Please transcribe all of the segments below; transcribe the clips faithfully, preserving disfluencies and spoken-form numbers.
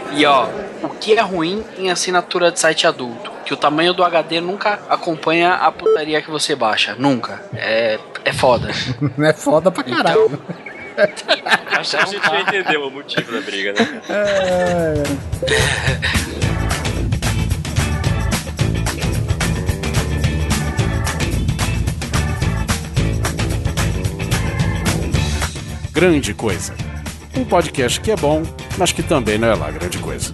E ó, o que é ruim em assinatura de site adulto? Que o tamanho do H D nunca acompanha a putaria que você baixa. Nunca. É, é foda. É foda pra caralho. Então... Acho que a gente já entendeu o motivo da briga, né? É... Grande Coisa. Um podcast que é bom, mas que também não é lá grande coisa.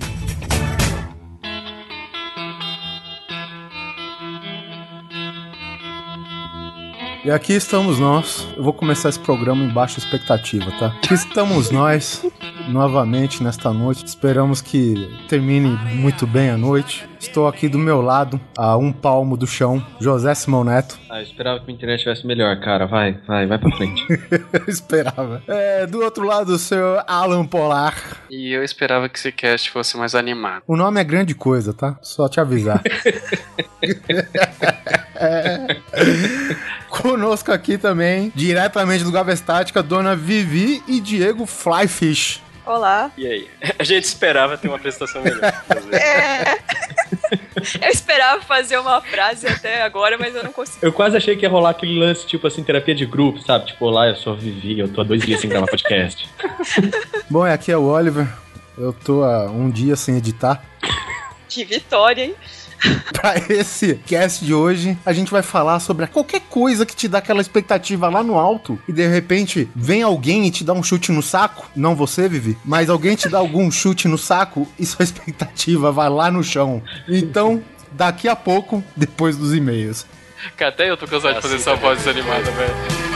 E aqui estamos nós. Eu vou começar esse programa em baixa expectativa, tá? Aqui estamos nós, novamente nesta noite. Esperamos que termine muito bem a noite. Estou aqui do meu lado, a um palmo do chão, José Simão Neto. Ah, eu esperava que a internet tivesse melhor, cara. Vai, vai, vai pra frente. Eu esperava. É, do outro lado, o senhor Alan Polar. E eu esperava que esse cast fosse mais animado. O nome é grande coisa, tá? Só te avisar. É. Conosco aqui também, diretamente do Gavestática, Dona Vivi e Diego Flyfish. Olá. E aí? A gente esperava ter uma apresentação melhor. É. Eu esperava fazer uma frase até agora, mas eu não consegui. Eu quase achei que ia rolar aquele lance, tipo assim, terapia de grupo, sabe? Tipo, olá, eu sou a Vivi, eu tô há dois dias sem gravar podcast. Bom, aqui é o Oliver. Eu tô há um dia sem editar. Que vitória, hein? Pra esse cast de hoje, a gente vai falar sobre qualquer coisa que te dá aquela expectativa lá no alto e de repente vem alguém e te dá um chute no saco. Não você, Vivi, mas alguém te dá algum chute no saco e sua expectativa vai lá no chão. Então, daqui a pouco, depois dos e-mails. Cara, até eu tô cansado de fazer essa voz desanimada, velho.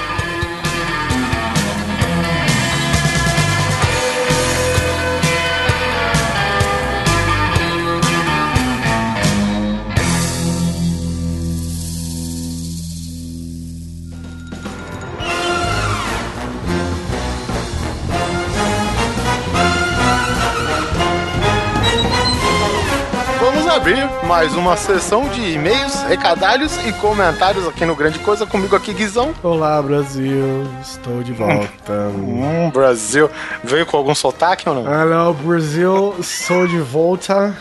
Abrir mais uma sessão de e-mails, recadalhos e comentários aqui no Grande Coisa. Comigo aqui, Guizão. Olá, Brasil. Estou de volta. Hum, Brasil. Veio com algum sotaque ou não? Alô, Brasil. Estou de volta.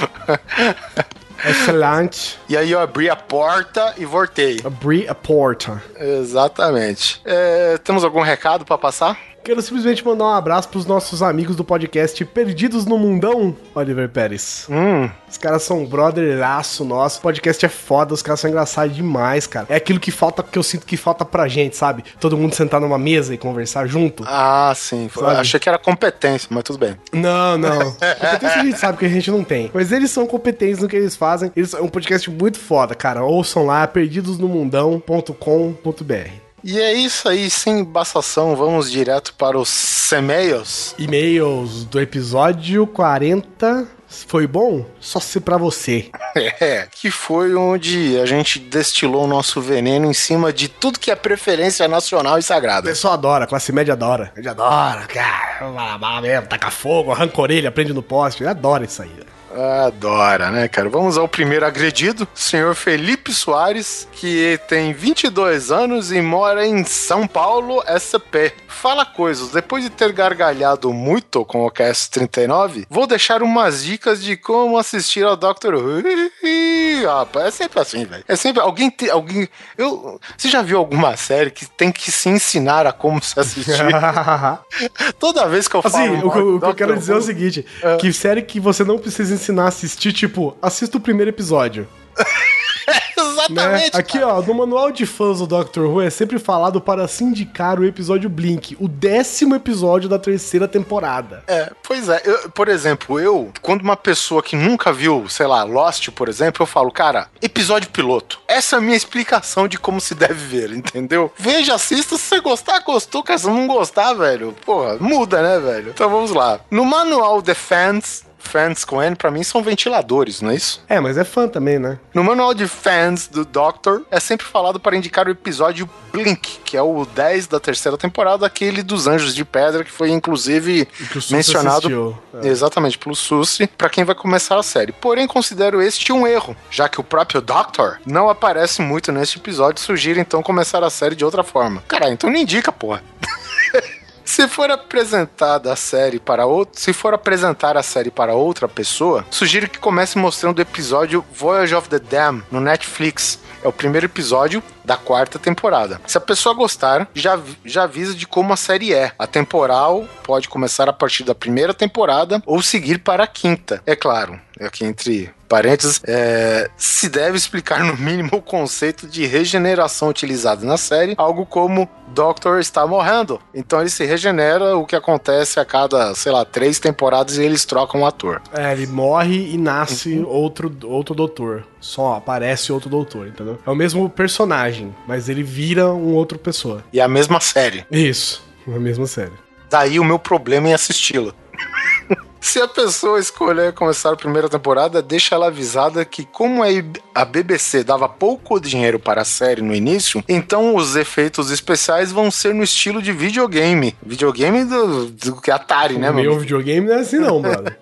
Excelente. E aí eu abri a porta e voltei. Abri a porta. Exatamente. É, temos algum recado pra passar? Quero simplesmente mandar um abraço pros nossos amigos do podcast Perdidos no Mundão, Oliver Pérez. Hum. Os caras são um brotherlaço nosso. O podcast é foda, os caras são engraçados demais, cara. É aquilo que falta, que eu sinto que falta pra gente, sabe? Todo mundo sentar numa mesa e conversar junto. Ah, sim. Sabe? Achei que era competência, mas tudo bem. Não, não. Competência a gente sabe que a gente não tem. Mas eles são competentes no que eles fazem. Eles são um podcast muito foda, cara. Ouçam lá, perdidos no mundão ponto com ponto b r. E é isso aí, sem embaçação, vamos direto para os e-mails. E-mails do episódio quarenta. Foi bom? Só ser pra você. É, que foi onde a gente destilou o nosso veneno em cima de tudo que é preferência nacional e sagrada. O pessoal adora, a classe média adora. A gente adora, cara, vai mesmo, taca fogo, arranca a orelha, prende no poste, adora isso aí. Adora, né, cara? Vamos ao primeiro agredido, o senhor Felipe Soares, que tem vinte e dois anos e mora em São Paulo, S P. Fala coisas, depois de ter gargalhado muito com o Cast trinta e nove, vou deixar umas dicas de como assistir ao doutor Who. Rapaz, é sempre assim, velho. É sempre alguém tem, alguém, eu, você já viu alguma série que tem que se ensinar a como se assistir? Toda vez que eu assim, falo, o, o, o que eu quero dizer Who, é o seguinte, é. que série que você não precisa ensinar a assistir, tipo, assista o primeiro episódio. Exatamente. Né? Aqui, ó, no manual de fãs do Doctor Who é sempre falado para se indicar o episódio Blink, o décimo episódio da terceira temporada. É, pois é. Eu, por exemplo, eu, quando uma pessoa que nunca viu, sei lá, Lost, por exemplo, eu falo, cara, episódio piloto. Essa é a minha explicação de como se deve ver, entendeu? Veja, assista, se você gostar, gostou, cara, se não gostar, velho, porra, muda, né, velho? Então vamos lá. No manual The Fans, fans com N, pra mim, são ventiladores, não é isso? É, mas é fã também, né? No manual de fans do Doctor, é sempre falado para indicar o episódio Blink, que é o dez da terceira temporada, aquele dos Anjos de Pedra, que foi, inclusive, mencionado é. exatamente pelo Sussi, pra quem vai começar a série. Porém, considero este um erro, já que o próprio Doctor não aparece muito neste episódio, sugiro, então, começar a série de outra forma. Caralho, então não indica, porra. Se for apresentada a série para outro, se for apresentar a série para outra pessoa, sugiro que comece mostrando o episódio Voyage of the Dam no Netflix. É o primeiro episódio da quarta temporada. Se a pessoa gostar, já, já avisa de como a série é. A temporal pode começar a partir da primeira temporada ou seguir para a quinta. É claro, aqui entre parênteses, é, se deve explicar no mínimo o conceito de regeneração utilizado na série, algo como Doctor está morrendo, então ele se regenera, o que acontece a cada, sei lá, três temporadas e eles trocam o ator. É, ele morre e nasce uhum. outro, outro doutor, só aparece outro doutor, entendeu? É o mesmo personagem, mas ele vira um outro pessoa. E a mesma série. Isso, a mesma série. Daí o meu problema em assisti-la. Se a pessoa escolher começar a primeira temporada, deixa ela avisada que como a B B C dava pouco dinheiro para a série no início, então os efeitos especiais vão ser no estilo de videogame. Videogame do, do que Atari, o né, meu? Meu videogame não é assim não, brother.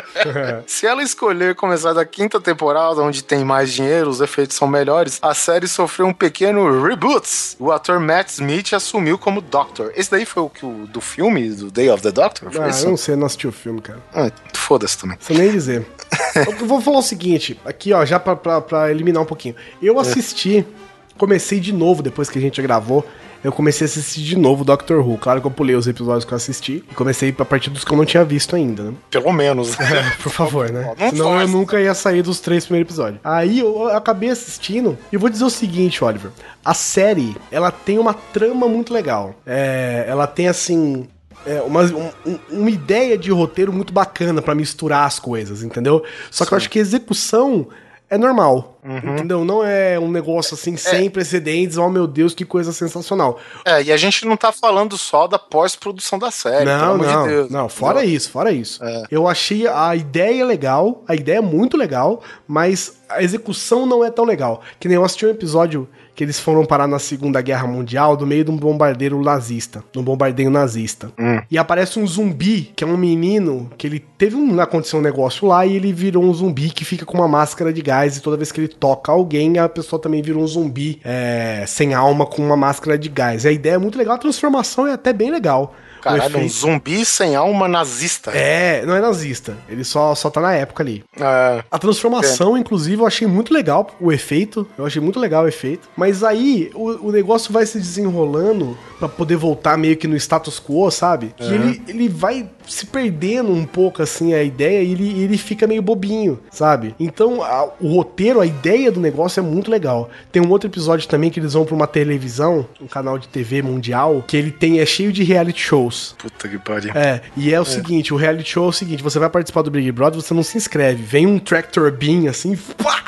Se ela escolher começar da quinta temporada, onde tem mais dinheiro, os efeitos são melhores, a série sofreu um pequeno reboot. O ator Matt Smith assumiu como Doctor. Esse daí foi o que o do filme, do Day of the Doctor? Foi ah, isso? eu não sei, eu não assisti o filme, cara. Ah, foda-se também. Você nem dizer. Eu vou falar o seguinte, aqui ó, já pra, pra, pra eliminar um pouquinho. Eu assisti, comecei de novo depois que a gente gravou, eu comecei a assistir de novo Doctor Who. Claro que eu pulei os episódios que eu assisti e comecei a partir dos que eu não tinha visto ainda, né? Pelo menos. É, por favor, né? Não Senão faz. eu nunca ia sair dos três primeiros episódios. Aí eu acabei assistindo e eu vou dizer o seguinte, Oliver. A série, ela tem uma trama muito legal. É, ela tem, assim... É uma, um, uma ideia de roteiro muito bacana pra misturar as coisas, entendeu? Só que Sim. eu acho que a execução é normal, uhum. entendeu? Não é um negócio assim, sem é. precedentes, oh meu Deus, que coisa sensacional. É, e a gente não tá falando só da pós-produção da série, não, pelo não, amor de Deus. Não, fora não. isso, fora isso. É. Eu achei a ideia legal, a ideia é muito legal, mas a execução não é tão legal. Que nem eu assisti um episódio que eles foram parar na Segunda Guerra Mundial do meio de um bombardeiro nazista, de um bombardeio nazista. Hum. E aparece um zumbi, que é um menino, que ele teve um, aconteceu um negócio lá e ele virou um zumbi que fica com uma máscara de gás e toda vez que ele toca alguém, a pessoa também vira um zumbi é, sem alma com uma máscara de gás. E a ideia é muito legal, a transformação é até bem legal. Caralho, um zumbi sem alma nazista. É, não é nazista. Ele só, só tá na época ali. É, a transformação, é. inclusive, eu achei muito legal o efeito. Eu achei muito legal o efeito. Mas aí, o, o negócio vai se desenrolando pra poder voltar meio que no status quo, sabe? Que uhum. ele, ele vai se perdendo um pouco, assim, a ideia e ele, ele fica meio bobinho, sabe? Então, a, o roteiro, a ideia do negócio é muito legal. Tem um outro episódio também que eles vão pra uma televisão, um canal de T V mundial, que ele tem, é cheio de reality shows. Puta que pariu. É, e é o é. seguinte, o reality show é o seguinte, você vai participar do Big Brother, você não se inscreve, vem um tractor beam assim, pá,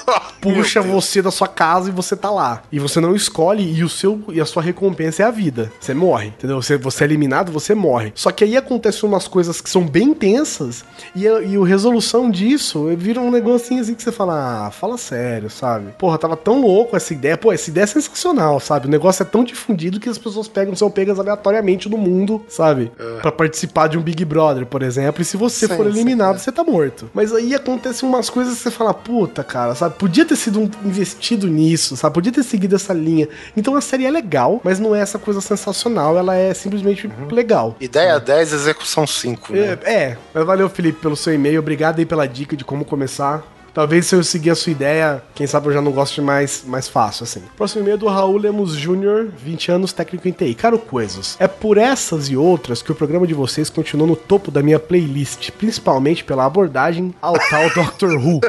puxa você da sua casa e você tá lá. E você não escolhe e, o seu, e a sua recompensa é a vida. Você morre, entendeu? Você, você é eliminado, você morre. Só que aí acontecem umas coisas que são bem tensas e a, e a resolução disso vira um negocinho assim que você fala, ah, fala sério, sabe? Porra, tava tão louco essa ideia. Pô, essa ideia é sensacional, sabe? O negócio é tão difundido que as pessoas pegam, são pegas aleatoriamente do mundo, sabe? Uh. Pra participar de um Big Brother, por exemplo. E se você sim, for eliminado, sim, você tá morto. Mas aí acontecem umas coisas que você fala, puta, cara, sabe? Podia ter sido um investido nisso, sabe? Podia ter seguido essa linha. Então a série é legal, mas não é essa coisa sensacional. Ela é simplesmente uhum. legal. Ideia é. dez, execução cinco, né? É, é. Mas valeu, Felipe, pelo seu e-mail. Obrigado aí pela dica de como começar. Talvez se eu seguir a sua ideia, quem sabe eu já não goste mais, mais fácil, assim. Próximo e-mail é do Raul Lemos Júnior, vinte anos, técnico em T I. Caro Coesos, é por essas e outras que o programa de vocês continuou no topo da minha playlist, principalmente pela abordagem ao tal Doctor Who.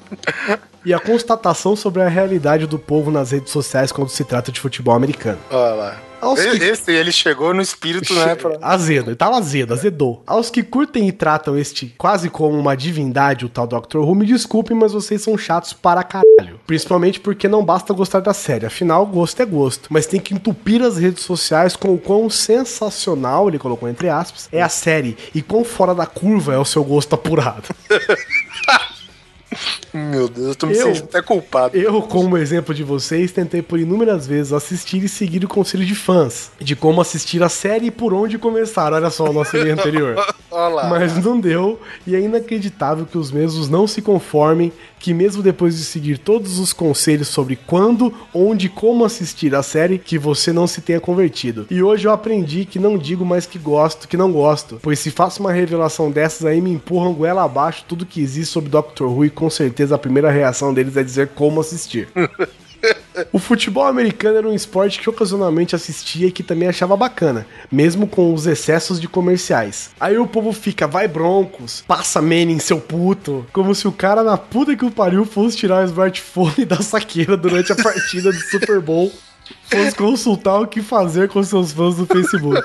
E a constatação sobre a realidade do povo nas redes sociais quando se trata de futebol americano. Olha lá. Que... Esse, ele chegou no espírito, che... né? Pra... Azedo, ele tava azedo, azedou. Aos que curtem e tratam este quase como uma divindade, o tal Doctor Who, me desculpem, mas vocês são chatos para caralho. Principalmente porque não basta gostar da série, afinal, gosto é gosto. Mas tem que entupir as redes sociais com o quão sensacional, ele colocou entre aspas, é a série e quão fora da curva é o seu gosto apurado. Meu Deus, eu tô me Eu- sentindo até culpado. Eu, como exemplo de vocês, tentei por inúmeras vezes assistir e seguir o conselho de fãs de como assistir a série e por onde começar. Olha só o nosso e-mail anterior. Olha lá. Mas não deu, e é inacreditável que os mesmos não se conformem, que mesmo depois de seguir todos os conselhos sobre quando, onde e como assistir a série, que você não se tenha convertido. E hoje eu aprendi que não digo mais que gosto, que não gosto, pois se faço uma revelação dessas aí me empurram goela abaixo tudo que existe sobre doutor Who e com certeza a primeira reação deles é dizer como assistir. O futebol americano era um esporte que ocasionalmente assistia e que também achava bacana, mesmo com os excessos de comerciais. Aí o povo fica, vai Broncos, passa Manning, seu puto, como se o cara na puta que o pariu fosse tirar o smartphone da saqueira durante a partida do Super Bowl, fosse consultar o que fazer com seus fãs do Facebook.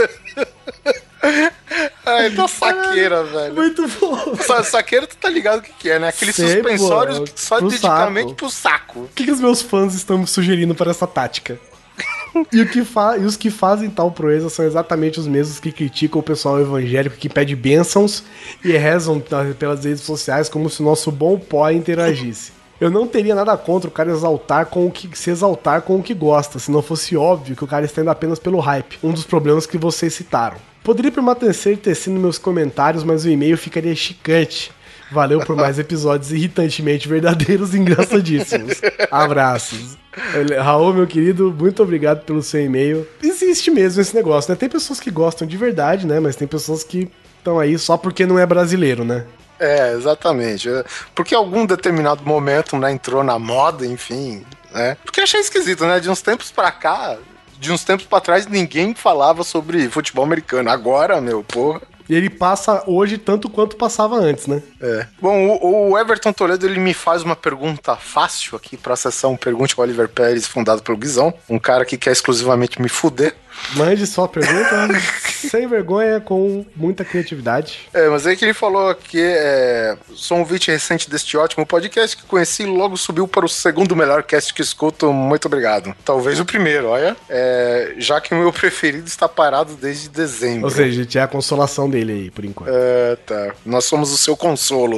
Ai, da saqueira, velho. Muito bom. Sa saqueira, tu tá ligado o que, que é, né? Aquele Sei, suspensório pô, só pro dedicamente saco. pro saco. O que, que os meus fãs estão me sugerindo para essa tática? E, o que fa- e os que fazem tal proeza são exatamente os mesmos que criticam o pessoal evangélico que pede bênçãos e rezam tá, pelas redes sociais como se o nosso bom pó interagisse. Eu não teria nada contra o cara exaltar com o que se exaltar com o que gosta, se não fosse óbvio que o cara está indo apenas pelo hype, um dos problemas que vocês citaram. Poderia permanecer tecendo meus comentários, mas o e-mail ficaria chicante. Valeu por mais episódios irritantemente verdadeiros e engraçadíssimos. Abraços. Raul, meu querido, muito obrigado pelo seu e-mail. Existe mesmo esse negócio, né? Tem pessoas que gostam de verdade, né? Mas tem pessoas que estão aí só porque não é brasileiro, né? É, exatamente. Porque algum determinado momento, né, entrou na moda, enfim, né? Porque eu achei esquisito, né? De uns tempos pra cá, de uns tempos pra trás, ninguém falava sobre futebol americano. Agora, meu, porra. E ele passa hoje tanto quanto passava antes, né? É. Bom, o, o Everton Toledo, ele me faz uma pergunta fácil aqui pra sessão Pergunte ao Oliver Pérez, fundado pelo Guizão. Um cara que quer exclusivamente me fuder. Mande só a pergunta, sem vergonha, com muita criatividade. É, mas aí que ele falou que é, sou um ouvinte recente deste ótimo podcast que conheci e logo subiu para o segundo melhor cast que escuto. Muito obrigado. Talvez o primeiro, olha. É, já que o meu preferido está parado desde dezembro. Ou seja, a gente é a consolação dele aí, por enquanto. É, tá. Nós somos o seu consolo.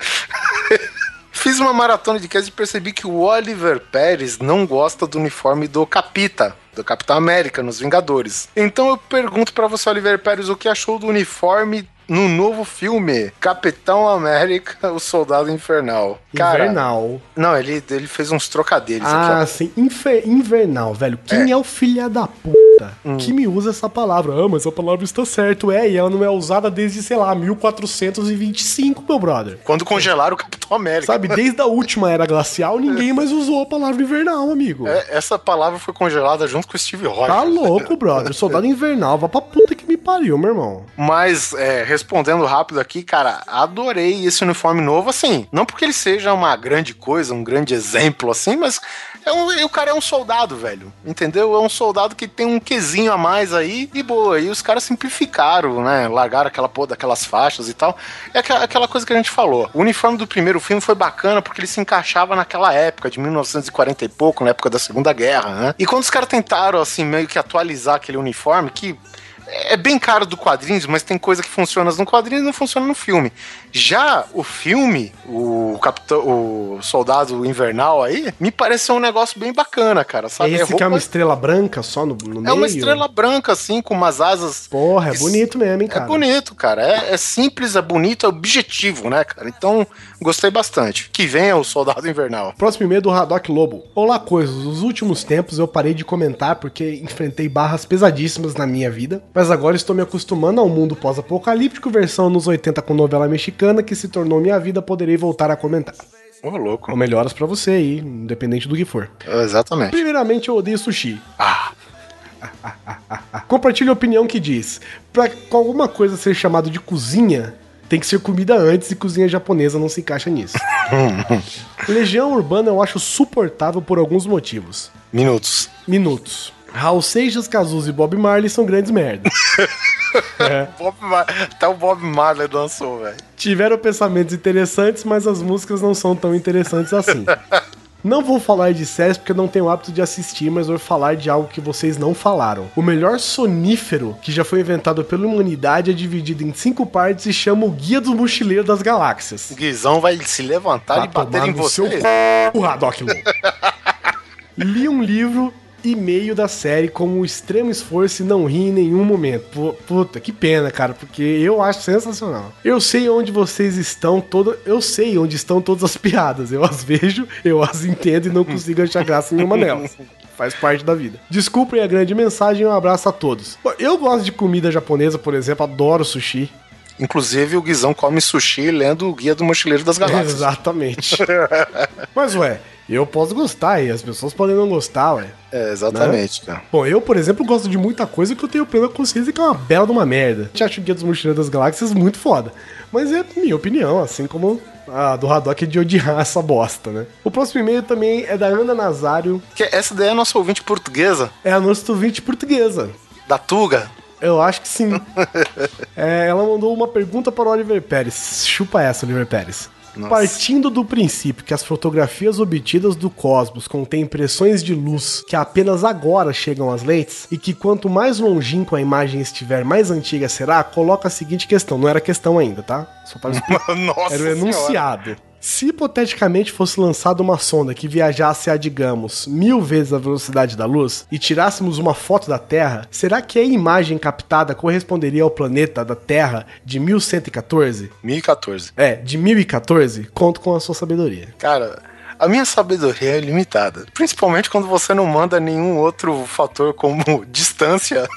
Fiz uma maratona de cast e percebi que o Oliver Pérez não gosta do uniforme do Capita, do Capitão América, nos Vingadores. Então eu pergunto pra você, Oliver Pérez, o que achou do uniforme no novo filme Capitão América, o Soldado Infernal. Cara, Invernal. não, ele, ele fez uns trocadilhos Ah, aqui, sim. Infer- invernal, velho. Quem é, É. o filho da puta que me usa essa palavra? Ah, mas a palavra está certo. É, e ela não é usada desde, sei lá, mil quatrocentos e vinte e cinco, meu brother. ó. Quando congelaram o Capitão América. Sabe, desde a última era glacial, ninguém mais usou a palavra invernal, amigo. É, essa palavra foi congelada junto com o Steve Rogers. Tá louco, brother. Soldado invernal, vá pra puta que me pariu, meu irmão. Mas, é, respondendo rápido aqui, cara, adorei esse uniforme novo, assim, não porque ele seja uma grande coisa, um grande exemplo, assim, mas é um, o cara é um soldado, velho, entendeu? É um soldado que tem um quesinho a mais aí, e boa, e os caras simplificaram, né, largaram aquela porra daquelas faixas e tal, é aquela, aquela coisa que a gente falou, o uniforme do primeiro filme foi bacana porque ele se encaixava naquela época, de mil novecentos e quarenta e pouco, na época da Segunda Guerra, né, e quando os caras tentaram, assim, meio que atualizar aquele uniforme, que é bem caro do quadrinhos, mas tem coisa que funciona no quadrinho e não funciona no filme. Já o filme, o Capitão, o Soldado Invernal aí, me pareceu um negócio bem bacana, cara, sabe? Esse roupa- que é uma estrela branca só no, no meio? é uma estrela branca, assim, com umas asas. Porra, é bonito mesmo, hein, É cara. bonito, cara. É, é simples, é bonito, é objetivo, né, cara? Então, gostei bastante. Que venha o Soldado Invernal. Próximo e-mail do Haddock Lobo. Olá, coisas. Nos últimos tempos eu parei de comentar porque enfrentei barras pesadíssimas na minha vida, mas agora estou me acostumando ao mundo pós-apocalíptico, versão nos oitenta com novela mexicana, que se tornou minha vida, poderei voltar a comentar. Ô, louco. Ou melhoras pra você aí, independente do que for. Exatamente. Primeiramente, eu odeio sushi. Ah, Compartilhe a opinião que diz: pra alguma coisa ser chamado de cozinha, tem que ser comida antes e cozinha japonesa não se encaixa nisso. Legião Urbana eu acho suportável por alguns motivos. minutos. Minutos. Raul Seixas, Cazuza e Bob Marley são grandes merdas. Bob Mar- Até o Bob Marley dançou, velho. Tiveram pensamentos interessantes, mas as músicas não são tão interessantes assim. Não vou falar de séries porque eu não tenho o hábito de assistir, mas vou falar de algo que vocês não falaram. O melhor sonífero que já foi inventado pela humanidade é dividido em cinco partes e chama o Guia do Mochileiro das Galáxias. O Guizão vai se levantar Vai e bater tomar em no você. seu c... O Haddock Low. Li um livro e meio da série com o extremo esforço e não ri em nenhum momento. Pô, puta, que pena, cara, porque eu acho sensacional. Eu sei onde vocês estão, todo, eu sei onde estão todas as piadas. Eu as vejo, eu as entendo e não consigo achar graça em nenhuma delas. Faz parte da vida. Desculpem a grande mensagem e um abraço a todos. Eu gosto de comida japonesa, por exemplo, adoro sushi. Inclusive, o Guizão come sushi lendo o Guia do Mochileiro das Galáxias. Exatamente. Mas, ué, eu posso gostar e as pessoas podem não gostar, ué. É, exatamente, né? Cara. Bom, eu, por exemplo, gosto de muita coisa que eu tenho plena consciência que é uma bela de uma merda. Eu acho o Guia dos Mochileiros das Galáxias muito foda. Mas é minha opinião, assim como a do Haddock é de odiar essa bosta, né? O próximo e-mail também é da Ana Nazário. Que essa daí é a nossa ouvinte portuguesa. É a nossa ouvinte portuguesa. Da Tuga. Eu acho que sim. É, ela mandou uma pergunta para o Oliver Pérez. Chupa essa, Oliver Pérez. Nossa. Partindo do princípio que as fotografias obtidas do cosmos contêm impressões de luz que apenas agora chegam às lentes, e que quanto mais longínqua a imagem estiver, mais antiga será, coloca a seguinte questão. Não era questão ainda, tá? Só para Nossa era o enunciado. Senhora. Se hipoteticamente fosse lançada uma sonda que viajasse a, digamos, mil vezes a velocidade da luz e tirássemos uma foto da Terra, será que a imagem captada corresponderia ao planeta da Terra de mil cento e catorze? mil e catorze. É, de mil e catorze? Conto com a sua sabedoria. Cara, a minha sabedoria é limitada. Principalmente quando você não manda nenhum outro fator como distância.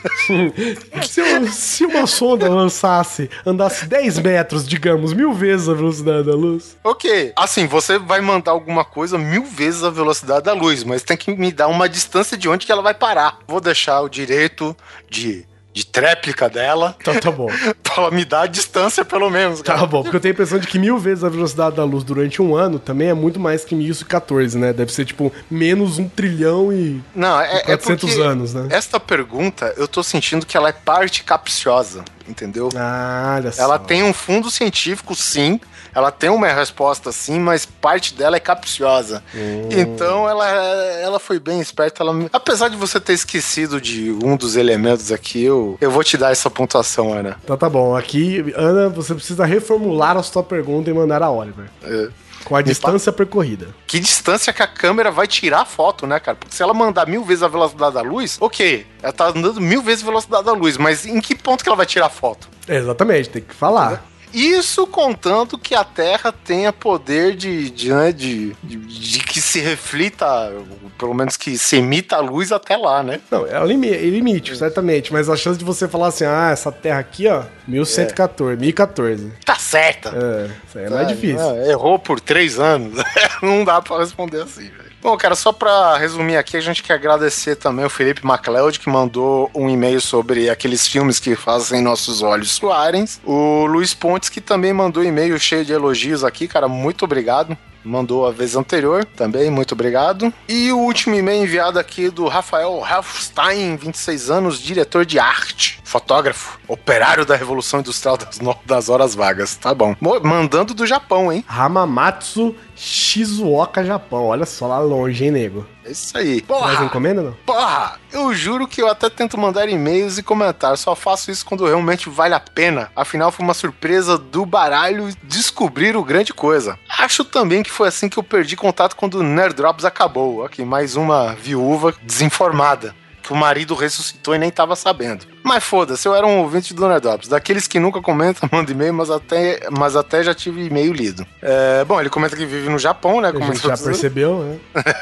se, eu, se uma sonda lançasse, andasse dez metros, digamos, mil vezes a velocidade da luz. Ok, assim, você vai mandar alguma coisa mil vezes a velocidade da luz, mas tem que me dar uma distância de onde que ela vai parar. Vou deixar o direito de... de tréplica dela. Então tá bom. Pra ela me dar a distância, pelo menos, cara. Tá bom, porque eu tenho a impressão de que mil vezes a velocidade da luz durante um ano também é muito mais que mil e catorze, né? Deve ser, tipo, menos um trilhão e Não, é, quatrocentos é porque anos, né? Esta pergunta, eu tô sentindo que ela é parte capciosa, entendeu? Ah, olha só. Ela tem um fundo científico, sim. Ela tem uma resposta, sim, mas parte dela é capciosa. Hum. Então, ela, ela foi bem esperta. Ela... Apesar de você ter esquecido de um dos elementos aqui, eu, eu vou te dar essa pontuação, Ana. Então tá bom. Aqui, Ana, você precisa reformular a sua pergunta e mandar a Oliver. É. Com a distância percorrida. Que distância que a câmera vai tirar a foto, né, cara? Porque se ela mandar mil vezes a velocidade da luz, ok, ela tá andando mil vezes a velocidade da luz, mas em que ponto que ela vai tirar a foto? Exatamente, tem que falar. É. Isso contando que a Terra tenha poder de, de, né, de, de, de que se reflita, pelo menos que se emita a luz até lá, né? Não, é o limite, é limite, certamente, mas a chance de você falar assim, ah, essa Terra aqui, ó, mil cento e catorze, é. mil e catorze. Tá certa. É, isso aí é mais difícil. É, errou por três anos, não dá pra responder assim, velho. Bom, cara, só pra resumir aqui, a gente quer agradecer também o Felipe MacLeod, que mandou um e-mail sobre aqueles filmes que fazem nossos olhos suarem. O Luiz Pontes, que também mandou um e-mail cheio de elogios aqui, cara, muito obrigado. Mandou a vez anterior, também, muito obrigado. E o último e-mail enviado aqui do Rafael Helfstein, vinte e seis anos, diretor de arte, fotógrafo, operário da Revolução Industrial das, no... das Horas Vagas. Tá bom. Mandando do Japão, hein? Hamamatsu Shizuoka, Japão. Olha só, lá longe, hein, nego? É isso aí. Porra! Mais encomenda, não? Porra! Eu juro que eu até tento mandar e-mails e comentários, só faço isso quando realmente vale a pena. Afinal, foi uma surpresa do baralho descobrir o grande coisa. Acho também que foi assim que eu perdi contato quando o Nerd Drops acabou. Aqui, mais uma viúva desinformada, que o marido ressuscitou e nem tava sabendo. Mas foda-se, eu era um ouvinte do Nerd Drops, daqueles que nunca comentam, manda e-mail, mas até, mas até já tive e-mail lido. É, bom, ele comenta que vive no Japão, né? A gente já percebeu, né?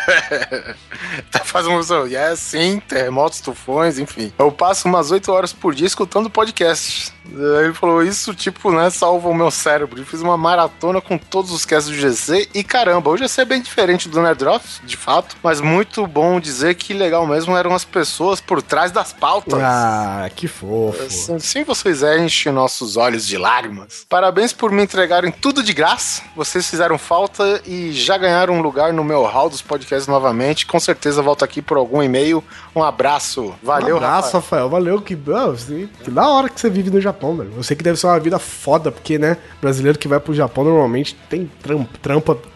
Tá fazendo um... É, sim, terremotos, tufões, enfim. Eu passo umas oito horas por dia escutando podcast. Aí ele falou, isso, tipo, né, salva o meu cérebro. Eu fiz uma maratona com todos os casts do G C e caramba, o G C é bem diferente do Nerd Drops, de fato, mas muito bom dizer que legal mesmo eram as pessoas por trás das pautas. Ah, que fofo. Assim, sim, vocês enchem nossos olhos de lágrimas. Parabéns por me entregarem tudo de graça. Vocês fizeram falta e já ganharam um lugar no meu hall dos podcasts novamente. Com certeza volto aqui por algum e-mail. Um abraço. Valeu, um abraço, Rafael. Rafael. Valeu. Que, oh, que da hora que você vive no Japão, velho. Eu sei que deve ser uma vida foda, porque, né, brasileiro que vai pro Japão normalmente tem trampa, trampa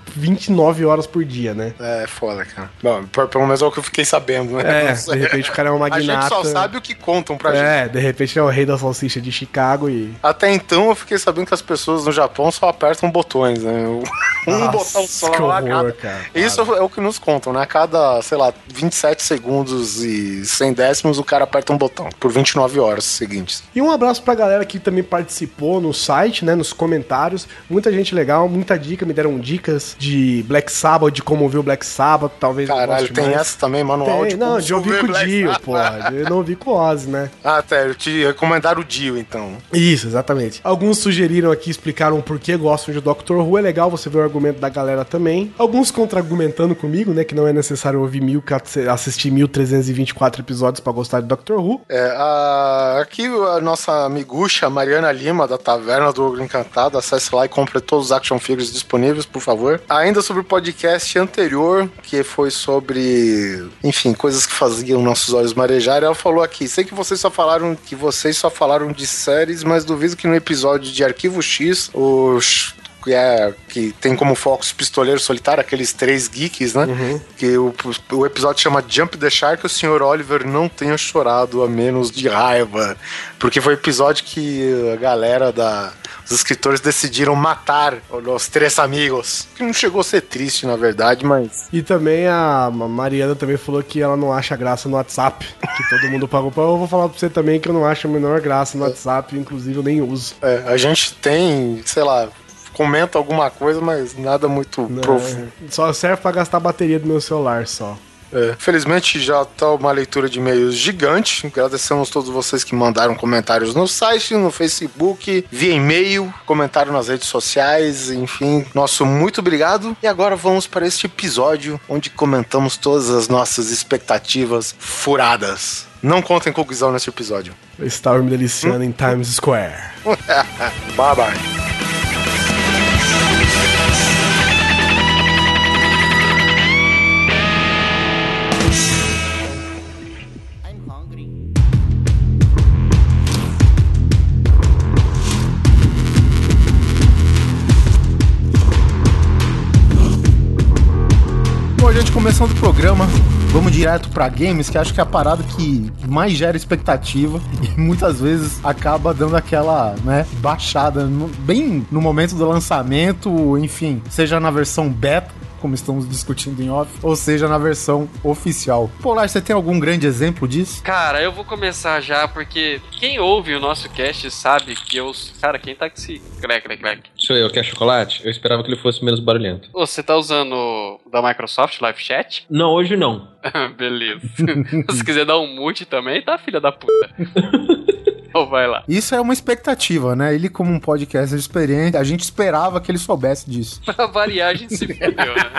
vinte e nove horas por dia, né? É, foda, cara. Bom, pelo menos é o que eu fiquei sabendo, né? É, de repente o cara é um magnata. A gente só sabe o que contam pra gente. É, de repente é o rei da salsicha de Chicago e... Até então eu fiquei sabendo que as pessoas no Japão só apertam botões, né? Um Nossa, botão só. que horror, cada... cara. Isso é o que nos contam, né? A cada, sei lá, vinte e sete segundos e cem décimos o cara aperta um botão por vinte e nove horas seguintes. E um abraço pra galera que também participou no site, né? Nos comentários. Muita gente legal, muita dica. Me deram dicas de Black Sabbath, de como ouvir o Black Sabbath. Talvez Caralho, tem mais. Essa também, manual tem, de não, como de ouvir com o Dio, pô. Eu não ouvi com o Ozzy, né? Ah, tá. Eu te recomendaram o Dio, então. Isso, exatamente. Alguns sugeriram aqui, explicaram por que gostam de Doctor Who. É legal você ver o argumento da galera também. Alguns contra-argumentando comigo, né? Que não é necessário ouvir mil, assistir mil trezentos e vinte e quatro episódios pra gostar de Doctor Who. É, a... aqui a nossa amigucha Mariana Lima, da Taverna do Ogro Encantado, acesse lá e compre todos os action figures disponíveis, por favor. Ainda sobre o podcast anterior, que foi sobre, enfim, coisas que faziam nossos olhos marejar, ela falou aqui, sei que vocês só falaram que vocês só falaram de séries, mas duvido que no episódio de Arquivo X, os... Que, é, que tem como foco os pistoleiros solitários, aqueles três geeks, né? Uhum. Que o, o episódio chama Jump the Shark, o senhor Oliver não tenha chorado a menos de raiva. Porque foi o episódio que a galera da... Os escritores decidiram matar os três amigos. Que não chegou a ser triste, na verdade, mas... E também a Mariana também falou que ela não acha graça no WhatsApp. Que todo mundo pagou pra... Eu vou falar pra você também que eu não acho a menor graça no WhatsApp. Inclusive, eu nem uso. É, a gente tem, sei lá... Comenta alguma coisa, mas nada muito não, profundo. Só serve pra gastar a bateria do meu celular, só. É. Felizmente já tá uma leitura de e-mails gigante. Agradecemos a todos vocês que mandaram comentários no site, no Facebook, via e-mail, comentário nas redes sociais, enfim. Nosso muito obrigado. E agora vamos para este episódio onde comentamos todas as nossas expectativas furadas. Não contem com o Guizão nesse episódio. Eu estava me deliciando hum? em Times Square. Bye bye. Gente, começando o programa, vamos direto pra games, que acho que é a parada que mais gera expectativa e muitas vezes acaba dando aquela, né, baixada no, bem no momento do lançamento, enfim, seja na versão beta, como estamos discutindo em off, ou seja, na versão oficial. Polar, você tem algum grande exemplo disso? Cara, eu vou começar já, porque quem ouve o nosso cast sabe que eu... Cara, quem tá com esse... Crack, crack, crack. Sou eu, quer chocolate? Eu esperava que ele fosse menos barulhento. Você tá usando o da Microsoft Live Chat? Não, hoje não. Beleza. Se quiser dar um mute também, tá, filha da puta? Então vai lá. Isso é uma expectativa, né? Ele, como um podcaster experiente, a gente esperava que ele soubesse disso. Pra variar, a gente se fudeu, né?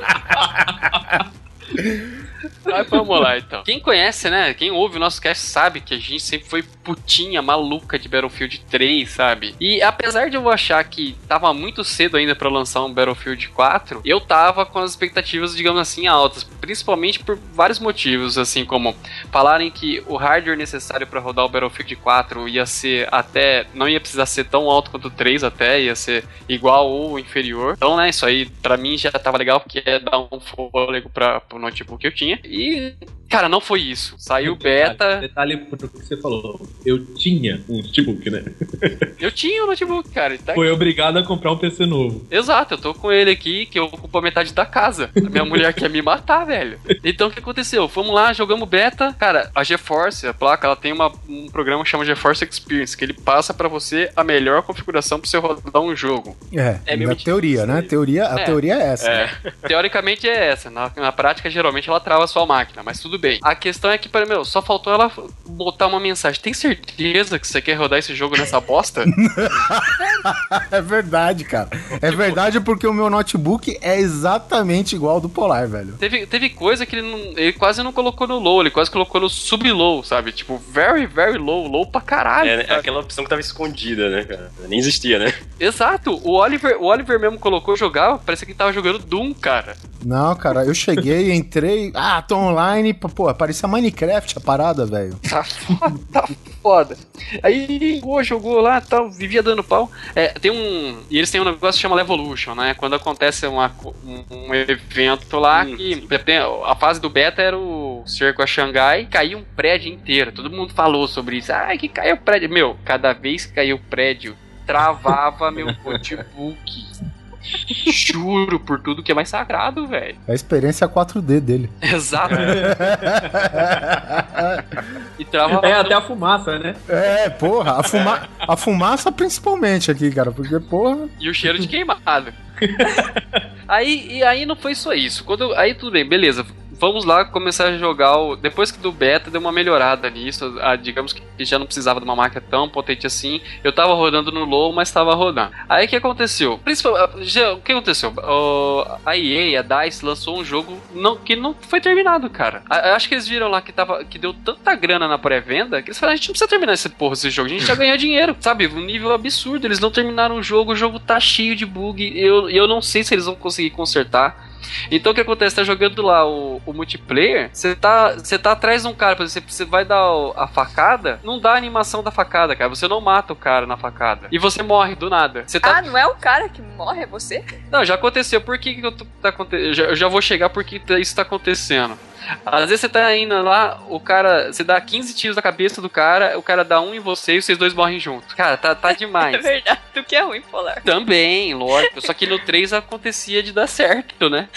Mas vamos lá, então. Quem conhece, né? Quem ouve o nosso cast sabe que a gente sempre foi putinha, maluca de Battlefield três, sabe? E apesar de eu achar que tava muito cedo ainda pra lançar um Battlefield quatro, eu tava com as expectativas, digamos assim, altas. Principalmente por vários motivos, assim como falarem que o hardware necessário pra rodar o Battlefield quatro ia ser até... Não ia precisar ser tão alto quanto o três até, ia ser igual ou inferior. Então, né, isso aí pra mim já tava legal, porque ia dar um fôlego pra, pro notebook que eu tinha. E, cara, não foi isso. Saiu beta... Detalhe pro que você falou. Eu tinha um notebook, né? Eu tinha um notebook, cara. Tá Foi obrigado a comprar um P C novo. Exato, eu tô com ele aqui, que ocupa metade da casa. A minha mulher quer me matar, velho. Então, o que aconteceu? Fomos lá, jogamos beta. Cara, a GeForce, a placa, ela tem uma, um programa que chama GeForce Experience, que ele passa pra você a melhor configuração pra você rodar um jogo. É, é na teoria, né? Teoria, a é, teoria é essa. É. Né? Teoricamente é essa. Na, na prática, geralmente, ela trava a sua máquina, mas tudo bem. A questão é que, para meu, só faltou ela botar uma mensagem. Tem certeza que você quer rodar esse jogo nessa bosta? É verdade, cara. É tipo, verdade porque o meu notebook é exatamente igual ao do Polar, velho. Teve, teve coisa que ele, não, ele quase não colocou no low, ele quase colocou no sub-low, sabe? Tipo, very, very low, low pra caralho. É, é aquela opção que tava escondida, né, cara? Nem existia, né? Exato. O Oliver, o Oliver mesmo colocou, jogava, parecia que ele tava jogando Doom, cara. Não, cara, eu cheguei, entrei, ah, tô online, pô, parecia Minecraft a parada, velho. Tá foda, tá foda. Aí jogou, jogou lá e tal, vivia dando pau. É, tem um. E eles têm um negócio que chama Levolution, né? Quando acontece uma, um, um evento lá hum. que. A fase do beta era o cerco a Xangai, caiu um prédio inteiro. Todo mundo falou sobre isso. Ai, que caiu o prédio. Meu, cada vez que caiu o prédio, travava meu notebook. Juro por tudo que é mais sagrado, velho. É a experiência quatro D dele. Exato. E trava é até a fumaça, né? É, porra, a, fuma... a fumaça principalmente aqui, cara, porque, porra... E o cheiro de queimado. Aí, e aí não foi só isso. Quando, aí tudo bem, beleza. Vamos lá começar a jogar o... Depois que do beta deu uma melhorada nisso, a, digamos que já não precisava de uma máquina tão potente assim. Eu tava rodando no low, mas tava rodando. Aí o que aconteceu? Principalmente, o que aconteceu? O, a E A, a DICE lançou um jogo não, que não foi terminado, cara. A, acho que eles viram lá que, tava, que deu tanta grana na pré-venda que eles falaram, a gente não precisa terminar esse porra, esse jogo, a gente já ganhou dinheiro, sabe? Um nível absurdo, eles não terminaram o jogo, o jogo tá cheio de bug, eu, eu não sei se eles vão conseguir consertar. Então o que acontece? Tá jogando lá o, o multiplayer, você tá, você tá atrás de um cara, por exemplo, você vai dar a facada, não dá a animação da facada, cara. Você não mata o cara na facada. E você morre do nada. Você tá... Ah, não é o cara que morre, é você? Não, já aconteceu. Por que, que eu tô, tá acontecendo? Eu já, eu já vou chegar porque isso tá acontecendo. Às vezes você tá indo lá, o cara, você dá quinze tiros na cabeça do cara, o cara dá um em você e vocês dois morrem junto. Cara, tá, tá demais. É verdade, tu que é ruim, Polar. Também, lógico. Só que no três acontecia de dar certo, né?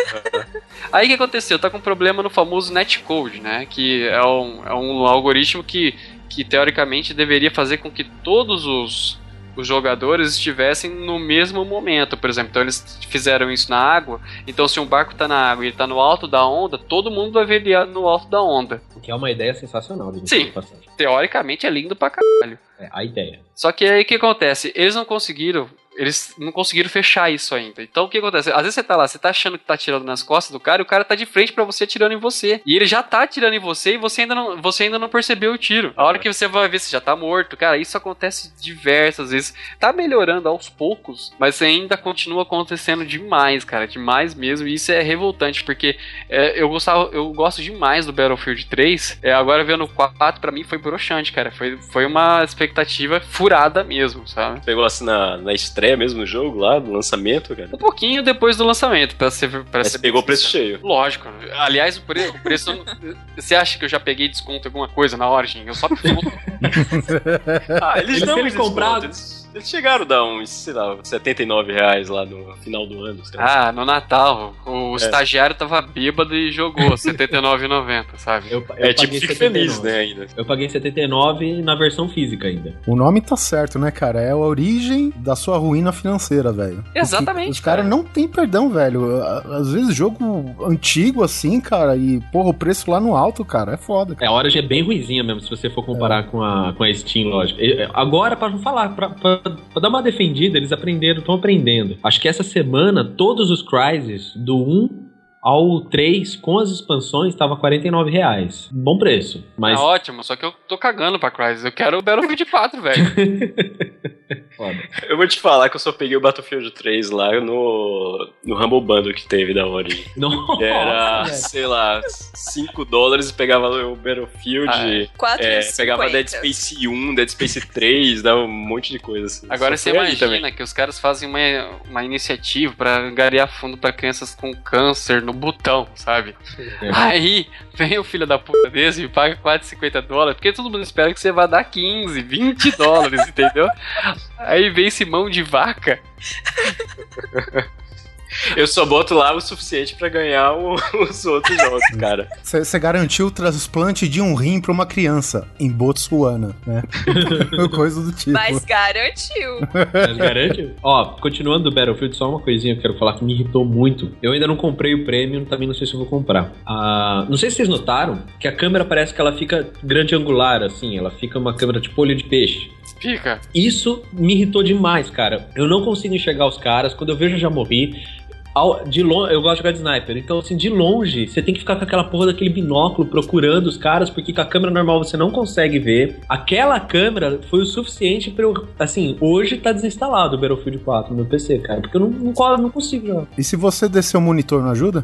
Aí o que aconteceu? Tá com problema no famoso netcode, né? Que é um, é um algoritmo que, que teoricamente deveria fazer com que todos os... os jogadores estivessem no mesmo momento, por exemplo. Então eles fizeram isso na água. Então se um barco tá na água e ele tá no alto da onda, todo mundo vai ver ele no alto da onda. O que é uma ideia sensacional. Sim, teoricamente é lindo pra caralho. É, a ideia. Só que aí o que acontece? Eles não conseguiram... Eles não conseguiram fechar isso ainda. Então o que acontece? Às vezes você tá lá, você tá achando que tá atirando nas costas do cara e o cara tá de frente pra você atirando em você. E ele já tá atirando em você e você ainda não, você ainda não percebeu o tiro. A hora que você vai ver, você já tá morto. Cara, isso acontece diversas vezes. Tá melhorando aos poucos, mas ainda continua acontecendo demais, cara. Demais mesmo. E isso é revoltante, porque é, eu, gostava, eu gosto demais do Battlefield três. É, agora vendo o quatro, pra mim foi broxante, cara. Foi, foi uma expectativa furada mesmo, sabe? Pegou assim na, na estreia mesmo no jogo lá, no lançamento, cara? Um pouquinho depois do lançamento, pra ser... Pra ser pegou o preço cheio. Lógico. Aliás, o, pre, o preço... Você acha que eu já peguei desconto em alguma coisa na Origin? Eu só... ah, eles, eles não compraram. Eles, eles chegaram a dar uns, sei lá, setenta e nove reais lá no final do ano. Ah, no Natal. O é. estagiário tava bêbado e jogou setenta e nove reais e noventa centavos, sabe? Eu, eu é tipo, fico feliz, né, ainda. Eu paguei setenta e nove na versão física ainda. O nome tá certo, né, cara? É a origem da sua ruína financeira, velho. Exatamente. Os caras cara não tem perdão, velho. Às vezes jogo antigo assim, cara, e porra, o preço lá no alto, cara, é foda. Cara. É, a Origin é bem ruizinha mesmo, se você for comparar é. com, a, com a Steam, lógico. Agora, pra não falar, pra, pra, pra dar uma defendida, eles aprenderam, estão aprendendo. Acho que essa semana, todos os Crysis, do um ao três, com as expansões, tava quarenta e nove reais. Bom preço. Mas... É ótimo, só que eu tô cagando pra Crysis. Eu quero o Battlefield quatro, velho. Foda. Eu vou te falar que eu só peguei o Battlefield três lá no, no Humble Bundle que teve da Origin. Nossa, era, velho. sei lá, cinco dólares e pegava o Battlefield. Ah, é. é, pegava Dead Space um, Dead Space três, dava um monte de coisa assim. Agora você imagina que os caras fazem uma, uma iniciativa pra angariar fundo pra crianças com câncer no botão, sabe? É. Aí vem o filho da puta desse e paga quatro e cinquenta dólares, porque todo mundo espera que você vá dar quinze, vinte dólares, entendeu? Aí vem esse mão de vaca. Eu só boto lá o suficiente pra ganhar o, os outros jogos, cara. Você garantiu o transplante de um rim pra uma criança em Botsuana, né? Coisa do tipo. Mas garantiu. Mas garantiu. Ó, continuando do Battlefield, só uma coisinha que eu quero falar que me irritou muito. Eu ainda não comprei o Premium, também não sei se eu vou comprar. Ah, não sei se vocês notaram que a câmera parece que ela fica grande angular, assim. Ela fica uma câmera tipo olho de peixe. Fica. Isso me irritou demais, cara. Eu não consigo enxergar os caras. Quando eu vejo, eu já morri. De longe, eu gosto de jogar de sniper. Então, assim, de longe, você tem que ficar com aquela porra daquele binóculo procurando os caras, porque com a câmera normal você não consegue ver. Aquela câmera foi o suficiente pra eu... Assim, hoje tá desinstalado o Battlefield quatro no meu P C, cara, porque eu não, não, não consigo jogar. E se você descer o monitor, não ajuda?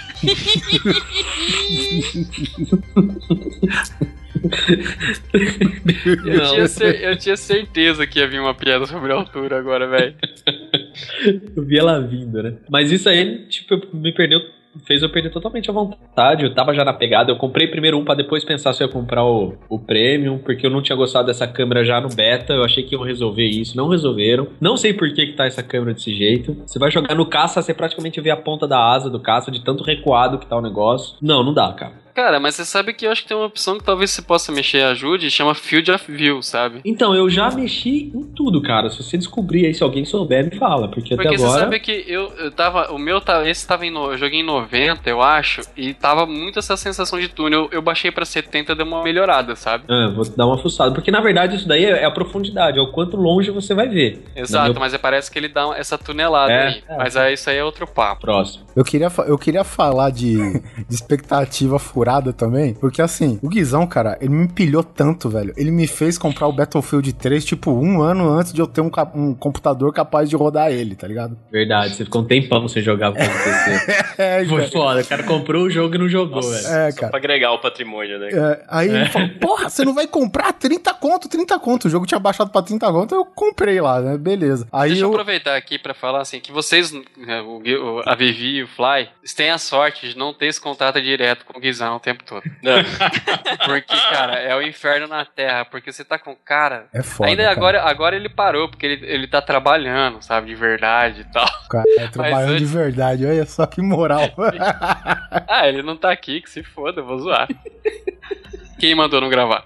eu, tinha cer- eu tinha certeza que ia vir uma piada sobre a altura agora, velho. Eu vi ela vindo, né? Mas isso aí, tipo, me perdeu, fez eu perder totalmente a vontade. Eu tava já na pegada. Eu comprei primeiro um pra depois pensar se eu ia comprar o, o Premium, porque eu não tinha gostado dessa câmera já no beta. Eu achei que iam resolver isso. Não resolveram. Não sei por que que tá essa câmera desse jeito. Você vai jogar no caça, você praticamente vê a ponta da asa do caça, de tanto recuado que tá o negócio. Não, não dá, cara. Cara, mas você sabe que eu acho que tem uma opção que talvez você possa mexer e ajude, chama Field of View, sabe? Então, eu já mexi em tudo, cara. Se você descobrir aí, se alguém souber, me fala, porque, porque até agora... Porque você sabe que eu, eu tava... O meu, esse tava em... No, eu joguei em noventa, eu acho, e tava muito essa sensação de túnel. Eu, eu baixei pra setenta, deu uma melhorada, sabe? Ah, vou dar uma fuçada. Porque, na verdade, isso daí é a profundidade, é o quanto longe você vai ver. Exato, meu... mas parece que ele dá essa tunelada é, aí. É. Mas aí, isso aí é outro papo. Próximo. Eu queria, eu queria falar de, de expectativa furada também, porque assim, o Guizão, cara, ele me empilhou tanto, velho. Ele me fez comprar o Battlefield três, tipo, um ano antes de eu ter um, um computador capaz de rodar ele, tá ligado? Verdade, você ficou um tempão sem jogar com o P C. É, foi foda, o cara comprou o jogo e não jogou, Nossa, velho. É, só cara. Pra agregar o patrimônio, né? É, aí é. ele falou, porra, você não vai comprar trinta conto, trinta conto. O jogo tinha baixado pra trinta conto, eu comprei lá, né? Beleza. Aí Deixa eu, eu aproveitar aqui pra falar assim, que vocês, o, a Vivi e o Fly, têm a sorte de não ter esse contato direto com o Guizão o tempo todo. Não. Porque, cara, é o inferno na Terra, porque você tá com o cara... É foda, ainda cara. agora, agora ele parou, porque ele, ele tá trabalhando, sabe, de verdade e tal. O cara tá trabalhando antes... de verdade, olha só que moral. Ah, ele não tá aqui, que se foda, eu vou zoar. Quem mandou não gravar?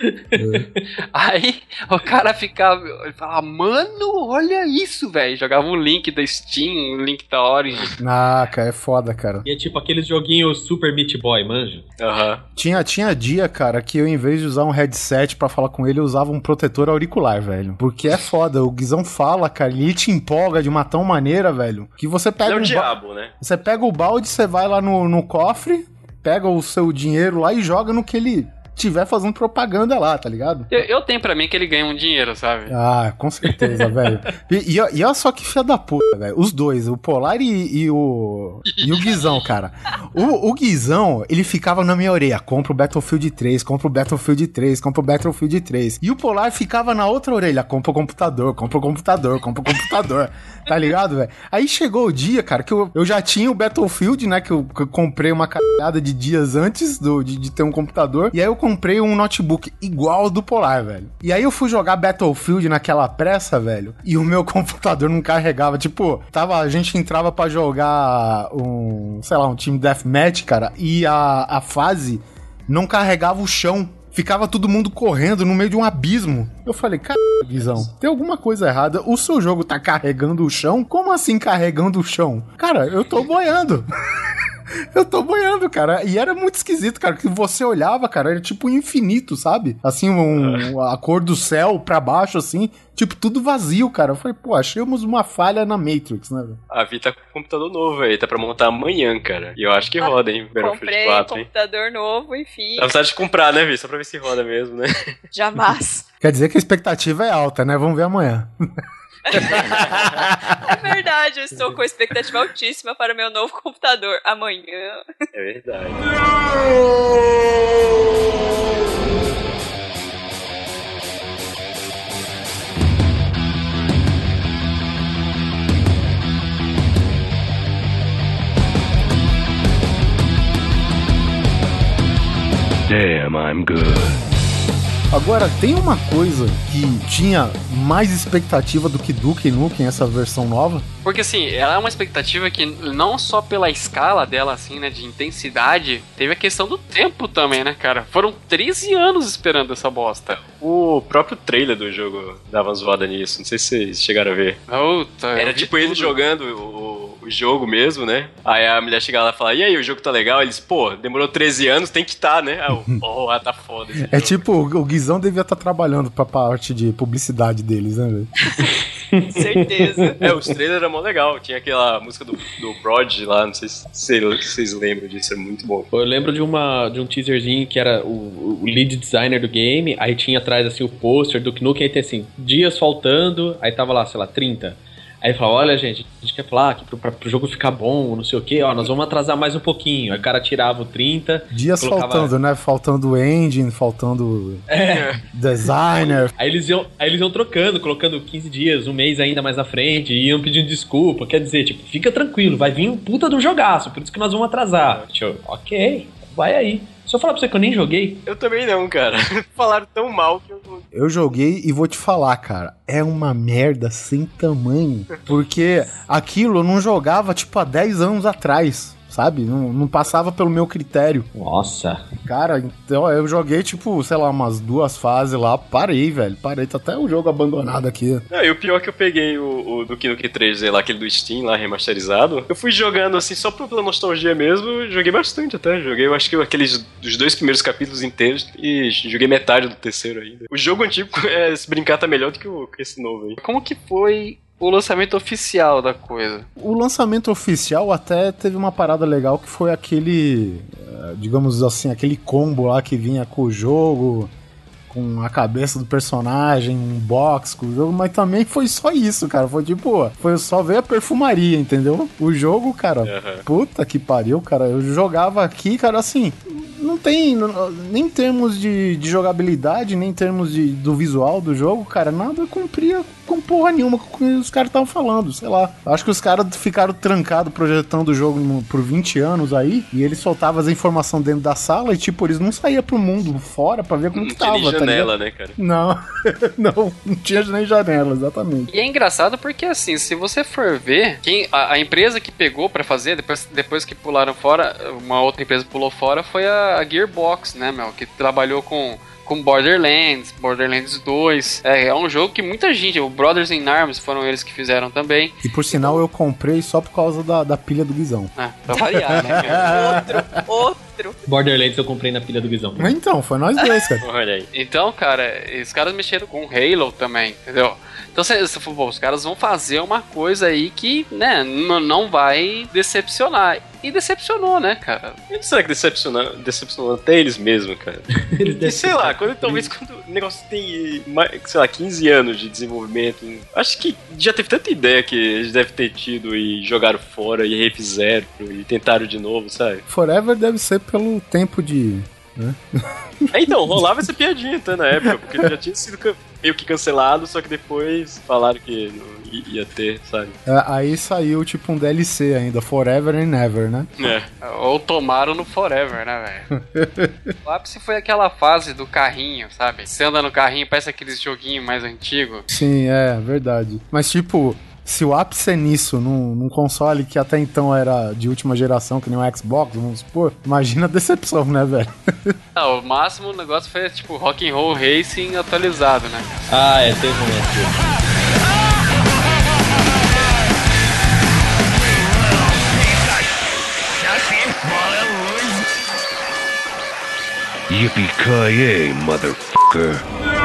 Aí o cara ficava, ele falava, mano, olha isso, velho. Jogava um link da Steam, um link da Origin. Ah, cara, é foda, cara. E é tipo aqueles joguinhos Super Meat Boy, manja? Aham. Uhum. Tinha, tinha dia, cara, que eu, em vez de usar um headset pra falar com ele, eu usava um protetor auricular, velho. Porque é foda, o Guizão fala, cara, ele te empolga de uma tão maneira, velho, que você pega é o um diabo, ba... né? Você pega o balde, você vai lá no, no cofre, pega o seu dinheiro lá e joga no que ele tiver fazendo propaganda lá, tá ligado? Eu, eu tenho pra mim que ele ganha um dinheiro, sabe? Ah, com certeza, velho. E, e, e olha só que filha da puta, velho. Os dois, o Polar e, e o e o Guizão, cara. O, o Guizão, ele ficava na minha orelha, compra o Battlefield três, compra o Battlefield três, compra o Battlefield três. E o Polar ficava na outra orelha, compra o computador, compra o computador, compra o computador. Tá ligado, velho? Aí chegou o dia, cara, que eu, eu já tinha o Battlefield, né, que eu, que eu comprei uma caralhada de dias antes do, de, de ter um computador. E aí eu comprei um notebook igual ao do Polar, velho. E aí eu fui jogar Battlefield naquela pressa, velho, e o meu computador não carregava. Tipo, tava, a gente entrava pra jogar um, sei lá, um time deathmatch, cara, e a, a fase não carregava o chão. Ficava todo mundo correndo no meio de um abismo. Eu falei, cara, Guizão, tem alguma coisa errada. O seu jogo tá carregando o chão? Como assim carregando o chão? Cara, eu tô boiando. Eu tô boiando, cara. E era muito esquisito, cara. Que você olhava, cara, era tipo infinito, sabe? Assim, um, a cor do céu pra baixo, assim. Tipo, tudo vazio, cara. Eu falei, pô, achamos uma falha na Matrix, né, velho? A Vi tá com um computador novo aí, tá pra montar amanhã, cara. E eu acho que roda, hein, Battlefield quatro, hein? Comprei um computador novo, enfim. Dá vontade de comprar, né, Vi? Só pra ver se roda mesmo, né? Jamais. Quer dizer que a expectativa é alta, né? Vamos ver amanhã. É verdade, eu estou com expectativa altíssima para o meu novo computador amanhã. É verdade. Damn, I'm good. Agora, tem uma coisa que tinha mais expectativa do que Duke Nukem, essa versão nova? Porque, assim, ela é uma expectativa que não só pela escala dela, assim, né, de intensidade, teve a questão do tempo também, né, cara? Foram treze anos esperando essa bosta. O próprio trailer do jogo dava uma zoada nisso, não sei se vocês chegaram a ver. Puta, Era tipo ele jogando o, o jogo mesmo, né? Aí a mulher chegava lá e falava, e aí, o jogo tá legal? Eles, pô, demorou treze anos, tem que tá, né? Aí eu, porra, tá foda esse É jogo. tipo, o Guizão devia estar tá trabalhando pra parte de publicidade deles, né, velho? Certeza. É, os trailers eram mó legal. Tinha aquela música do, do Brod lá, não sei se vocês lembram disso, é muito bom. Eu lembro de, uma, de um teaserzinho que era o, o lead designer do game, aí tinha atrás assim o pôster do Duke Nukem, aí tem assim, dias faltando, aí tava lá, sei lá, trinta. Aí ele falou, olha gente, a gente quer falar que pro, pra, pro jogo ficar bom, não sei o que, ó, nós vamos atrasar mais um pouquinho. Aí o cara tirava o trinta. Dias colocava... faltando, né? Faltando engine, faltando é. designer. Aí eles, iam, aí eles iam trocando, colocando quinze dias, um mês ainda mais na frente, e iam pedindo desculpa. Quer dizer, tipo, fica tranquilo, vai vir um puta do jogaço, por isso que nós vamos atrasar. Tipo, ok, vai aí. Se eu falar pra você que eu nem joguei... Eu também não, cara. Falaram tão mal que eu... Eu joguei e vou te falar, cara. É uma merda sem tamanho. Porque aquilo eu não jogava, tipo, há dez anos atrás. Sabe? Não, não passava pelo meu critério. Nossa. Cara, então eu joguei, tipo, sei lá, umas duas fases lá. Parei, velho. Parei. Tá até o jogo abandonado aqui. Não, e o pior é que eu peguei o, o Duke Nukem três D lá, aquele do Steam lá, remasterizado. Eu fui jogando, assim, só pela nostalgia mesmo. Joguei bastante até. Joguei, eu acho que aqueles dos dois primeiros capítulos inteiros. E joguei metade do terceiro ainda. O jogo antigo, é, se brincar, tá melhor do que, o, que esse novo aí. Como que foi... o lançamento oficial da coisa? O lançamento oficial até teve uma parada legal que foi aquele, digamos assim, aquele combo lá que vinha com o jogo, com a cabeça do personagem, um box com o jogo, mas também foi só isso, cara. Foi tipo, foi só ver a perfumaria, entendeu? O jogo, cara, uhum. Puta que pariu, cara. Eu jogava aqui, cara, assim... Não tem, nem em termos de, de jogabilidade, nem em termos de, do visual do jogo, cara, nada cumpria com porra nenhuma com o que os caras estavam falando, sei lá. Acho que os caras ficaram trancados projetando o jogo por vinte anos aí, e eles soltavam as informações dentro da sala e, tipo, eles não saíam pro mundo fora pra ver como não que tava. Não tinha nem janela, tá, né, cara? Não, não, não tinha nem janela, exatamente. E é engraçado porque, assim, se você for ver, quem, a, a empresa que pegou pra fazer, depois, depois que pularam fora, uma outra empresa pulou fora, foi a a Gearbox, né, meu, que trabalhou com, com Borderlands, Borderlands dois. É, é um jogo que muita gente, o Brothers in Arms foram eles que fizeram também. E por sinal eu comprei só por causa da, da pilha do Guizão. Ah, pra variar, né? outro, outro. Borderlands eu comprei na pilha do Guizão. Então, foi nós dois, cara. Olha aí. Então, cara, os caras mexeram com Halo também, entendeu? Então você falou, os caras vão fazer uma coisa aí que, né, n- não vai decepcionar. E decepcionou, né, cara? E será que decepcionou, decepcionou até eles mesmos, cara? Eles e sei lá, quando, talvez quando o negócio tem, sei lá, quinze anos de desenvolvimento, acho que já teve tanta ideia que eles devem ter tido e jogaram fora e refizeram e tentaram de novo, sabe? Forever deve ser pelo tempo de... né? É, então, rolava essa piadinha até na época, porque já tinha sido meio que cancelado, só que depois falaram que não ia ter, sabe? É, aí saiu tipo um D L C ainda, Forever and Ever, né? É. Ou tomaram no Forever, né, velho? O ápice foi aquela fase do carrinho, sabe? Você anda no carrinho, parece aqueles joguinhos mais antigos. Sim, é, verdade. Mas tipo... Se o ápice é nisso, num, num console que até então era de última geração, que nem o Xbox, vamos supor, imagina a decepção, né, velho? Não, o máximo do negócio foi, tipo, Rock'n'Roll Racing atualizado, né? Ah, é, teve um momento. Yippee-ki-yay, motherfucker.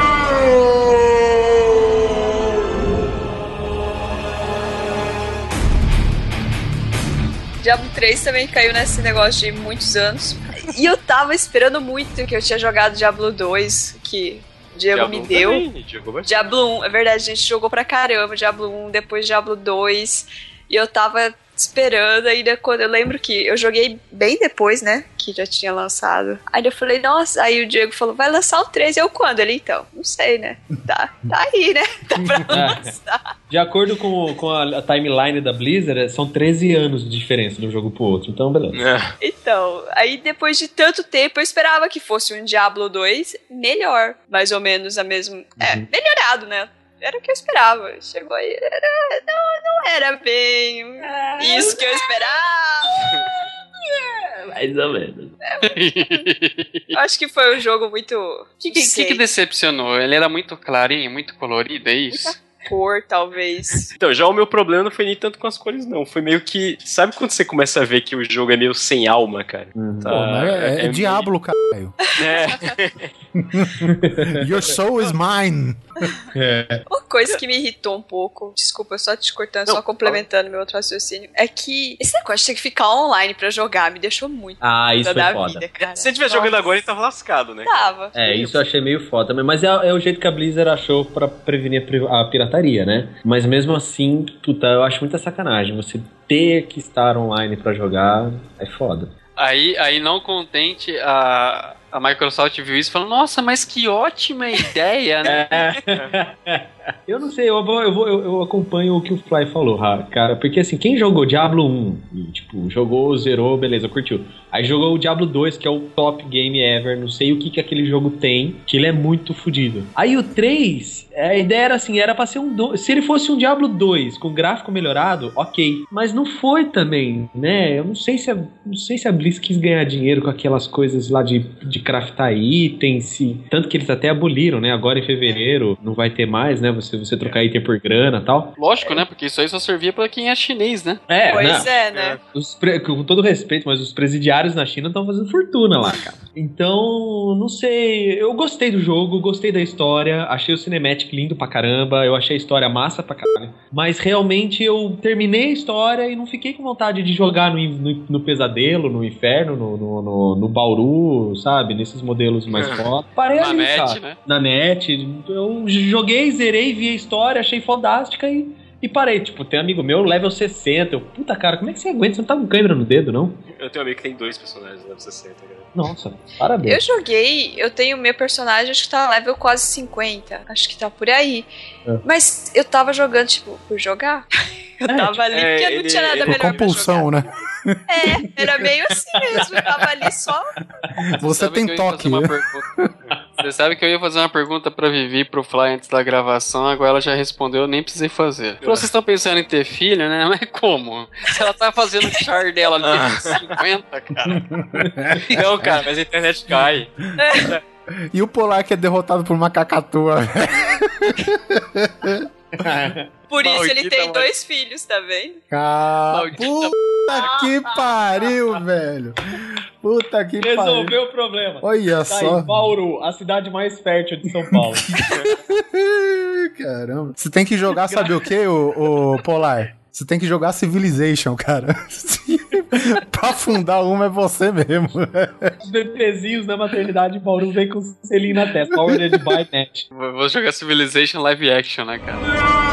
Diablo três também caiu nesse negócio de muitos anos. E eu tava esperando muito que eu tinha jogado Diablo dois, que o Diego Diablo me deu. Também, Diablo um, é verdade, a gente jogou pra caramba Diablo um, depois Diablo dois. E eu tava esperando, ainda quando eu lembro que eu joguei bem depois, né, que já tinha lançado. Aí eu falei, nossa, aí o Diego falou, vai lançar o três, eu quando? Ele, então, não sei, né, tá, tá aí, né, tá pra lançar. De acordo com, com a, a timeline da Blizzard, são treze anos de diferença de um jogo pro outro, então beleza. É. Então, aí depois de tanto tempo, eu esperava que fosse um Diablo dois melhor, mais ou menos a mesma, uhum. é, melhorado, né. Era o que eu esperava. Chegou aí, era, não, não era bem isso que eu esperava. Mais ou menos. Eu acho que foi um jogo muito... O que, que, que decepcionou? Ele era muito clarinho, muito colorido, é isso? cor, talvez. Então, já o meu problema não foi nem tanto com as cores, não. Foi meio que... Sabe quando você começa a ver que o jogo é meio sem alma, cara? Uhum. Tá, Pô, é, é, é Diablo, caralho. É. Your soul is mine. É. Uma coisa que me irritou um pouco, desculpa, só te cortando, não, só complementando meu outro raciocínio, é que esse negócio de ter que ficar online pra jogar me deixou muito. Ah, isso foi da foda. Vida, cara. Se você estiver jogando agora, ele tava lascado, né? Tava. É, isso eu achei meio foda também. Mas é, é o jeito que a Blizzard achou pra prevenir a, pri- a pirataria, né? Mas mesmo assim, puta, eu acho muita sacanagem. Você ter que estar online pra jogar é foda. Aí, aí não contente, a, a Microsoft viu isso e falou, nossa, mas que ótima ideia, né? É. Eu não sei, eu, vou, eu, vou, eu, eu acompanho o que o Fly falou, cara, porque assim, quem jogou Diablo um, e, tipo, jogou, zerou, beleza, curtiu. Aí jogou o Diablo dois, que é o top game ever, não sei o que que aquele jogo tem, que ele é muito fodido. Aí o três, a ideia era assim, era pra ser um... Do... Se ele fosse um Diablo dois com gráfico melhorado, ok. Mas não foi também, né? Eu não sei se a, não sei se a Blizz quis ganhar dinheiro com aquelas coisas lá de, de craftar itens, se... tanto que eles até aboliram, né? Agora em fevereiro não vai ter mais, né? Você, você trocar item por grana e tal. Lógico, é. né? Porque isso aí só servia pra quem é chinês, né? É, pois não. é, né? Os pre... Com todo respeito, mas os presidiários na China estão fazendo fortuna lá, cara. Então, não sei. Eu gostei do jogo, gostei da história, achei o cinematic lindo pra caramba, eu achei a história massa pra caralho. Mas realmente eu terminei a história e não fiquei com vontade de jogar no, no, no pesadelo, no inferno, no, no, no, no Bauru, sabe? Nesses modelos mais foda. Parei Na ali, net, sabe? né? Na net. Eu joguei, zerei, vi a história, achei fodástica e, e parei. Tipo, tem um amigo meu, level sessenta. Eu, puta cara, como é que você aguenta? Você não tá com câimbra no dedo, não? Eu tenho um amigo que tem dois personagens level sessenta, cara. Nossa, parabéns. Eu joguei, eu tenho meu personagem, acho que tá level quase cinquenta. Acho que tá por aí. É. Mas eu tava jogando, tipo, por jogar. Eu é, tava ali é, porque ele, não tinha nada por melhor compulsão, pra né? É, era meio assim mesmo. Eu tava ali só. Você tem toque, né? Você sabe que eu ia fazer uma pergunta pra Vivi e pro Fly antes da gravação, agora ela já respondeu, eu nem precisei fazer. Falou, vocês estão pensando em ter filho, né? Mas como? Se ela tá fazendo o char dela ali ah. cinquenta, cara. Não, cara, mas a internet cai. É. E o Polar que é derrotado por uma cacatua. Por isso Maldita ele tem mãe. dois filhos, tá vendo? Ah, puta que pariu, velho. Puta que pariu. Resolveu o problema. Olha tá só. Aí, Bauru, a cidade mais fértil de São Paulo. Caramba. Você tem que jogar, sabe o que, o, o Polar? Você tem que jogar Civilization, cara. Pra afundar uma é você mesmo. Os bebezinhos da maternidade de Bauru vem com selinho na testa. Powered by Net. Vou jogar Civilization live action, né, cara?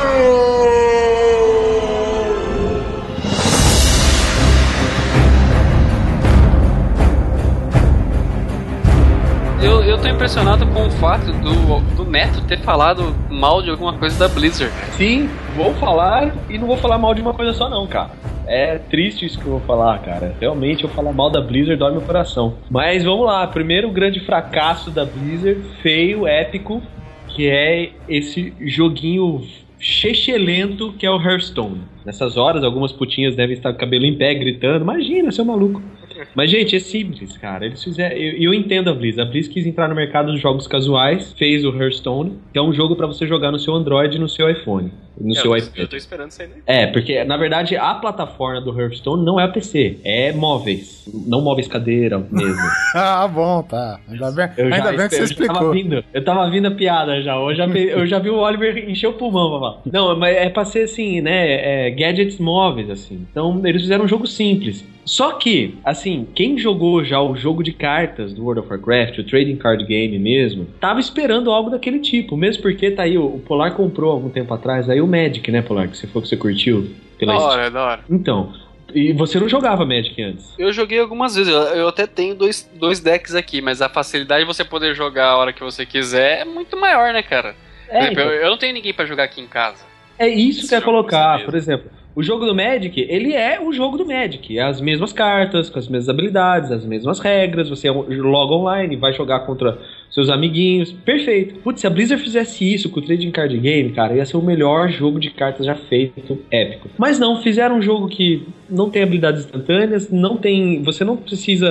Eu, eu tô impressionado com o fato do, do Neto ter falado mal de alguma coisa da Blizzard. Sim, vou falar e não vou falar mal de uma coisa só não, cara. É triste isso que eu vou falar, cara. Realmente eu falar mal da Blizzard dói meu coração. Mas vamos lá, primeiro grande fracasso da Blizzard, feio, épico, que é esse joguinho chechelento que é o Hearthstone. Nessas horas, algumas putinhas devem estar com o cabelo em pé, gritando, imagina, seu maluco. Mas, gente, é simples, cara. Eles fizeram. Eu, eu entendo a Blizz. A Blizz quis entrar no mercado dos jogos casuais, fez o Hearthstone, que é um jogo pra você jogar no seu Android e no seu iPhone. No é, seu eu, iPad. Eu tô esperando isso aí, né? É, porque, na verdade, a plataforma do Hearthstone não é P C, é móveis. Não móveis cadeira mesmo. Ah, bom, tá. Ainda bem, Eu ainda já, bem que você eu explicou. Já tava vindo, eu tava vindo a piada já. Eu já, eu já vi o Oliver encher o pulmão, papá. Não, mas é pra ser assim, né? É, gadgets móveis, assim. Então, eles fizeram um jogo simples. Só que, assim, quem jogou já o jogo de cartas do World of Warcraft, o Trading Card Game mesmo, tava esperando algo daquele tipo. Mesmo porque tá aí, o, o Polar comprou algum tempo atrás, aí o Magic, né, Polar? Que você falou que você curtiu. Pela da hora, da hora. Então, e você não jogava Magic antes? Eu joguei algumas vezes, eu, eu até tenho dois, dois decks aqui, mas a facilidade de você poder jogar a hora que você quiser é muito maior, né, cara? É, por exemplo, então. eu, eu não tenho ninguém pra jogar aqui em casa. É isso Esse que eu ia jogo colocar, você por exemplo. O jogo do Magic, ele é o jogo do Magic. É as mesmas cartas, com as mesmas habilidades, as mesmas regras. Você loga online, vai jogar contra seus amiguinhos. Perfeito. Putz, se a Blizzard fizesse isso com o Trading Card Game, cara, ia ser o melhor jogo de cartas já feito, épico. Mas não, fizeram um jogo que não tem habilidades instantâneas, não tem... Você não precisa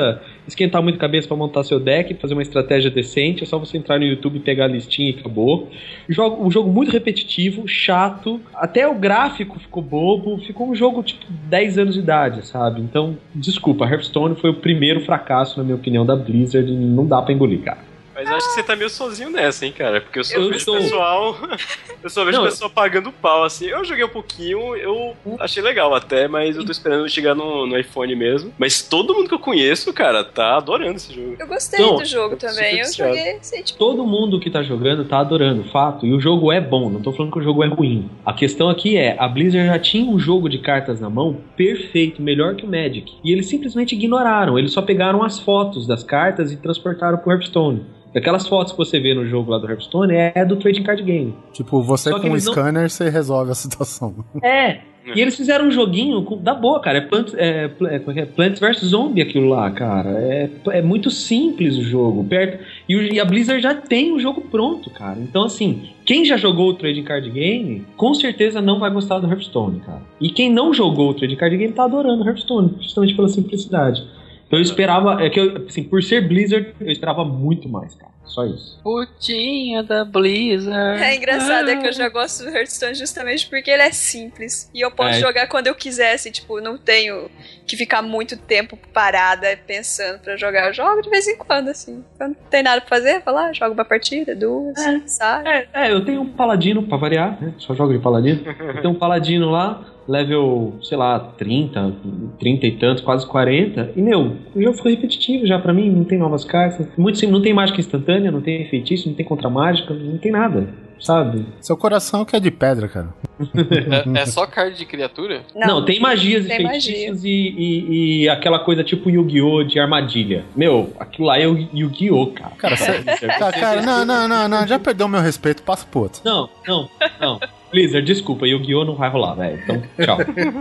esquentar muito a cabeça pra montar seu deck, fazer uma estratégia decente, é só você entrar no YouTube e pegar a listinha e acabou. Jogo, um jogo muito repetitivo, chato, até o gráfico ficou bobo, ficou um jogo tipo dez anos de idade, sabe? Então, desculpa, Hearthstone foi o primeiro fracasso, na minha opinião, da Blizzard, e não dá pra engolir, cara. Mas acho que você tá meio sozinho nessa, hein, cara? Porque eu só Eu vejo sou. pessoal. Eu só vejo Não, pessoal pagando pau, assim. Eu joguei um pouquinho, eu achei legal até, mas eu tô esperando chegar no, no iPhone mesmo. Mas todo mundo que eu conheço, cara, tá adorando esse jogo. Eu gostei Não, do jogo também. Eu viciado. joguei assim, tipo. Todo mundo que tá jogando tá adorando, fato. E o jogo é bom, não tô falando que o jogo é ruim. A questão aqui é, a Blizzard já tinha um jogo de cartas na mão perfeito, melhor que o Magic. E eles simplesmente ignoraram, eles só pegaram as fotos das cartas e transportaram pro Hearthstone. Aquelas fotos que você vê no jogo lá do Hearthstone é do Trading Card Game. Tipo, você Só que com um eles não- scanner, você resolve a situação. É, e eles fizeram um joguinho com- da boa, cara. É Plants, é, Pl- é, como é que é? Plants versus. Zombie aquilo lá, cara. É, é muito simples o jogo. Perto, e, o- e a Blizzard já tem o jogo pronto, cara. Então, assim, quem já jogou o Trading Card Game, com certeza não vai gostar do Hearthstone, cara. E quem não jogou o Trading Card Game tá adorando o Hearthstone, justamente pela simplicidade. Então eu esperava, é que eu, assim, por ser Blizzard, eu esperava muito mais, cara. Só isso. Putinha da Blizzard. É engraçado, é que eu já gosto do Hearthstone justamente porque ele é simples. E eu posso É. jogar quando eu quiser, assim, tipo, não tenho que ficar muito tempo parada pensando pra jogar. Eu jogo de vez em quando, assim. Quando não tem nada pra fazer, vou lá, jogo uma partida, duas, É. sai. É, é, eu tenho um paladino, pra variar, né? Só jogo de paladino. Eu tenho um paladino lá, level, sei lá, trinta, trinta e tantos, quase quarenta. E, meu, o jogo ficou repetitivo já pra mim, não tem novas cartas. Muito simples, não tem mágica instantânea, não tem feitiço, não tem contra-mágica, não tem nada, sabe? Seu coração que é de pedra, cara. É, é só card de criatura? Não, tem magias e tem feitiços e, e, e aquela coisa tipo Yu-Gi-Oh! De armadilha. Meu, aquilo lá é o Yu-Gi-Oh! Cara. Cara, você... Cara, cara, não, não, não, não, já perdeu meu respeito, passa pro outro. Não, não, não. Blizzard, desculpa, Yu-Gi-Oh! Não vai rolar, velho. Então, tchau.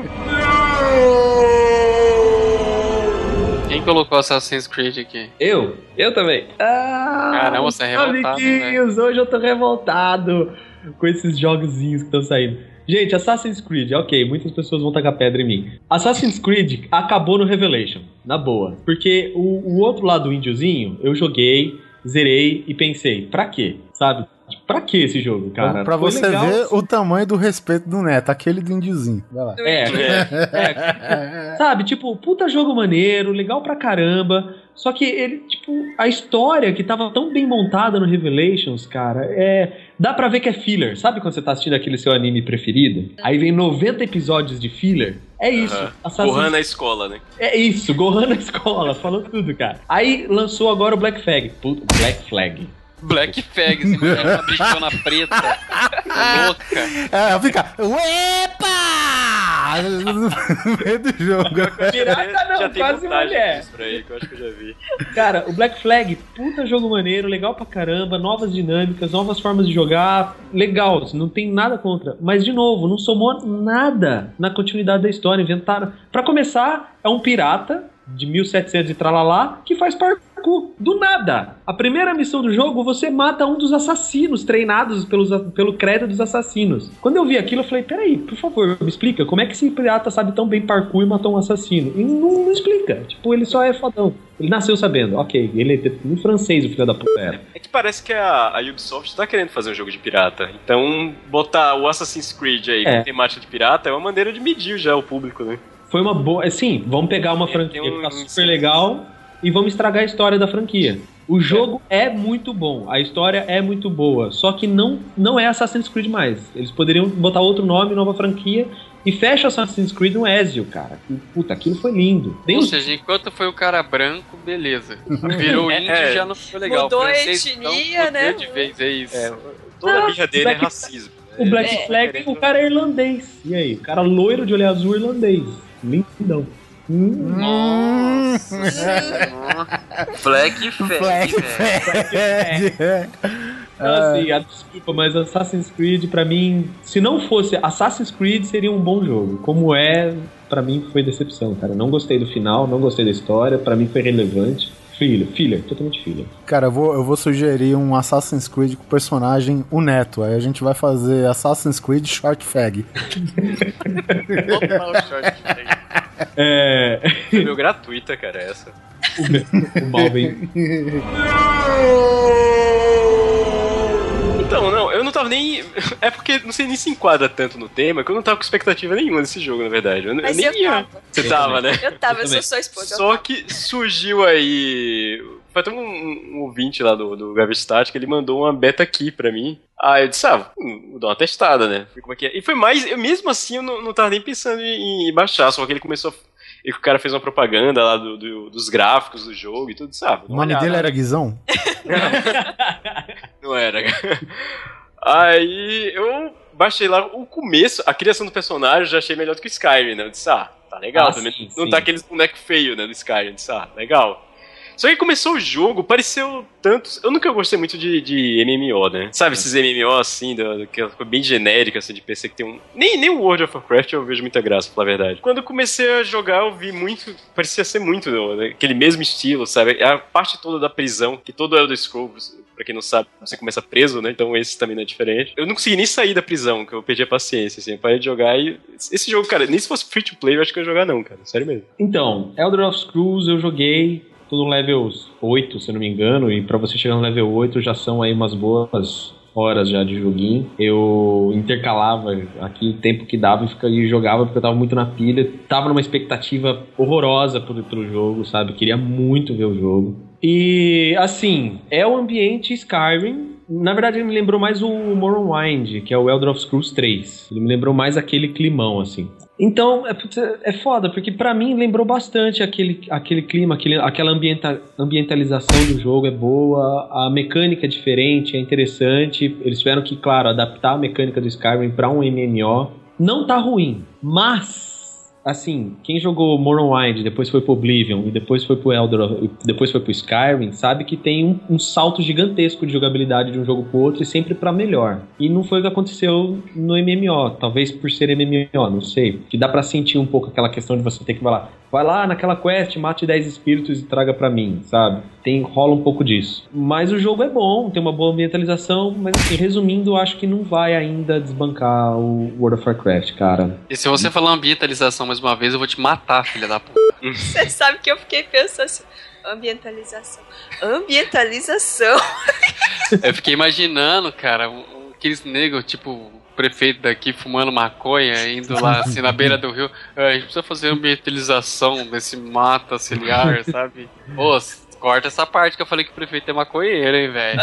Quem colocou Assassin's Creed aqui? Eu? Eu também. Ah, Caramba, você é revoltado, amiguinhos, hoje eu tô revoltado com esses jogozinhos que estão saindo. Gente, Assassin's Creed, ok, muitas pessoas vão tacar pedra em mim. Assassin's Creed acabou no Revelation, na boa. Porque o, o outro lado do índiozinho, eu joguei, zerei e pensei, pra quê? Sabe? Pra que esse jogo, cara? Pra Foi você legal, ver o tamanho do respeito do Neto, aquele do índiozinho. Vai lá. É, é, é. Sabe, tipo, puta jogo maneiro, legal pra caramba. Só que ele, tipo, a história que tava tão bem montada no Revelations, cara, é. Dá pra ver que é filler. Sabe quando você tá assistindo aquele seu anime preferido? Aí vem noventa episódios de filler. É isso. Uhum. Assassin's- Gohan na escola, né? É isso, Gohan na escola, falou tudo, cara. Aí lançou agora o Black Flag. Puta, Black Flag. Black Flag, esse mulher, uma bichona preta, louca. É, fica. Uepa! No meio do jogo. Pirata não, já tem quase montagem mulher. disso por aí, que eu acho que eu já vi. Cara, o Black Flag, puta jogo maneiro, legal pra caramba, novas dinâmicas, novas formas de jogar, legal, não tem nada contra. Mas, de novo, não somou nada na continuidade da história, inventaram. Pra começar, é um pirata de mil e setecentos e tralalá que faz parkour, do nada. A primeira missão do jogo, você mata um dos assassinos, treinados pelos, pelo credo dos assassinos. Quando eu vi aquilo, eu falei, peraí, por favor, me explica, como é que esse pirata sabe tão bem parkour e matou um assassino? E não, não explica, tipo, ele só é fodão. Ele nasceu sabendo, ok, ele é em francês, o filho da puta era. É que parece que a, a Ubisoft tá querendo fazer um jogo de pirata. Então, botar o Assassin's Creed aí É. com temática de pirata é uma maneira de medir já o público, né? Foi uma boa. Assim, vamos pegar uma franquia tem um- que tá super legal e vamos estragar a história da franquia. O jogo é. muito bom, a história é muito boa, só que não, não é Assassin's Creed mais. Eles poderiam botar outro nome, nova franquia, e fecha Assassin's Creed no Ezio, cara. Puta, aquilo foi lindo. Ou seja, enquanto foi o cara branco, beleza. Virou índio É, já não foi legal. Mudou a Francês, etnia, então, né? mudou de vez, é isso. É, toda a birra dele Black- é racismo. O Black É. Flag, o cara é irlandês. E aí? O cara loiro de olho azul irlandês. Lindão. Hum. Nossa. Black Flag, Black velho. Flag. Então, assim, a desculpa, mas Assassin's Creed, pra mim, se não fosse Assassin's Creed, seria um bom jogo. Como é, pra mim foi decepção, cara. Não gostei do final, não gostei da história, pra mim foi relevante. Filho, filha, totalmente filha. Cara, eu vou, eu vou sugerir um Assassin's Creed com o personagem o Neto. Aí a gente vai fazer Assassin's Creed Short Fag. Total short flag. É. É meio gratuita, cara, essa. o, o mal vem. Então, não, eu não tava nem... É porque não sei nem se enquadra tanto no tema, que eu não tava com expectativa nenhuma desse jogo, na verdade. Eu, Mas eu nem eu ia. tava. Você Eu tava, também. né? Eu tava, eu, Eu sou sua esposa. eu Só tava. que surgiu aí... Foi até um, um ouvinte lá do, do Gavistat que ele mandou uma beta aqui pra mim. Ah, eu disse, ah, vou dar uma testada, né? Como é que é? E foi mais... Eu, mesmo assim, eu não, não tava nem pensando em, em baixar, só que ele começou a... E o cara fez uma propaganda lá do, do, dos gráficos do jogo e tudo, sabe? O nome dele era Guizão? Não era. Aí eu baixei lá o começo, a criação do personagem eu já achei melhor do que o Skyrim, né? Eu disse, ah, tá legal. Ah, também sim, não sim. tá aqueles boneco feio, né, do Skyrim. Eu disse, ah, legal. Só que começou o jogo, pareceu tanto... Eu nunca gostei muito de, de M M O, né? Sabe, esses M M O, assim, do, do, que é bem genérica, assim, de P C que tem um... Nem, nem o World of Warcraft eu vejo muita graça, pra falar a verdade. Quando eu comecei a jogar, eu vi muito... Parecia ser muito, né, aquele mesmo estilo, sabe? A parte toda da prisão, que todo Elder Scrolls, pra quem não sabe, você começa preso, né? Então esse também não é diferente. Eu não consegui nem sair da prisão, que eu perdi a paciência, assim. Eu parei de jogar e... Esse jogo, cara, nem se fosse free to play, eu acho que eu ia jogar não, cara. Sério mesmo. Então, Elder Scrolls eu joguei... Tudo no level oito, se eu não me engano, e pra você chegar no level oito já são aí umas boas horas já de joguinho. Eu intercalava aqui o tempo que dava e, ficava, e jogava porque eu tava muito na pilha. Tava numa expectativa horrorosa pro, pro jogo, sabe? Queria muito ver o jogo. E, assim, é o ambiente Skyrim. Na verdade, ele me lembrou mais o Morrowind, que é o Elder Scrolls três. Ele me lembrou mais aquele climão, assim. Então, é, é foda, porque pra mim lembrou bastante aquele, aquele clima, aquele, aquela ambienta, ambientalização do jogo é boa, a mecânica é diferente, é interessante. Eles tiveram que, claro, adaptar a mecânica do Skyrim pra um M M O. Não tá ruim, mas... Assim, quem jogou Morrowind, depois foi pro Oblivion e depois foi pro Elder, depois foi pro Skyrim, sabe que tem um, um salto gigantesco de jogabilidade de um jogo pro outro e sempre pra melhor. E não foi o que aconteceu no M M O, talvez por ser M M O, não sei. Que dá pra sentir um pouco aquela questão de você ter que falar, vai lá naquela quest, mate dez espíritos e traga pra mim, sabe? Tem, rola um pouco disso. Mas o jogo é bom, tem uma boa ambientalização, mas assim, resumindo, acho que não vai ainda desbancar o World of Warcraft, cara. E se você falar ambientalização mais uma vez, eu vou te matar, filha da puta. Você sabe que eu fiquei pensando assim, ambientalização. Ambientalização. Eu fiquei imaginando, cara, um- um- aqueles negros, tipo, o prefeito daqui fumando maconha, indo lá assim na beira do rio. "Ah, a gente precisa fazer ambientalização desse mata ciliar, sabe? Ô, s- corta essa parte que eu falei que o prefeito é maconheiro, hein, velho.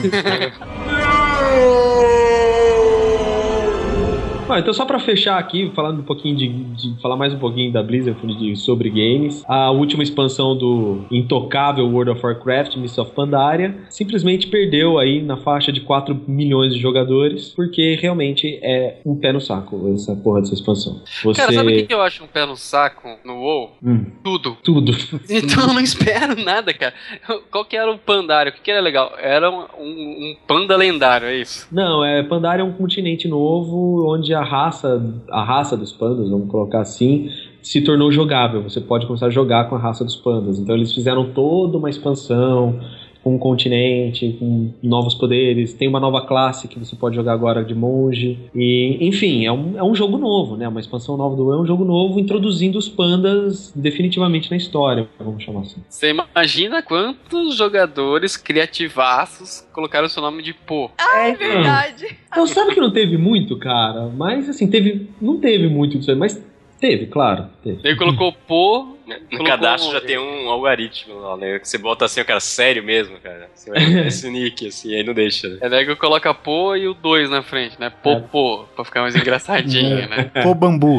Bom, então só pra fechar aqui, falando um pouquinho de, de falar mais um pouquinho da Blizzard de, sobre games, a última expansão do intocável World of Warcraft, Mists of Pandaria, simplesmente perdeu aí na faixa de quatro milhões de jogadores, porque realmente é um pé no saco essa porra dessa expansão. Você... Cara, sabe o que que eu acho um pé no saco no WoW? Hum, Tudo. tudo. Então eu não espero nada, cara. Qual que era o Pandaria? O que que era legal? Era um, um, um panda lendário, é isso? Não, é, Pandaria é um continente novo, onde a raça, a raça dos pandas, vamos colocar assim, se tornou jogável. Você pode começar a jogar com a raça dos pandas. Então eles fizeram toda uma expansão com um continente, com novos poderes. Tem uma nova classe que você pode jogar agora de monge. E, enfim, é um, é um jogo novo, né? Uma expansão nova do WoW, é um jogo novo introduzindo os pandas definitivamente na história, vamos chamar assim. Você imagina quantos jogadores criativaços colocaram o seu nome de pô? Ah, é verdade. Então, sabe que não teve muito, cara? Mas, assim, teve... Não teve muito disso aí, mas teve, claro. Teve. Ele colocou pô... No colocou cadastro um- já tem um algoritmo lá, né? Que você bota assim, o cara, sério mesmo, cara? Você vai ver esse nick, assim, aí não deixa, né? É nego coloca pô e o dois na frente, né? Pô, É. pô, pra ficar mais engraçadinho, né? Pô, bambu.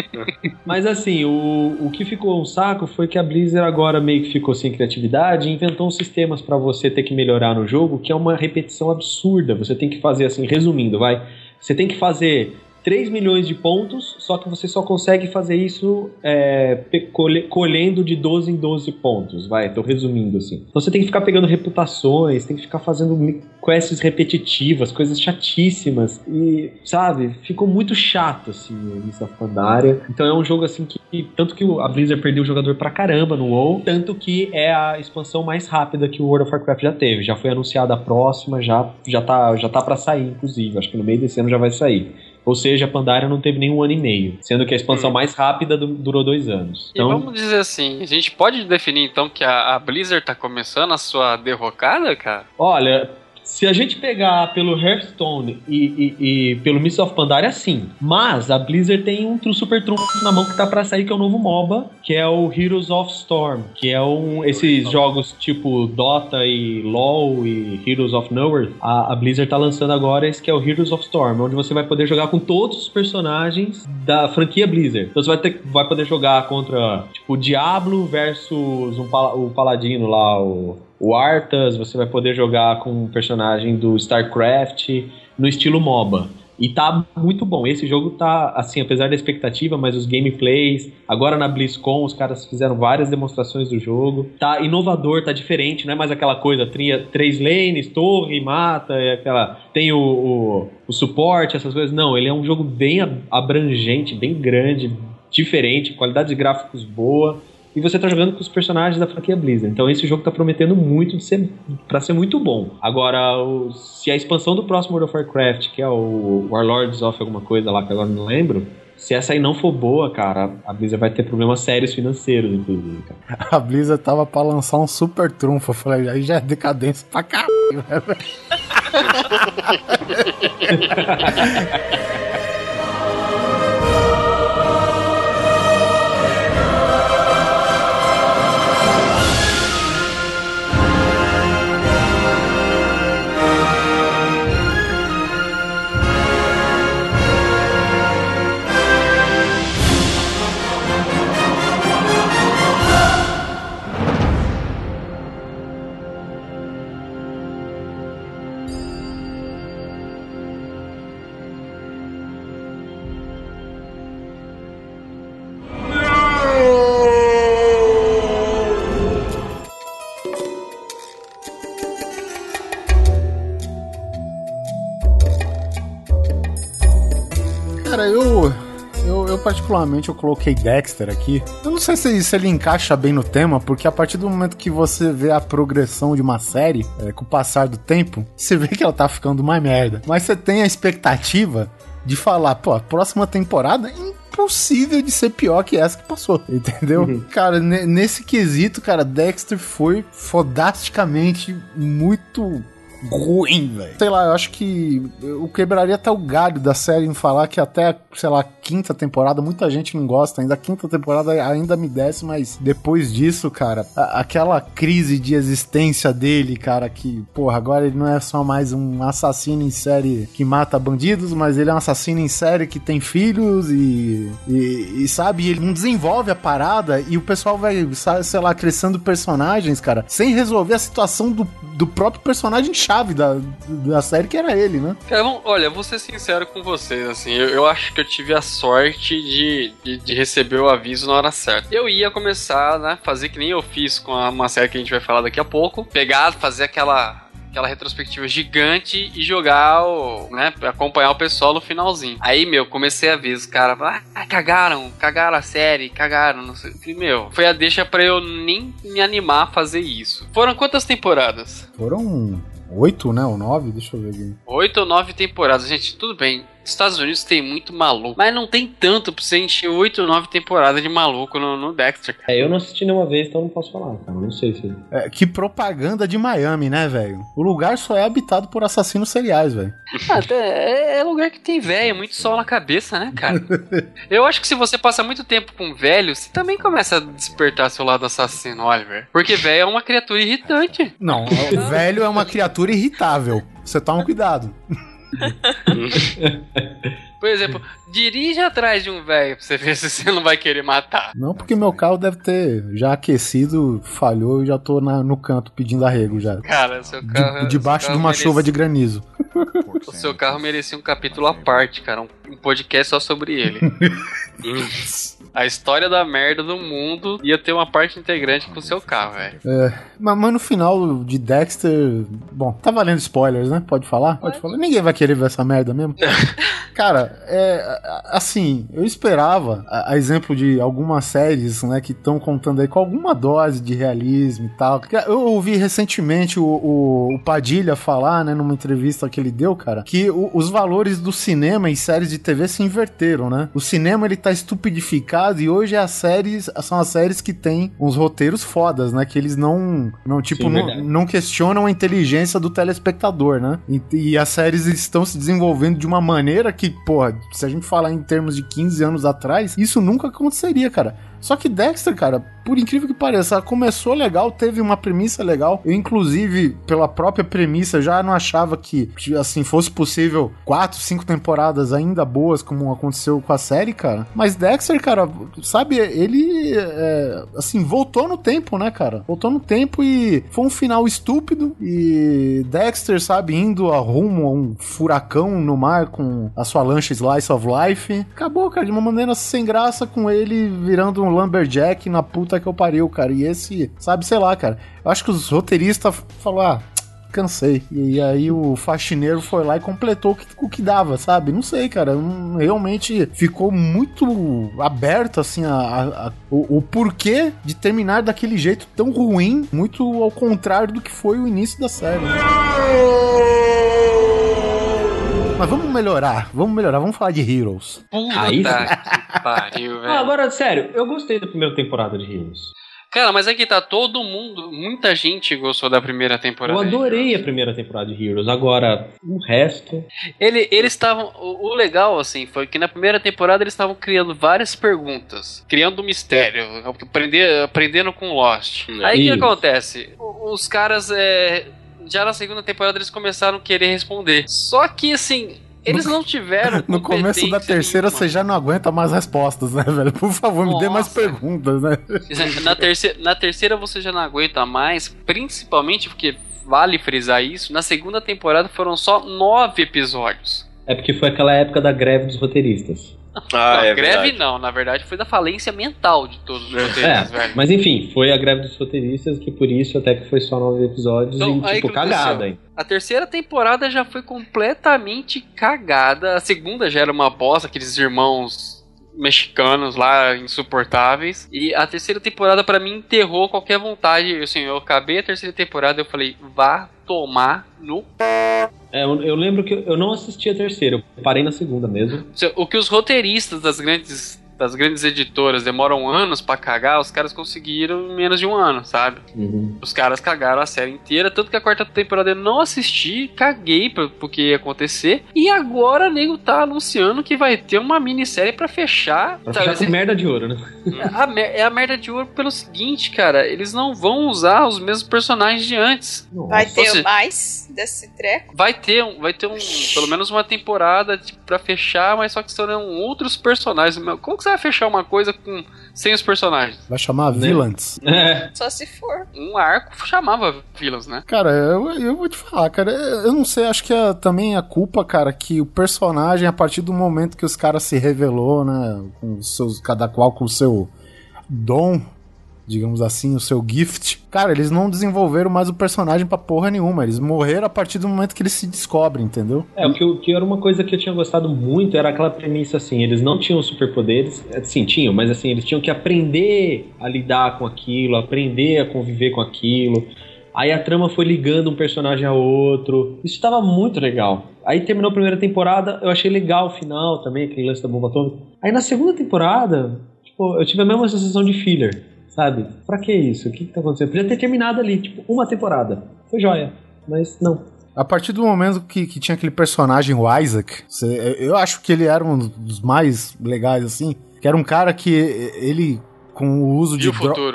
Mas assim, o, o que ficou um saco foi que a Blizzard agora meio que ficou sem criatividade e inventou uns sistemas pra você ter que melhorar no jogo, que é uma repetição absurda. Você tem que fazer assim, resumindo, vai. Você tem que fazer três milhões de pontos, só que você só consegue fazer isso é, pe- colhe- colhendo de doze em doze pontos, vai, tô resumindo assim. Então você tem que ficar pegando reputações, tem que ficar fazendo mi- quests repetitivas, coisas chatíssimas, e, sabe, ficou muito chato, assim, o Mists of Pandaria. Então é um jogo, assim, que, tanto que o- a Blizzard perdeu o jogador pra caramba no WoW, tanto que é a expansão mais rápida que o World of Warcraft já teve. Já foi anunciada a próxima, já, já, tá, já tá pra sair, inclusive, acho que no meio desse ano já vai sair. Ou seja, a Pandaria não teve nem um ano e meio, sendo que a expansão hum. mais rápida du- durou dois anos. Então, e vamos dizer assim, a gente pode definir então que a, a Blizzard tá começando a sua derrocada, cara? Olha, se a gente pegar pelo Hearthstone e, e, e pelo Mists of Pandaria, sim. Mas a Blizzard tem um tru- super trunfo na mão que tá pra sair, que é o novo MOBA, que é o Heroes of Storm, que é um esses jogos tipo Dota e LoL e Heroes of Nowhere. A, a Blizzard tá lançando agora esse que é o Heroes of Storm, onde você vai poder jogar com todos os personagens da franquia Blizzard. Então você vai, ter, vai poder jogar contra tipo o Diablo versus um, o Paladino lá, o... o Arthas, você vai poder jogar com um personagem do StarCraft no estilo MOBA. E tá muito bom. Esse jogo tá, assim, apesar da expectativa, mas os gameplays... Agora na BlizzCon, os caras fizeram várias demonstrações do jogo. Tá inovador, tá diferente, não é mais aquela coisa, tria, três lanes, torre, mata, e aquela... Tem o, o, o suporte, essas coisas. Não, ele é um jogo bem abrangente, bem grande, diferente, qualidade de gráficos boa. E você tá jogando com os personagens da franquia Blizzard. Então esse jogo tá prometendo muito de ser, pra ser muito bom. Agora, o, se a expansão do próximo World of Warcraft, que é o Warlords of alguma coisa lá, que agora não lembro, se essa aí não for boa, cara, a Blizzard vai ter problemas sérios financeiros, inclusive, cara. A Blizzard tava pra lançar um super trunfo. Eu falei, aí já é decadência pra caralho, velho. Cara, eu, eu, eu particularmente eu coloquei Dexter aqui. Eu não sei se, se ele encaixa bem no tema, porque a partir do momento que você vê a progressão de uma série, é, com o passar do tempo, você vê que ela tá ficando mais merda. Mas você tem a expectativa de falar, pô, a próxima temporada... impossível de ser pior que essa que passou, entendeu? Uhum. Cara, n- nesse quesito, cara, Dexter foi fodasticamente muito ruim, velho. Sei lá, eu acho que eu quebraria até o galho da série em falar que até, sei lá, quinta temporada, muita gente não gosta ainda, a quinta temporada ainda me desce, mas depois disso, cara, a- aquela crise de existência dele, cara, que, porra, agora ele não é só mais um assassino em série que mata bandidos, mas ele é um assassino em série que tem filhos e, e, e sabe, ele não desenvolve a parada e o pessoal vai, sei lá, crescendo personagens, cara, sem resolver a situação do, do próprio personagem chave da, da série, que era ele, né? Cara, bom, olha, vou ser sincero com vocês, assim, eu, eu acho que eu tive a sorte de, de, de receber o aviso na hora certa. Eu ia começar, né, fazer que nem eu fiz com a, uma série que a gente vai falar daqui a pouco, pegar, fazer aquela... aquela retrospectiva gigante e jogar o, né, acompanhar o pessoal no finalzinho. Aí, meu, comecei a ver os caras, ah, cagaram, cagaram a série, cagaram, não sei. E, meu, foi a deixa pra eu nem me animar a fazer isso. Foram quantas temporadas? Foram oito, né, ou nove? Deixa eu ver aqui. Oito ou nove temporadas, gente, tudo bem. Estados Unidos tem muito maluco, mas não tem tanto pra você encher oito ou nove temporadas de maluco no, no Dexter. É, eu não assisti nenhuma vez, então não posso falar, cara. Não sei se... É, que propaganda de Miami, né, velho? O lugar só é habitado por assassinos seriais, velho. Ah, é, é lugar que tem velho, muito sol na cabeça, né, cara? Eu acho que se você passa muito tempo com velho, você também começa a despertar seu lado assassino, Oliver. Porque velho é uma criatura irritante. Não, o velho é uma criatura irritável. Você toma cuidado. Por exemplo, dirija atrás de um velho pra você ver se você não vai querer matar. Não, porque meu carro deve ter já aquecido, falhou e já tô na, no canto pedindo arrego já. Cara, seu carro... De, debaixo seu carro de uma merece... chuva de granizo. O seu carro merecia um capítulo à parte, cara. Um, um podcast só sobre ele. A história da merda do mundo ia ter uma parte integrante com o seu carro, velho. É, mas, mas no final de Dexter... Bom, tá valendo spoilers, né? Pode falar? Pode falar. Ninguém vai querer ver essa merda mesmo. Cara, é... Assim, eu esperava, a, a exemplo de algumas séries, né, que estão contando aí com alguma dose de realismo e tal. Eu ouvi recentemente o, o, o Padilha falar, né, numa entrevista que ele deu, cara, que o, os valores do cinema e séries de T V se inverteram, né? O cinema, ele tá estupidificado e hoje as séries, são as séries que tem uns roteiros fodas, né? Que eles não, não tipo, Sim, não, não questionam a inteligência do telespectador, né? E, e as séries estão se desenvolvendo de uma maneira que, porra, se a gente falar em termos de quinze anos atrás, isso nunca aconteceria, cara. Só que Dexter, cara, por incrível que pareça, começou legal, teve uma premissa legal. Eu, inclusive, pela própria premissa, já não achava que, assim, fosse possível quatro, cinco temporadas ainda boas, como aconteceu com a série, cara. Mas Dexter, cara, sabe, ele, é, assim, voltou no tempo, né, cara? Voltou no tempo e foi um final estúpido. E Dexter, sabe, indo a rumo a um furacão no mar com a sua lancha Slice of Life. Acabou, cara, de uma maneira sem graça, com ele virando um lumberjack na puta que eu pariu, cara. E esse, sabe, sei lá, cara. Eu acho que os roteiristas falaram, ah, cansei. E aí o faxineiro foi lá e completou o que, o que dava, sabe? Não sei, cara. Realmente ficou muito aberto, assim, a, a, a, o, o porquê de terminar daquele jeito tão ruim, muito ao contrário do que foi o início da série. Mas vamos melhorar, vamos melhorar, vamos falar de Heroes. Aí que pariu, velho. Ah, agora, sério, eu gostei da primeira temporada de Heroes. Cara, mas aqui tá todo mundo, muita gente gostou da primeira temporada. Eu adorei a primeira temporada de Heroes, agora o resto... Ele, eles estavam... O, o legal, assim, foi que na primeira temporada eles estavam criando várias perguntas, criando um mistério, aprender, aprendendo com Lost. Aí o que acontece? Os caras... É, já na segunda temporada eles começaram a querer responder. Só que, assim, eles não tiveram No começo da terceira nenhuma. Você já não aguenta mais respostas, né, velho? Por favor, Nossa. me dê mais perguntas, né? Na terceira, na terceira você já não aguenta mais, principalmente porque, vale frisar isso, na segunda temporada foram só nove episódios. É porque foi aquela época da greve dos roteiristas. Ah, não, é greve verdade. Não, na verdade foi da falência mental de todos os roteiristas, é, velho. Mas enfim, foi a greve dos roteiristas, que por isso até que foi só nove episódios então, e tipo, cagada, hein? A terceira temporada já foi completamente cagada, a segunda já era uma bosta, aqueles irmãos mexicanos lá, insuportáveis, e a terceira temporada pra mim enterrou qualquer vontade, assim, eu acabei a terceira temporada e eu falei, vá tomar no... É, eu, eu lembro que eu não assisti a terceira, eu parei na segunda mesmo. O que os roteiristas das grandes, das grandes editoras demoram anos pra cagar, os caras conseguiram em menos de um ano, sabe? Uhum. Os caras cagaram a série inteira, tanto que a quarta temporada eu não assisti, caguei pra, porque ia acontecer, e agora o nego tá anunciando que vai ter uma minissérie pra fechar. Pra fechar com merda de ouro, né? A, é a merda de ouro pelo seguinte, cara, eles não vão usar os mesmos personagens de antes. Vai ter seja, mais desse treco? Vai ter, um, vai ter um, pelo menos uma temporada tipo, pra fechar, mas só que serão outros personagens. Como que você vai fechar uma coisa com sem os personagens? Vai chamar né? Villains. É. Só se for. Um arco chamava Villains, né? Cara, eu, eu vou te falar, cara, eu não sei, acho que é também a culpa, cara, que o personagem, a partir do momento que os caras se revelou, né, com os seus, cada qual com o seu dom, digamos assim, o seu gift, cara, eles não desenvolveram mais o personagem pra porra nenhuma, eles morreram a partir do momento que eles se descobrem, entendeu? É, o que, o que era uma coisa que eu tinha gostado muito, era aquela premissa assim, eles não tinham superpoderes, sim, tinham, mas assim, eles tinham que aprender a lidar com aquilo, aprender a conviver com aquilo, aí a trama foi ligando um personagem a outro, isso estava muito legal. Aí terminou a primeira temporada, eu achei legal o final também, aquele lance da bomba atômica. Aí na segunda temporada, tipo, eu tive a mesma sensação de filler. Sabe? Pra que isso? O que que tá acontecendo? Podia ter terminado ali, tipo, uma temporada. Foi joia. Mas não. A partir do momento que, que tinha aquele personagem, o Isaac, você, eu acho que ele era um dos mais legais, assim. Que era um cara que ele, com o uso e de... o futuro? Dro-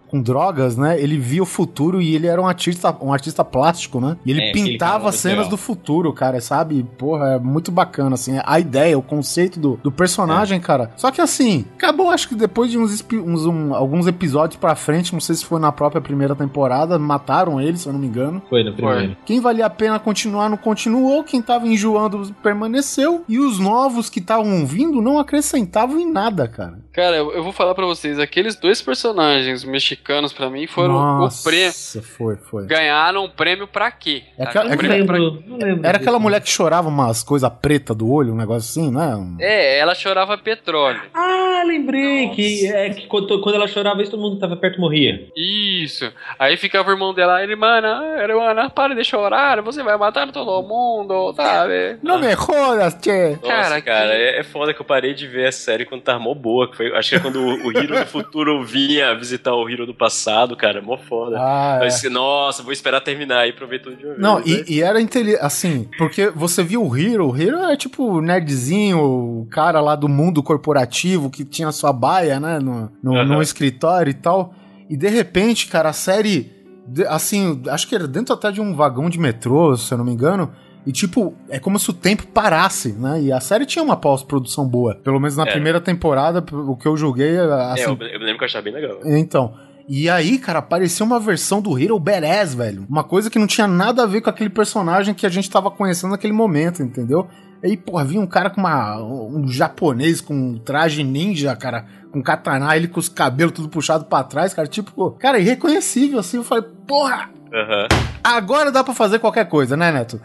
com drogas, né? Ele via o futuro e ele era um artista, um artista plástico, né? E ele É, pintava cenas legal. do futuro, cara, sabe? Porra, é muito bacana, assim. A ideia, o conceito do, do personagem, é. cara. Só que assim, acabou, acho que depois de uns, uns um, alguns episódios pra frente, não sei se foi na própria primeira temporada, mataram ele, se eu não me engano. Foi na primeira. Quem valia a pena continuar não continuou, quem tava enjoando permaneceu, e os novos que estavam vindo não acrescentavam em nada, cara. Cara, eu, eu vou falar pra vocês, aqueles dois personagens mexicanos pra mim foram Nossa, o prêmio. foi, foi. Ganharam um prêmio pra quê? É aquela, um é prêmio aquela, pra... Não lembro era disso. aquela mulher que chorava umas coisas pretas do olho, um negócio assim, né? É, ela chorava petróleo. Ah, lembrei que, é, que quando, quando ela chorava, isso todo mundo que tava perto morria. Isso. Aí ficava o irmão dela, irmã, irmã, para de chorar, você vai matar todo mundo, sabe? Não me jodas, tchê. Nossa, Cara, cara, que- é, é foda que eu parei de ver a série quando tava mó boa. Que foi, acho que é quando o, o Hiro do futuro vinha visitar o Hiro do passado, cara. Mó foda. Ah, Eu é. disse, nossa, vou esperar terminar aí pra ver tudo de uma vez. Não, né? e, e era inteligente, assim, porque você viu o Hiro, o Hiro é tipo o nerdzinho, o cara lá do mundo corporativo que tinha sua baia, né, no, no, Aham. no escritório e tal, e de repente, cara, a série, de- assim, acho que era dentro até de um vagão de metrô, se eu não me engano, e tipo, é como se o tempo parasse, né, e a série tinha uma pós-produção boa, pelo menos na Era. primeira temporada, o que eu julguei, assim, É, eu, eu lembro que eu achava bem legal. então, e aí, cara, apareceu uma versão do Hero Badass, velho. Uma coisa que não tinha nada a ver com aquele personagem que a gente tava conhecendo naquele momento, entendeu? Aí, porra, vinha um cara com uma... um japonês com um traje ninja, cara, com katana, ele com os cabelos tudo puxado pra trás, cara, tipo... Cara, irreconhecível, assim, eu falei, porra... Aham. Agora dá pra fazer qualquer coisa, né, Neto?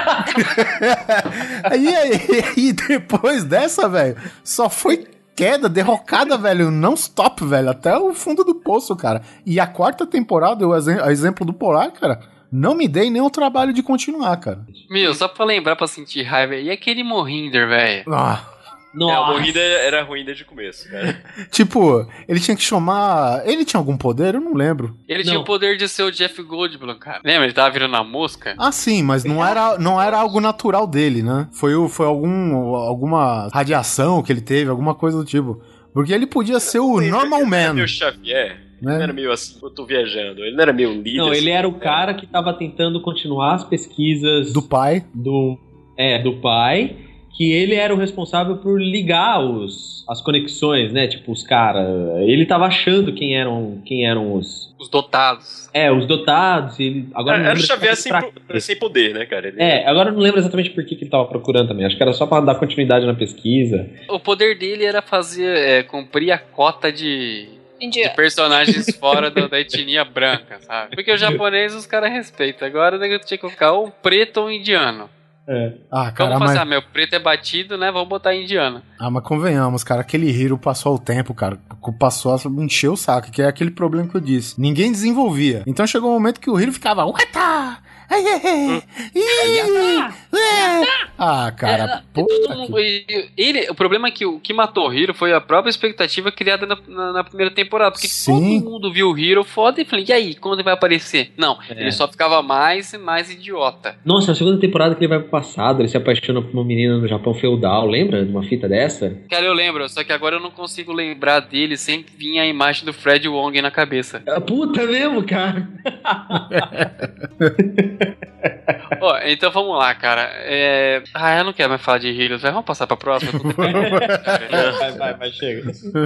aí, aí, e depois dessa, velho, só foi queda, derrocada, velho, não stop, velho, até o fundo do poço, cara. E a quarta temporada, eu, a exemplo do Polar, cara, não me dei nem o trabalho de continuar, cara. Meu, só pra lembrar pra sentir raiva. E aquele Mohinder, velho? Ah, É, o Morrida era ruim desde o começo, cara. tipo, ele tinha que chamar... Ele tinha algum poder? Eu não lembro. Ele Não. tinha o poder de ser o Jeff Goldblum, cara. Lembra? Ele tava virando a mosca? Ah, sim, mas não era, não era algo natural dele, né? Foi, o- foi algum, alguma radiação que ele teve, alguma coisa do tipo. Porque ele podia ser o Normal Ele era Man, meio Xavier. Ele né? não era meio assim, eu tô viajando. Ele não era meio líder. Não, ele assim, era o cara que tava tentando continuar as pesquisas Do pai. do, é, do pai, que ele era o responsável por ligar os, as conexões, né? Tipo, os caras. Ele tava achando quem eram, quem eram os. Os dotados. É, os dotados. E ele, agora eu não Era o lembro Xavier sem, exatamente pra pro- sem poder, né, cara? Ele- É, agora eu não lembro exatamente por que, que ele tava procurando também. Acho que era só pra dar continuidade na pesquisa. O poder dele era fazer, é, cumprir a cota de, India. de personagens fora da, da etnia branca, sabe? Porque o japonês os caras respeitam. Agora o nego tinha que colocar ou um preto ou um indiano. É. Ah, cara, Vamos fazer, mas, ah, meu preto é batido, né? Vamos botar indiano. ah, mas convenhamos, cara, aquele Hero passou o tempo, cara, passou a encher o saco, que é aquele problema que eu disse. Ninguém desenvolvia. Então chegou um momento que o Hero ficava, uata! Ai, ai, ai, ih, é. Ah, cara, puta Todo mundo- que... e- ele, o problema é que o que matou o Hiro foi a própria expectativa criada na, na- na primeira temporada. Porque Sim. todo mundo viu o Hiro foda e falou, e aí, quando ele vai aparecer? Não, É. ele só ficava mais e mais idiota. Nossa, a segunda temporada que ele vai pro passado, ele se apaixona por uma menina no Japão feudal, lembra de uma fita dessa? Cara, eu lembro, só que agora eu não consigo lembrar dele, sempre vinha a imagem do Fred Wong na cabeça. Ah, puta mesmo, cara. Ó, então vamos lá, cara. É... Ah, eu não quero mais falar de Heroes, vai, vamos passar pra próxima. vai, vai, vai, chega.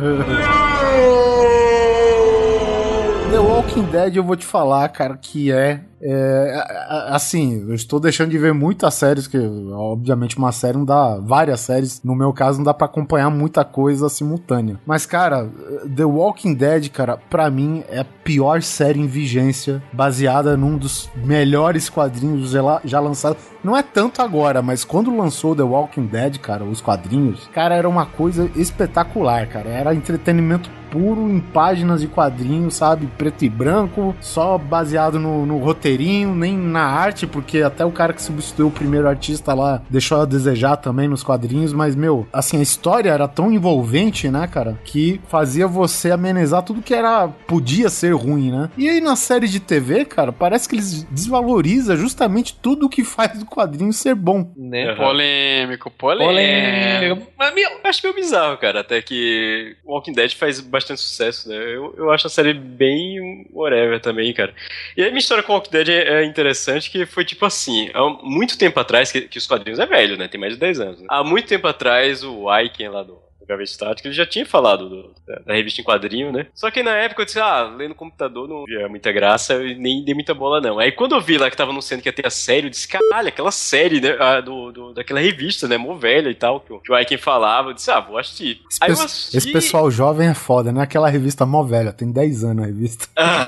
The Walking Dead, eu vou te falar, cara, que é, é, a- a- assim, eu estou deixando de ver muitas séries, que obviamente uma série não dá, várias séries, no meu caso não dá pra acompanhar muita coisa simultânea. Mas, cara, The Walking Dead, cara, pra mim é a pior série em vigência, baseada num dos melhores quadrinhos já, já lançados. Não é tanto agora, mas quando lançou The Walking Dead, cara, os quadrinhos, cara, era uma coisa espetacular, cara. Era entretenimento puro em páginas de quadrinhos, sabe? Preto e branco, só baseado no, no roteirinho, nem na arte, porque até o cara que substituiu o primeiro artista lá deixou a desejar também nos quadrinhos, mas, meu, assim, a história era tão envolvente, né, cara, que fazia você amenizar tudo que era, podia ser ruim, né? E aí na série de T V, cara, parece que eles desvalorizam justamente tudo que faz do quadrinho ser bom. Né? Polêmico, polêmico. Polêmico. Mas, meu, Eu acho meio bizarro, cara, até que Walking Dead faz bastante sucesso, né? Eu, eu acho a série bem bem whatever também, cara. E aí minha história com Walking Dead é, é interessante, que foi tipo assim, há muito tempo atrás, que, que os quadrinhos é velho, né? Tem mais de dez anos. Né? Há muito tempo atrás, o Aiken lá do Gaveta Estática, ele já tinha falado do, da, da revista em quadrinho, né? Só que na época eu disse, ah, ler no computador não via muita graça, eu nem dei muita bola não. Aí quando eu vi lá que tava anunciando que ia ter a série, eu disse, caralho, aquela série, né, a, do, do, daquela revista, né, mó velha e tal, que o, que o Aiken falava, eu disse, ah, vou assistir. Esse, Aí pe- eu assisti... esse pessoal jovem é foda, né? Aquela revista mó velha, tem dez anos a revista.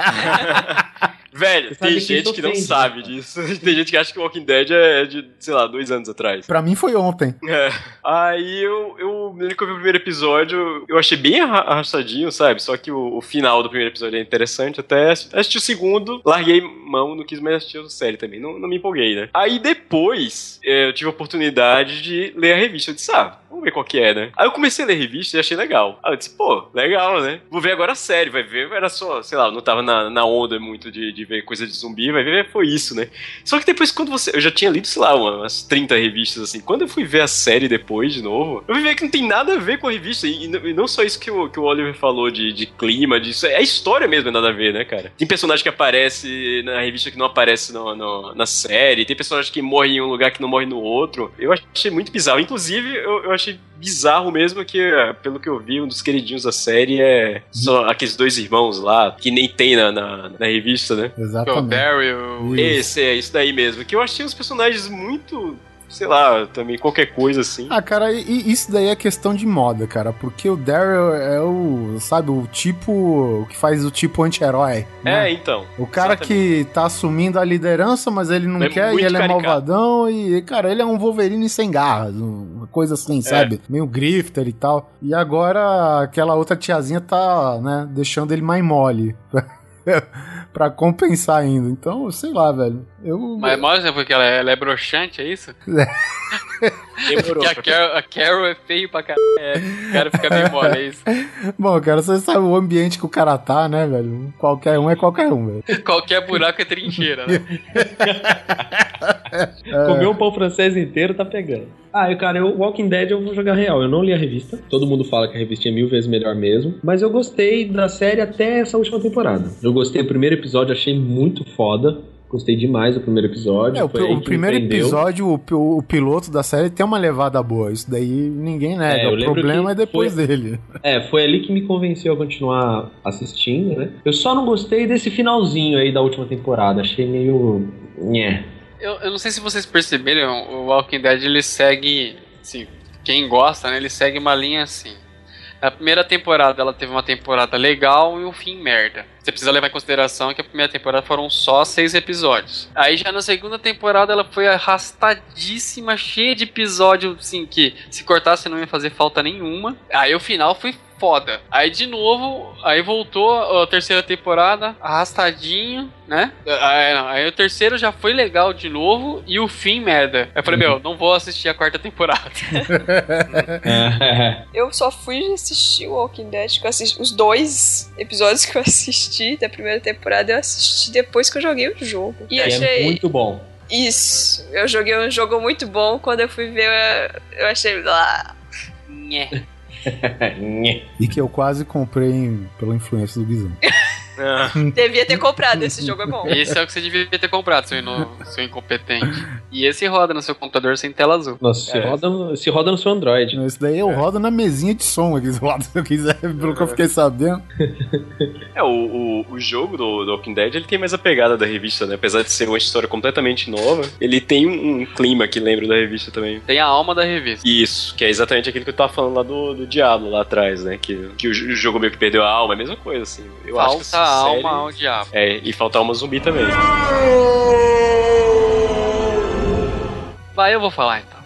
Velho, tem gente que, que não sabe né? disso. Tem gente que acha que o Walking Dead é de, sei lá, dois anos atrás. Pra mim foi ontem. É. Aí eu, eu, no que eu vi o primeiro episódio, eu achei bem arrastadinho, sabe? Só que o, o final do primeiro episódio é interessante. Até assisti o segundo, larguei mão, não quis mais assistir a série também. Não, não me empolguei, né? Aí depois, eu tive a oportunidade de ler a revista. Eu disse, ah, vamos ver qual que é, né? Aí eu comecei a ler a revista e achei legal. Aí eu disse, pô, legal, né? Vou ver agora a série, vai ver. Era só, sei lá, eu não tava na, na onda muito de, de ver coisa de zumbi, vai ver, foi isso, né? Só que depois, quando você... Eu já tinha lido, sei lá, umas trinta revistas, assim. Quando eu fui ver a série depois, de novo, eu vi ver que não tem nada a ver com a revista. E, e não só isso que o, que o Oliver falou de, de clima, disso. É a história mesmo, é nada a ver, né, cara? Tem personagem que aparece na revista que não aparece no, no, na série. Tem personagem que morre em um lugar que não morre no outro. Eu achei muito bizarro. Inclusive, eu, eu achei bizarro mesmo que, pelo que eu vi, um dos queridinhos da série é só aqueles dois irmãos lá, que nem tem na, na, na revista, né? Exatamente. O Daryl. Esse, é isso daí mesmo. Que eu achei os personagens muito... sei lá, também qualquer coisa assim. Ah, cara, e isso daí é questão de moda, cara, porque o Daryl é o, sabe, o tipo, o que faz o tipo anti-herói. Né? É, então. O cara exatamente. Que tá assumindo a liderança, mas ele não é quer, e ele caricato. É malvadão, e, cara, ele é um Wolverine sem garras, uma coisa assim, é. Sabe? Meio grifter e tal. E agora, aquela outra tiazinha tá, né, deixando ele mais mole. Pra compensar ainda. Então, sei lá, velho. Eu... Mas mostra porque ela é, ela é broxante, é isso? Porque a Carol, a Carol é feio pra caralho. É, o cara fica meio mole, é isso. Bom, cara, você sabe o ambiente que o cara tá, né, velho? Qualquer um é qualquer um, velho. Qualquer buraco é trincheira, né? É. Comer um pão francês inteiro tá pegando. Ah, eu, cara, eu Walking Dead eu vou jogar real. Eu não li a revista. Todo mundo fala que a revista é mil vezes melhor mesmo. Mas eu gostei da série até essa última temporada. Eu gostei do primeiro episódio, achei muito foda. Gostei demais do primeiro episódio. É, o, o primeiro episódio, o, o, o piloto da série tem uma levada boa. Isso daí ninguém nega. É, o problema é depois foi, dele. É, foi ali que me convenceu a continuar assistindo, né? Eu só não gostei desse finalzinho aí da última temporada. Achei meio... Nhé. Eu, eu não sei se vocês perceberam, o Walking Dead ele segue, assim, quem gosta, né, ele segue uma linha assim. Na primeira temporada ela teve uma temporada legal e um fim merda. Você precisa levar em consideração que a primeira temporada foram só seis episódios. Aí já na segunda temporada ela foi arrastadíssima, cheia de episódios, assim, que se cortasse não ia fazer falta nenhuma. Aí o final foi foda. Aí de novo, aí voltou a terceira temporada, arrastadinho, né? Aí, não, aí o terceiro já foi legal de novo e o fim merda. Eu falei, meu, não vou assistir a quarta temporada. Eu só fui assistir o Walking Dead, que eu assisti, os dois episódios que eu assisti da primeira temporada, eu assisti depois que eu joguei o jogo. E é achei... muito bom. Isso, eu joguei um jogo muito bom, quando eu fui ver, eu achei... Ah, nhé. E que eu quase comprei pela influência do Guizão. Devia ter comprado, esse jogo é bom. Esse é o que você devia ter comprado, seu, ino... seu incompetente. E esse roda no seu computador sem tela azul. Nossa, se, é. roda, no... se roda no seu Android. Esse daí eu é. rodo na mesinha de som aqui, se eu quiser, pelo que eu fiquei sabendo. É, o, o, o jogo do, do Walking Dead, ele tem mais a pegada da revista, né? Apesar de ser uma história completamente nova, ele tem um, um clima que lembra da revista também. Tem a alma da revista. Isso, que é exatamente aquilo que eu tava falando lá do, do Diablo, lá atrás, né? Que, que o, o jogo meio que perdeu a alma, é a mesma coisa, assim. Eu Falta acho que a série... alma ao diabo. É, e falta alma zumbi também. Vai, eu vou falar então.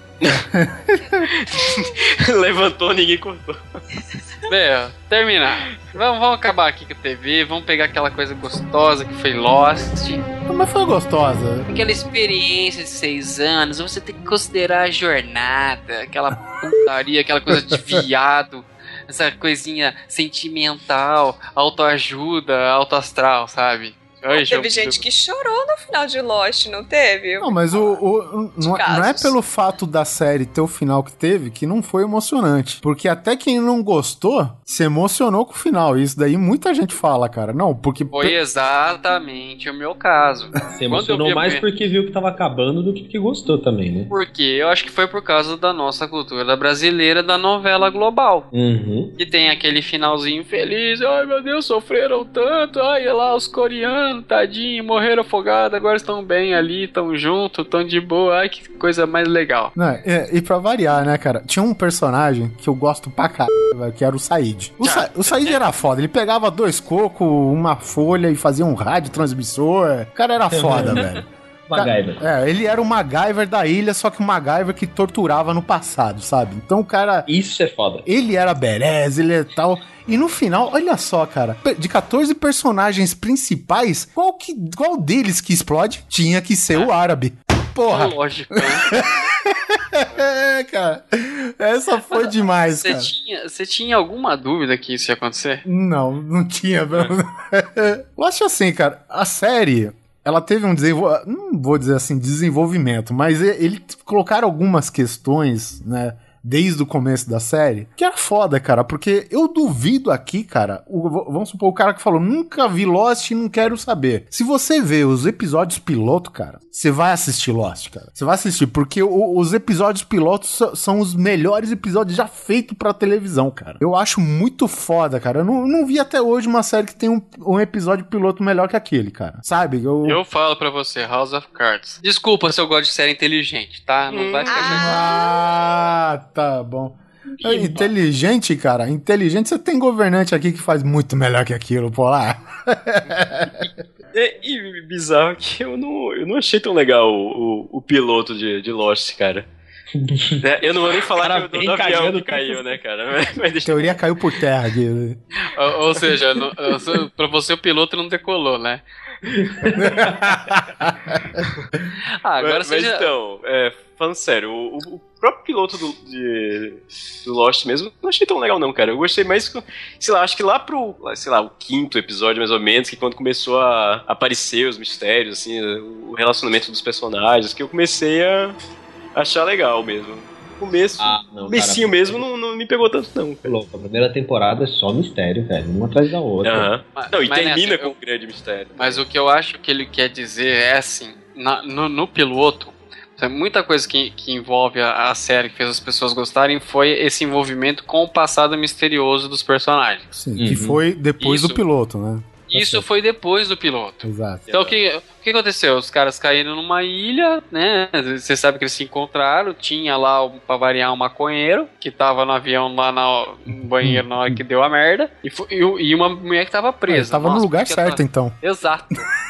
Levantou, ninguém cortou. Bem, terminar. Vamos, vamos acabar aqui com a T V, vamos pegar aquela coisa gostosa que foi Lost. Mas foi gostosa. Aquela experiência de seis anos, você tem que considerar a jornada, aquela putaria, aquela coisa de viado, essa coisinha sentimental, autoajuda, autoastral, sabe? Ai, teve gente que chorou no final de Lost, não teve? Não, mas o, o não, não é pelo fato da série ter o final que teve que não foi emocionante. Porque até quem não gostou se emocionou com o final. E isso daí muita gente fala, cara. Não, porque... Foi exatamente o meu caso. Se emocionou mais a... porque viu que tava acabando do que porque gostou também, né? Porque eu acho que foi por causa da nossa cultura brasileira da novela global. Uhum. Que tem aquele finalzinho feliz. Ai, meu Deus, sofreram tanto. Ai, lá os coreanos, tadinho, morreram afogados. Agora estão bem ali, estão juntos, estão de boa. Ai, que coisa mais legal. Não, é, e pra variar, né, cara? Tinha um personagem que eu gosto pra caralho, que era o Said. O, Sa o Said era foda. Ele pegava dois cocos, uma folha e fazia um rádio transmissor. O cara era foda, velho. MacGyver. É, ele era o MacGyver da ilha, só que o MacGyver que torturava no passado, sabe? Então o cara... Isso é foda. Ele era badass, ele é tal... E no final, olha só, cara, de quatorze personagens principais, qual, que, qual deles que explode? Tinha que ser é. o árabe. Porra. É lógico. É, cara. Essa foi Mas, demais, cê cara. Tinha, você tinha alguma dúvida que isso ia acontecer? Não, não tinha. É. Eu acho assim, cara, a série... Ela teve um desenvolvimento, não vou dizer assim, desenvolvimento, mas eles colocaram algumas questões, né, desde o começo da série, que era foda, cara, porque eu duvido aqui, cara, o, vamos supor, o cara que falou, nunca vi Lost e não quero saber. Se você vê os episódios piloto, cara, você vai assistir Lost, cara. Você vai assistir, porque o, os episódios pilotos são os melhores episódios já feitos pra televisão, cara. Eu acho muito foda, cara. Eu não, não vi até hoje uma série que tem um, um episódio piloto melhor que aquele, cara. Sabe? Eu, eu falo pra você, House of Cards. Desculpa se eu gosto de série inteligente, tá? Não hum. vai ficar... Ah, tá bom. É inteligente, cara. Inteligente, você tem governante aqui que faz muito melhor que aquilo, pô lá. É, e bizarro que eu não, eu não achei tão legal o, o, o piloto de, de Lost, cara. É, eu não vou nem falar cara, que, do, do avião que caiu, né, cara? Mas, mas deixa... Teoria caiu por terra. De... Ou, ou seja, no, pra você o piloto não decolou, né? ah, agora mas, seja... mas então, é, falando sério, o, o próprio piloto do, de, do Lost mesmo não achei tão legal não, cara. Eu gostei mais, sei lá, acho que lá pro, sei lá, o quinto episódio mais ou menos, que quando começou a aparecer os mistérios, assim, o relacionamento dos personagens, que eu comecei a achar legal mesmo. O começo, ah, não, comecinho cara, mesmo não, não me pegou tanto não, cara. A primeira temporada é só mistério, velho, uma atrás da outra. Uh-huh. mas, não, e mas termina nessa, com eu, um grande mistério. Mas o que eu acho que ele quer dizer é assim, na, no, no piloto, muita coisa que, que envolve a, a série, que fez as pessoas gostarem, foi esse envolvimento com o passado misterioso dos personagens. Sim, uhum. que foi depois Isso. do piloto, né? Isso foi depois do piloto. Exato. Então o que, o que aconteceu? Os caras caíram numa ilha, né? Você sabe que eles se encontraram. Tinha lá, pra variar, um maconheiro que tava no avião lá na, no banheiro na hora que deu a merda. E, foi, e, e uma mulher que tava presa. Ah, tava Nossa, no lugar certo, tava... então. Exato.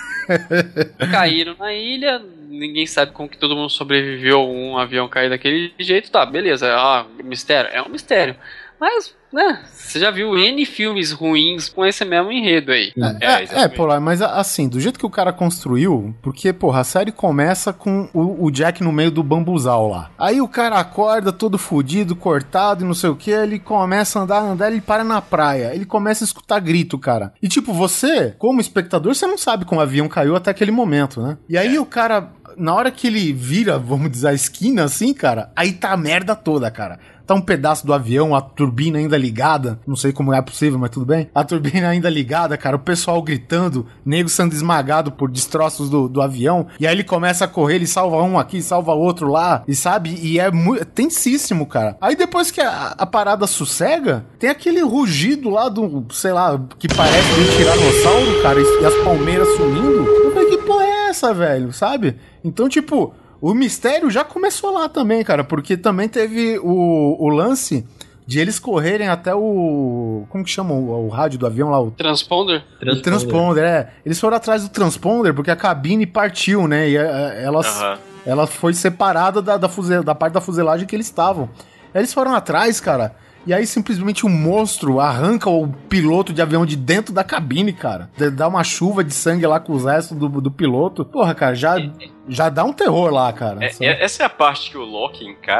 Caíram na ilha. Ninguém sabe como que todo mundo sobreviveu a um avião cair daquele jeito. Tá, beleza. Ah, mistério. É um mistério. Mas, né, você já viu N filmes ruins com esse mesmo enredo aí. É, é, é Polar, mas assim, do jeito que o cara construiu, porque, porra, a série começa com o, o Jack no meio do bambuzal lá. Aí o cara acorda todo fudido, cortado e não sei o que, ele começa a andar, andar, ele para na praia. Ele começa a escutar grito, cara. E tipo, você, como espectador, você não sabe como o avião caiu até aquele momento, né? E aí é. o cara, na hora que ele vira, vamos dizer, a esquina assim, cara, aí tá a merda toda, cara. Tá um pedaço do avião, a turbina ainda ligada. Não sei como é possível, mas tudo bem. A turbina ainda ligada, cara. O pessoal gritando, nego sendo esmagado por destroços do, do avião. E aí ele começa a correr, ele salva um aqui, salva outro lá. E sabe? E é muito tensíssimo, cara. Aí depois que a, a parada sossega, tem aquele rugido lá do, sei lá, que parece um tiranossauro, cara. E, e as palmeiras sumindo. Eu falei, que porra é essa, velho? Sabe? Então, tipo... O mistério já começou lá também, cara, porque também teve o, o lance de eles correrem até o... Como que chama o, o rádio do avião lá? O transponder? O transponder, é. Eles foram atrás do transponder porque a cabine partiu, né? E elas, uhum. ela foi separada da, da, fusel, da parte da fuselagem que eles estavam. Eles foram atrás, cara... E aí simplesmente um monstro arranca o piloto de avião de dentro da cabine, cara. Dá uma chuva de sangue lá com os restos do, do piloto. Porra, cara, já, já dá um terror lá, cara. É, essa é a parte que o Loki encara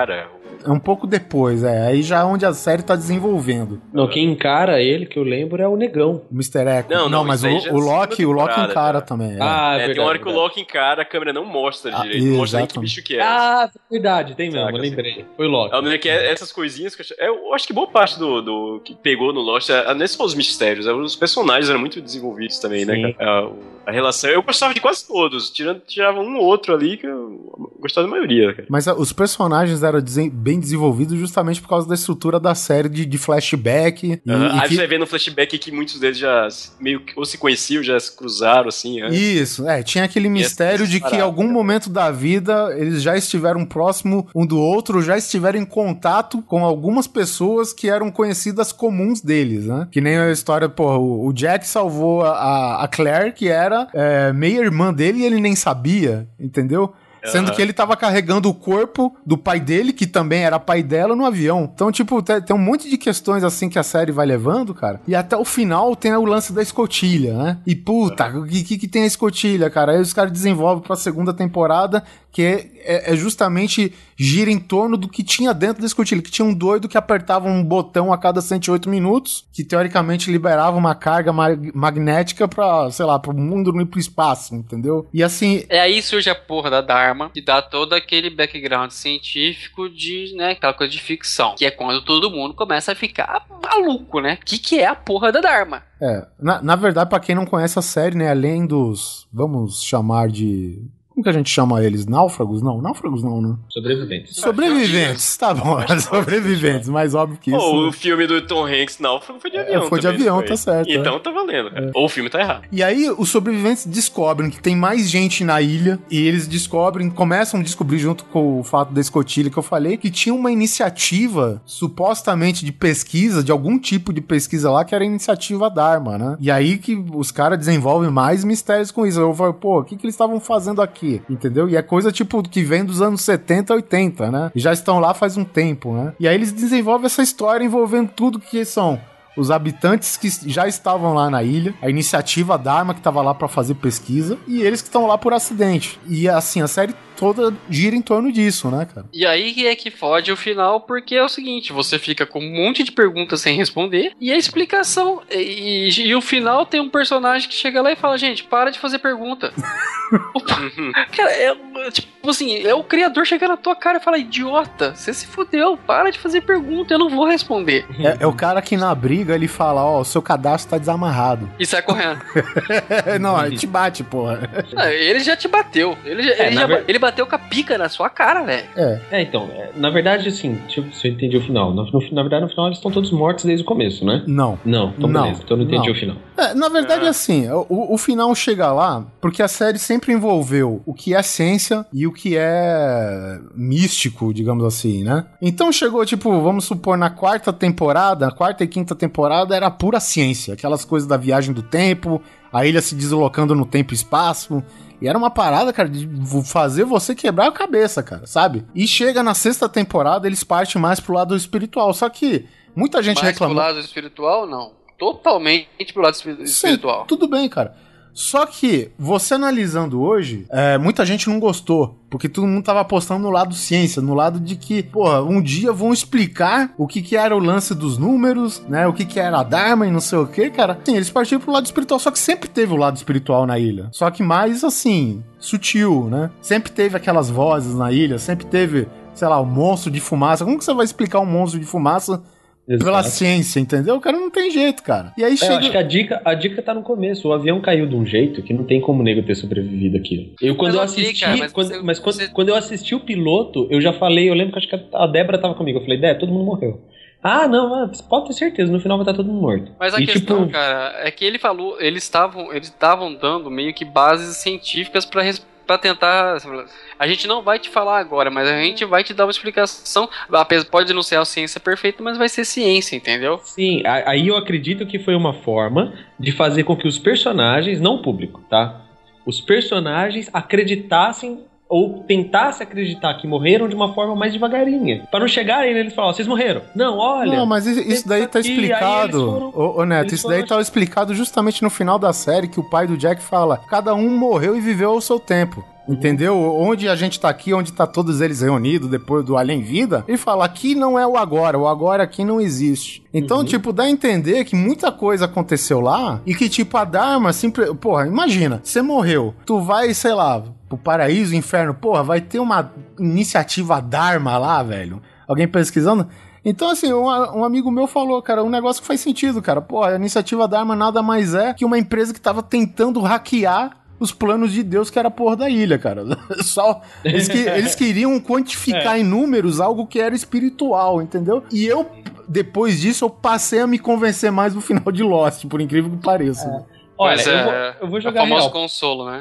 É um pouco depois, é. Aí já é onde a série tá desenvolvendo. Não, quem encara ele, que eu lembro, é o Negão. mister Echo. Não, Não, não, mas o, isso aí já é o a segunda Loki, o Loki temporada, encara já. também. É. Ah, É, verdade, tem uma hora que o verdade. Loki encara, a câmera não mostra Ah, direito. Não mostra nem que exatamente. bicho que é. Ah, verdade, tem mesmo, Saca, eu lembrei. Foi o Loki. É, né, que é essas coisinhas que eu, ach- é, eu acho que boa parte do, do que pegou no Lost é, não é só os mistérios, é, os personagens eram muito desenvolvidos também, Sim. né? cara? A, o- a relação. Eu gostava de quase todos, tirando, tirava um ou outro ali que eu gostava da maioria, cara. Mas ah, os personagens eram desen- bem desenvolvidos justamente por causa da estrutura da série de, de flashback. E, Aham. e Aí que- você vai ver no flashback que muitos deles já se- meio que ou se conheciam, já se cruzaram, assim. né? Isso, é, tinha aquele mistério essas de que em paradas, algum cara. momento da vida eles já estiveram próximo um do outro, já estiveram em contato com algumas pessoas que eram conhecidas comuns deles, né? Que nem a história, pô, o, o Jack salvou a, a Claire, que era é, meia-irmã dele e ele nem sabia, entendeu? Sendo Aham. que ele tava carregando o corpo do pai dele, que também era pai dela, no avião. Então, tipo, tem, tem um monte de questões assim que a série vai levando, cara. E até o final tem o lance da escotilha, né? E puta, o que, que, que tem a escotilha, cara? Aí os caras desenvolvem pra segunda temporada, que é, é, é justamente gira em torno do que tinha dentro da escotilha. Que tinha um doido que apertava um botão a cada cento e oito minutos, que teoricamente liberava uma carga ma- magnética pra, sei lá, pro mundo não ir pro espaço, entendeu? E assim, É aí surge a porra da Dharma e dá todo aquele background científico de, né, aquela coisa de ficção. Que é quando todo mundo começa a ficar maluco, né? O que, que é a porra da Dharma? É, na, na verdade, pra quem não conhece a série, né, além dos, vamos chamar de... Como que a gente chama eles? Náufragos? Não, náufragos não, né? Sobreviventes. Sobreviventes, tá bom, sobreviventes, mais óbvio que isso. Pô, né? o filme do Tom Hanks, não, foi de avião. foi de também, avião, foi. tá certo, Então tá valendo, cara. Ou o filme tá errado. E aí, os sobreviventes descobrem que tem mais gente na ilha, e eles descobrem, começam a descobrir, junto com o fato da escotilha que eu falei, que tinha uma iniciativa, supostamente de pesquisa, de algum tipo de pesquisa lá, que era a iniciativa Dharma, né? E aí que os caras desenvolvem mais mistérios com isso. Eu falo, pô, o que, que eles estavam fazendo aqui? Entendeu? E é coisa, tipo, que vem dos anos setenta, oitenta, né? E já estão lá faz um tempo, né? E aí eles desenvolvem essa história envolvendo tudo que são os habitantes que já estavam lá na ilha, a iniciativa Dharma que estava lá para fazer pesquisa, e eles que estão lá por acidente. E assim, a série toda gira em torno disso, né, cara? E aí é que fode o final, porque é o seguinte, você fica com um monte de perguntas sem responder, e a explicação, e, e, e o final tem um personagem que chega lá e fala, gente, para de fazer pergunta. Cara, é tipo assim, é o criador chegar na tua cara e falar, idiota, você se fudeu, para de fazer pergunta, eu não vou responder. É, é o cara que na briga ele fala, ó, o seu cadastro tá desamarrado. E sai correndo. Não, ele te bate, porra. Ah, ele já te bateu, ele, já, É, ele, na já, ver- ele bateu com a pica na sua cara, velho. É. É, então, é, na verdade, assim, deixa eu ver se eu entendi o final. No, no- na verdade, no final eles estão todos mortos desde o começo, né? Não. Não, então Não, beleza, então eu não entendi não. o final. É, na verdade, assim, o, o final chega lá porque a série sempre envolveu o que é ciência e o que é místico, digamos assim, né? Então chegou, tipo, vamos supor, na quarta temporada, na quarta e quinta temporada era pura ciência, aquelas coisas da viagem do tempo, a ilha se deslocando no tempo e espaço. E era uma parada, cara, de fazer você quebrar a cabeça, cara, sabe? E chega na sexta temporada, eles partem mais pro lado espiritual. Só que muita gente Mas reclamou. pro lado espiritual, não. Totalmente pro lado espi- Sim, espiritual. tudo bem, cara. Só que, você analisando hoje, é, muita gente não gostou. Porque todo mundo tava apostando no lado ciência, no lado de que, porra, um dia vão explicar o que que era o lance dos números, né? O que que era a Dharma e não sei o que, cara. Sim, eles partiram pro lado espiritual, só que sempre teve o lado espiritual na ilha. Só que mais, assim, sutil, né? Sempre teve aquelas vozes na ilha, sempre teve, sei lá, o monstro de fumaça. Como que você vai explicar um monstro de fumaça pela Exato. ciência, entendeu? O cara não tem jeito, cara. E aí É, chega... eu acho que a dica, a dica tá no começo. O avião caiu de um jeito que não tem como o nego ter sobrevivido aquilo. Eu, quando Mas eu ok, assisti, cara, mas quando, você- mas quando, você- quando eu assisti o piloto, eu já falei, eu lembro que acho que a Débora tava comigo. Eu falei, Débora, todo mundo morreu. Ah, não, ah, você pode ter certeza, no final vai estar todo mundo morto. Mas a E, questão, tipo, cara, é que ele falou, eles estavam, eles estavam dando meio que bases científicas pra res- pra tentar. A gente não vai te falar agora, mas a gente vai te dar uma explicação. Apesar, pode não ser a ciência perfeita, mas vai ser ciência, entendeu? Sim, a- aí eu acredito que foi uma forma de fazer com que os personagens, não o público, tá? Os personagens acreditassem ou tentassem acreditar que morreram de uma forma mais devagarinha. Pra não chegarem neles e falar, ó, vocês morreram. Não, olha. Não, mas isso, isso daí tá aqui, aí eles explicado. foram- Ô, ô, Neto, eles isso daí foram- tá explicado justamente no final da série, que o pai do Jack fala: cada um morreu e viveu ao seu tempo. entendeu? Onde a gente tá aqui, onde tá todos eles reunidos depois do Além Vida, e fala, aqui não é o agora, o agora aqui não existe. Então, uhum. tipo, dá a entender que muita coisa aconteceu lá, e que, tipo, a Dharma, sempre... Porra, imagina, você morreu, tu vai, sei lá, pro paraíso, inferno, porra, vai ter uma iniciativa Dharma lá, velho. Alguém pesquisando? Então, assim, um, um amigo meu falou, cara, um negócio que faz sentido, cara. Pô, a iniciativa Dharma nada mais é que uma empresa que tava tentando hackear os planos de Deus, que era a porra da ilha, cara. Só, eles, que, eles queriam quantificar é. em números algo que era espiritual, entendeu? E eu, depois disso, eu passei a me convencer mais no final de Lost, por incrível que pareça. É. Olha, eu, vou, eu vou jogar o famoso real. Consolo, né?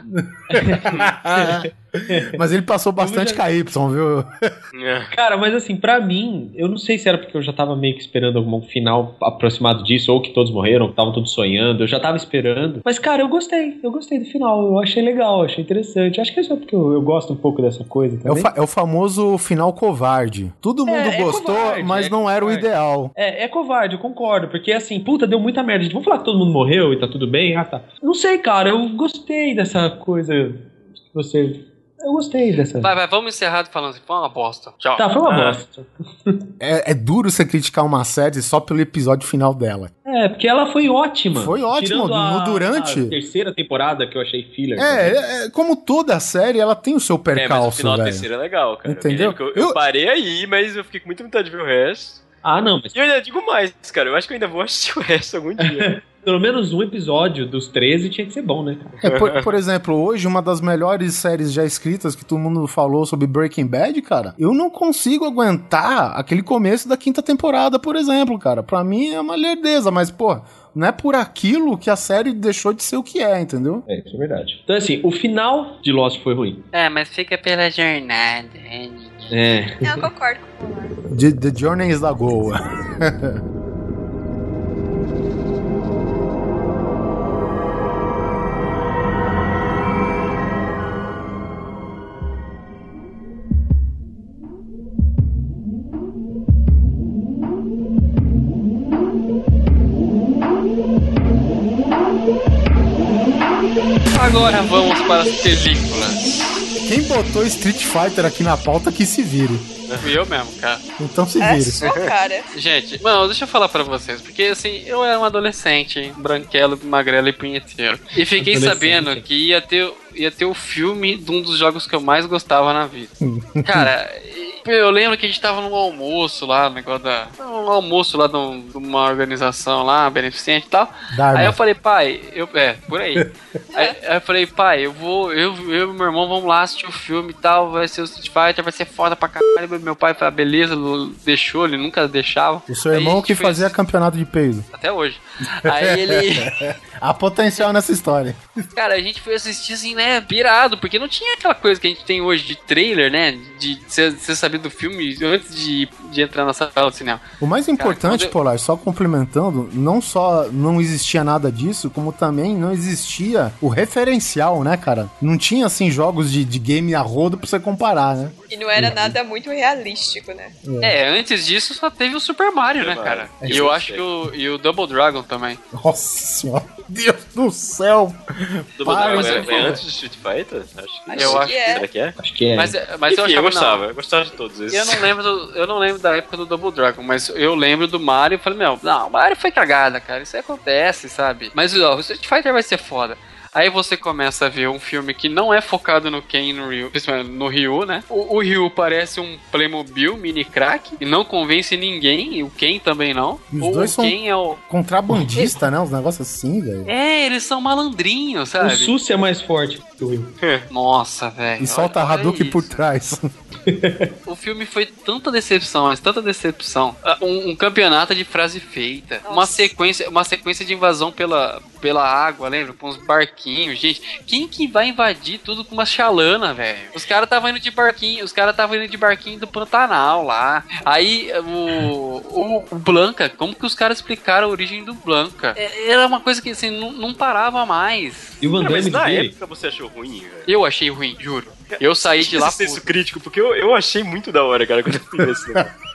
Mas ele passou bastante jogar... K Y, viu? Cara, mas assim, pra mim, eu não sei se era porque eu já tava meio que esperando algum final aproximado disso, ou que todos morreram, que estavam todos sonhando, eu já tava esperando. Mas, cara, eu gostei, eu gostei do final, eu achei legal, achei interessante. Acho que é só porque eu, eu gosto um pouco dessa coisa também. É o, fa- é o famoso final covarde. Todo mundo é, gostou, é covarde, mas é não era covarde. O ideal. É, é covarde, eu concordo, porque assim, puta, deu muita merda. Vamos falar que todo mundo morreu e tá tudo bem? Ah, tá. Não sei, cara, eu gostei dessa coisa que você... Eu gostei dessa. Vai, vai, vamos encerrar falando assim, foi uma bosta. Tchau. Tá, foi uma ah. bosta. É, é duro você criticar uma série só pelo episódio final dela. É, porque ela foi ótima. Foi ótimo, no durante. A terceira temporada que eu achei filler. É, é, como toda a série, ela tem o seu percalço, velho. É, mas o final da terceira é legal, cara. Entendeu? Eu, eu, eu parei aí, mas eu fiquei com muita vontade de ver o resto. Ah, não, mas... E eu ainda digo mais, cara, eu acho que eu ainda vou assistir o resto algum dia. Pelo menos um episódio dos treze tinha que ser bom, né? É, por, por exemplo, hoje, uma das melhores séries já escritas que todo mundo falou sobre Breaking Bad, cara, eu não consigo aguentar aquele começo da quinta temporada, por exemplo, cara. Pra mim é uma lerdeza, mas, pô, não é por aquilo que a série deixou de ser o que é, entendeu? É, isso é verdade. Então, assim, o final de Lost foi ruim. É, mas fica pela jornada. É. Eu concordo com o The, the Journey is the goal. Agora vamos para as películas. Quem botou Street Fighter aqui na pauta que se vire. Fui eu mesmo, cara. Então se é vire. Só, cara. Gente, não, deixa eu falar pra vocês, porque assim, eu era um adolescente, branquelo, magrelo e punheteiro. E fiquei sabendo que ia ter, ia ter o filme de um dos jogos que eu mais gostava na vida. Cara, eu lembro que a gente tava num almoço lá, no negócio da. Um almoço lá de, um, de uma organização lá, beneficente e tal. Dharma. Aí eu falei, pai, eu, é, por aí. aí. Aí eu falei, pai, eu vou, eu, eu e meu irmão vamos lá assistir o filme e tal, vai ser o Street Fighter, vai ser foda pra caralho. Meu pai falou, beleza, deixou, ele nunca deixava. O seu irmão que fazia fez... campeonato de peido. Até hoje. Aí ele... Há potencial nessa história. Cara, a gente foi assistir assim, né, pirado, porque não tinha aquela coisa que a gente tem hoje de trailer, né, de você saber do filme antes de, de entrar na sala de cinema. O mais importante, Cara, eu... Polar, só complementando, não só não existia nada disso, como também não existia o referencial, né, cara? Não tinha, assim, jogos de, de game a rodo pra você comparar, né? E não era nada muito realístico, né? É, é antes disso só teve o Super Mario, Super né, Mario. cara? É, e eu acho que o, e o Double Dragon também. Nossa senhora, Deus do céu! Double Dragon é, é antes de Street Fighter? Acho que, acho eu acho que é. Será que é? Acho que é. Mas, mas Enfim, eu, achava, eu gostava, não. eu gostava de todos esses. Eu não lembro do, eu não lembro da época do Double Dragon, mas eu lembro do Mario e falei, meu, não, o Mario foi cagada, cara, isso aí acontece, sabe? Mas ó, o Street Fighter vai ser foda. Aí você começa a ver um filme que não é focado no Ken e no Ryu, principalmente no Ryu, né? O, o Ryu parece um Playmobil mini crack e não convence ninguém, e o Ken também não. Os o dois Ken são é o contrabandista, né? Uns negócios assim, velho. É, eles são malandrinhos, sabe? O Susi é mais forte que o Ryu. Nossa, velho. E solta olha, Hadouken olha por trás. O filme foi tanta decepção, mas tanta decepção. Um, um campeonato de frase feita. Uma sequência, uma sequência de invasão pela, pela água, lembra? Com uns barquinhos. Gente, quem que vai invadir tudo com uma chalana, velho? Os caras estavam indo de barquinho, os caras estavam indo de barquinho do Pantanal lá. Aí o, o, o Blanca, como que os caras explicaram a origem do Blanca? Era uma coisa que assim, não, não parava mais. E o Van Damme mas na dele? época você achou ruim, velho? Eu achei ruim, juro. Eu saí de lá. Senso crítico, porque eu, eu achei muito da hora, cara, quando eu vi esse negócio.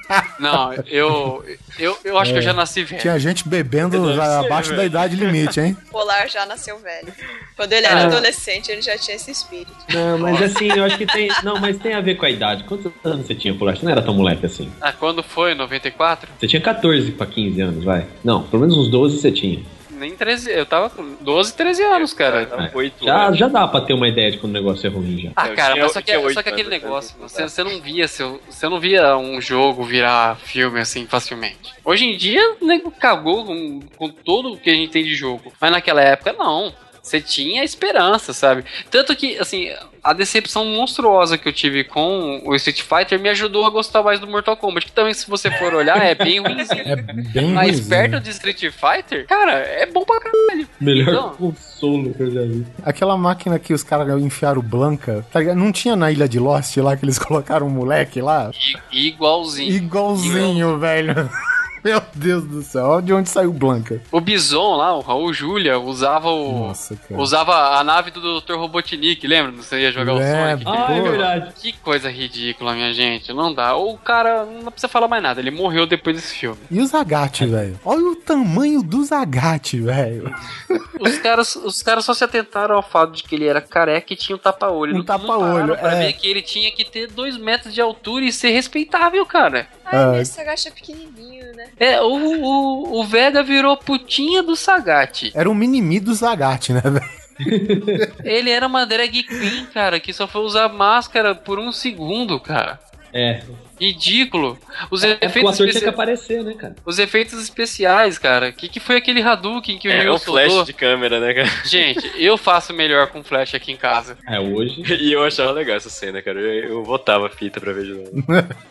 Não, eu, eu, eu acho é. que eu já nasci velho. Tinha gente bebendo já ser, abaixo velho. da idade limite, hein? O Polar já nasceu velho. Quando ele era ah. adolescente, ele já tinha esse espírito. Não, mas assim, eu acho que tem... Não, mas tem a ver com a idade. Quantos anos você tinha, Polar? Você não era tão moleque assim. Ah, quando foi? noventa e quatro? Você tinha catorze pra quinze anos, vai. Não, pelo menos uns doze você tinha. Nem treze, eu tava com doze, treze anos, cara. É. Já, já dá pra ter uma ideia de quando o negócio é ruim já. Ah, cara, mas só que, só que aquele negócio, você, você não via seu, você não via um jogo virar filme assim facilmente. Hoje em dia, o nego cagou com, com tudo que a gente tem de jogo. Mas naquela época, não. Você tinha esperança, sabe? Tanto que, assim, a decepção monstruosa que eu tive com o Street Fighter me ajudou a gostar mais do Mortal Kombat, que também, se você for olhar, é bem ruimzinho. É bem Mas ruimzinho. Perto de Street Fighter, cara, é bom pra caralho. Melhor então, console que eu já vi. Aquela máquina que os caras enfiaram Blanca, tá ligado? Não tinha na Ilha de Lost lá que eles colocaram um moleque lá? I- igualzinho. Igualzinho, Igual. velho. Meu Deus do céu, olha de onde saiu Blanca. O Bison lá, o Raul Julia, usava o. Nossa, cara. Usava a nave do doutor Robotnik, lembra? Você ia jogar é, o Sonic. Ah, é verdade. Que coisa ridícula, minha gente. Não dá. O cara, não precisa falar mais nada, ele morreu depois desse filme. E o Zagat, velho? Olha o tamanho do Zagat, velho. Os caras, os caras só se atentaram ao fato de que ele era careca e tinha um tapa-olho. Um tapa-olho, pra é. ver que ele tinha que ter dois metros de altura e ser respeitável, cara. Ai, mas o Sagat é pequenininho, né? É, o, o, o Vega virou putinha do Sagat. Era um mini-mi do Zagat, né, velho? Ele era uma drag queen, cara, que só foi usar máscara por um segundo, cara. É. Ridículo. Os é, efeitos o ator especi... tinha que aparecer, né, cara? Os efeitos especiais, cara. O que, que foi aquele Hadouken que o É, Ryu um flash soltou? de câmera, né, cara? Gente, eu faço melhor com flash aqui em casa. É, hoje... E eu achava legal essa cena, cara. Eu, eu botava a fita pra ver de novo.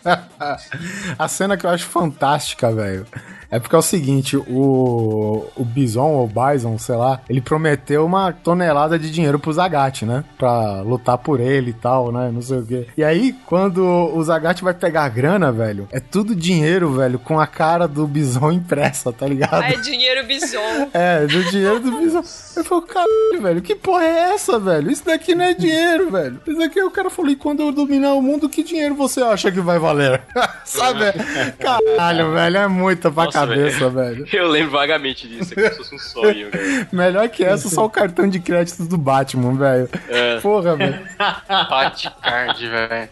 A cena que eu acho fantástica, velho, é porque é o seguinte, o, o Bison, ou Bison, sei lá, ele prometeu uma tonelada de dinheiro pro Zagat, né? Pra lutar por ele e tal, né? Não sei o quê. E aí, quando o Zagat vai pegar a grana, velho, é tudo dinheiro, velho, com a cara do Bison impressa, tá ligado? Ah, é dinheiro Bison. É, do dinheiro do Bison. Eu falei, caralho, velho, que porra é essa, velho? Isso daqui não é dinheiro, velho. Isso daqui o cara falou, e quando eu dominar o mundo, que dinheiro você acha que vai valer? Sabe? Caralho, velho, é muita pra Nossa, cabeça, velho. velho. Eu lembro vagamente disso, é como se fosse um sonho, velho. Melhor que essa, só o cartão de crédito do Batman, velho. É. Porra, velho. Batcard, velho.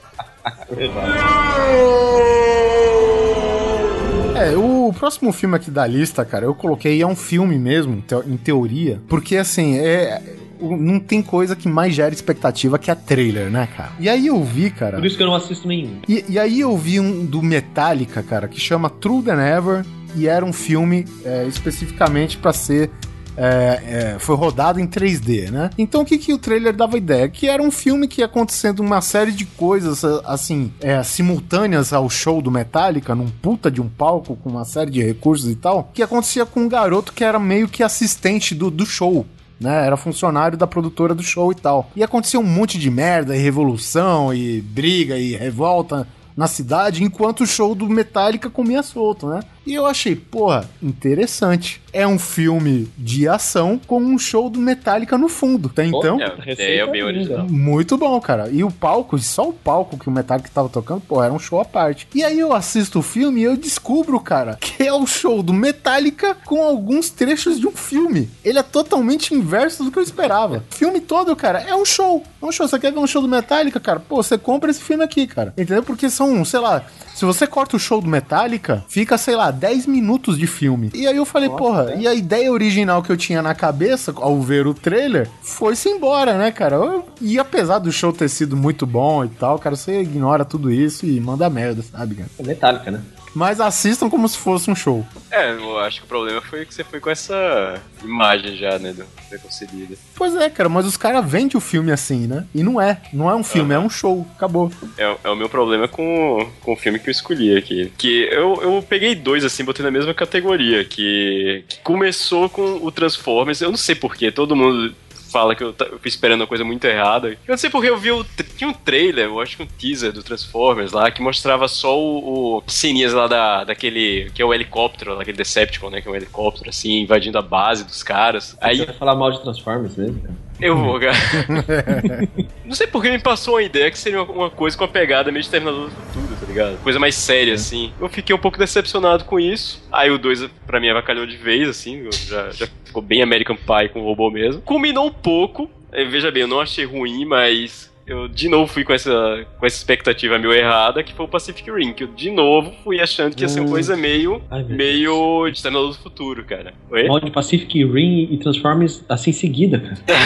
É, o próximo filme aqui da lista, cara, eu coloquei, é um filme mesmo, em teoria, porque assim, é... não tem coisa que mais gera expectativa que a trailer, né, cara? E aí eu vi, cara... Por isso que eu não assisto nenhum. E, e aí eu vi um do Metallica, cara, que chama True Than Ever, e era um filme é, especificamente pra ser... É, é, foi rodado em três D, né? Então o que, que o trailer dava ideia? Que era um filme que ia acontecendo uma série de coisas, assim, é, simultâneas ao show do Metallica, num puta de um palco, com uma série de recursos e tal, que acontecia com um garoto que era meio que assistente do, do show, né? Era funcionário da produtora do show e tal. E acontecia um monte de merda, e revolução, e briga, e revolta na cidade, enquanto o show do Metallica comia solto, né? E eu achei, porra, interessante. É um filme de ação com um show do Metallica no fundo, tá? Então, é, é bem original. Muito bom, cara. E o palco, só o palco que o Metallica tava tocando, pô, era um show à parte. E aí eu assisto o filme e eu descubro, cara, que é o show do Metallica com alguns trechos de um filme. Ele é totalmente inverso do que eu esperava. O filme todo, cara, é um show. É um show. Você quer ver um show do Metallica, cara? Pô, você compra esse filme aqui, cara. Entendeu? Porque são, sei lá, se você corta o show do Metallica, fica, sei lá, dez minutos de filme. E aí eu falei, Nossa, porra, é. E a ideia original que eu tinha na cabeça, ao ver o trailer, foi-se embora, né, cara? Eu, e apesar do show ter sido muito bom e tal, cara, você ignora tudo isso e manda merda, sabe, cara? É Metallica, né? Mas assistam como se fosse um show. É, eu acho que o problema foi que você foi com essa imagem já, né, do preconcebida. Pois é, cara, mas os caras vendem o filme assim, né? E não é. Não é um filme, uhum. É um show. Acabou. É, é o meu problema com, com o filme que eu escolhi aqui. Que eu, eu peguei dois, assim, botei na mesma categoria. Que, que começou com o Transformers. Eu não sei porquê, todo mundo... fala que eu, t- eu fui esperando uma coisa muito errada. Eu não sei porque eu vi o... Tinha um trailer, eu acho que um teaser do Transformers lá, que mostrava só o... o ceninhas lá da, daquele... que é o helicóptero, daquele Decepticon, né? Que é um helicóptero, assim, invadindo a base dos caras. Aí... Você vai falar mal de Transformers mesmo, cara? Eu vou, cara. Não sei porque me passou a ideia que seria uma, uma coisa com a pegada meio de Terminador do Futuro, tá ligado? ligado? Coisa mais séria, assim. Eu fiquei um pouco decepcionado com isso. Aí o dois, pra mim, avacalhou de vez, assim. Já, já ficou bem American Pie com o robô mesmo. Culminou um pouco. Veja bem, eu não achei ruim, mas... eu de novo fui com essa, com essa expectativa meio errada, que foi o Pacific Rim, que eu de novo fui achando que ia ser uma coisa meio, Ai, meio de Exterminador do Futuro, cara. Oi? Mal de Pacific Rim e Transformers assim em seguida,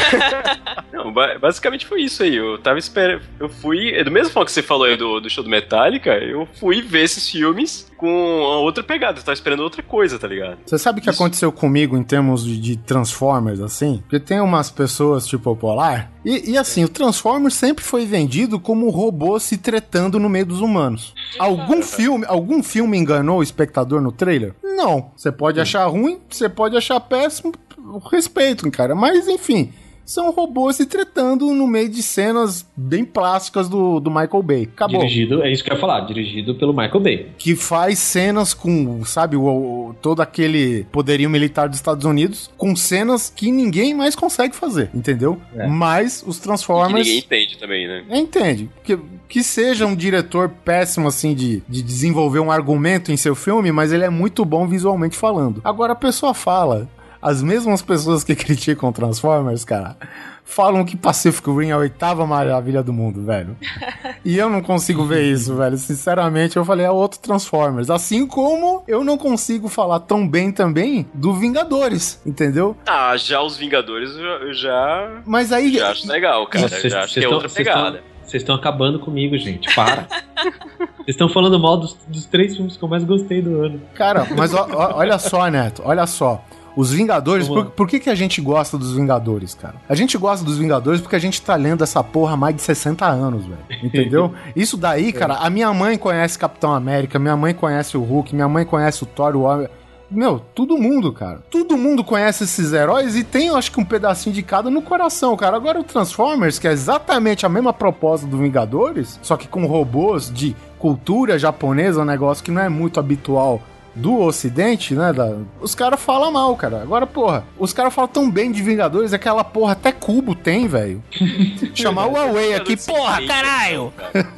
cara. Não, basicamente foi isso aí. Eu tava esperando. Eu fui. Do mesmo forma que você falou aí do, do show do Metallica, eu fui ver esses filmes com uma outra pegada. Eu tava esperando outra coisa, tá ligado? Você sabe o que isso aconteceu comigo em termos de, de Transformers, assim? Porque tem umas pessoas tipo o Polar. E, e assim, o Transformers sempre foi vendido como robô se tretando no meio dos humanos. Algum filme, algum filme enganou o espectador no trailer? Não. Você pode achar ruim, você pode achar péssimo, respeito, cara. Mas enfim, são robôs se tretando no meio de cenas bem plásticas do, do Michael Bay. Acabou. Dirigido, é isso que eu ia falar, dirigido pelo Michael Bay. Que faz cenas com, sabe, o, o, todo aquele poderio militar dos Estados Unidos, com cenas que ninguém mais consegue fazer, entendeu? É. Mas os Transformers... E que ninguém entende também, né? Entende. Que, que seja um diretor péssimo, assim, de, de desenvolver um argumento em seu filme, mas ele é muito bom visualmente falando. Agora a pessoa fala... As mesmas pessoas que criticam Transformers, cara, falam que Pacific Rim é a oitava maravilha do mundo, velho. E eu não consigo ver isso, velho. Sinceramente, eu falei, é outro Transformers. Assim como eu não consigo falar tão bem também do Vingadores, entendeu? Ah, já os Vingadores eu já... Mas aí... Já acho legal, cara. Cês, já acho que é outra pegada. Vocês estão acabando comigo, gente. Para. Vocês estão falando mal dos, dos três filmes que eu mais gostei do ano. Cara, mas ó, ó, olha só, Neto. Olha só. Os Vingadores, por, por que que a gente gosta dos Vingadores, cara? A gente gosta dos Vingadores porque a gente tá lendo essa porra há mais de sessenta anos, velho. Entendeu? Isso daí, cara, a minha mãe conhece Capitão América, minha mãe conhece o Hulk, minha mãe conhece o Thor, o Homem... Meu, todo mundo, cara. Todo mundo conhece esses heróis e tem, eu acho que um pedacinho de cada no coração, cara. Agora o Transformers, que é exatamente a mesma proposta do Vingadores, só que com robôs de cultura japonesa, um negócio que não é muito habitual do Ocidente, né? Da... Os caras falam mal, cara. Agora, porra, os caras falam tão bem de Vingadores, aquela porra até cubo tem, velho. Chamar o Huawei aqui, porra, caralho!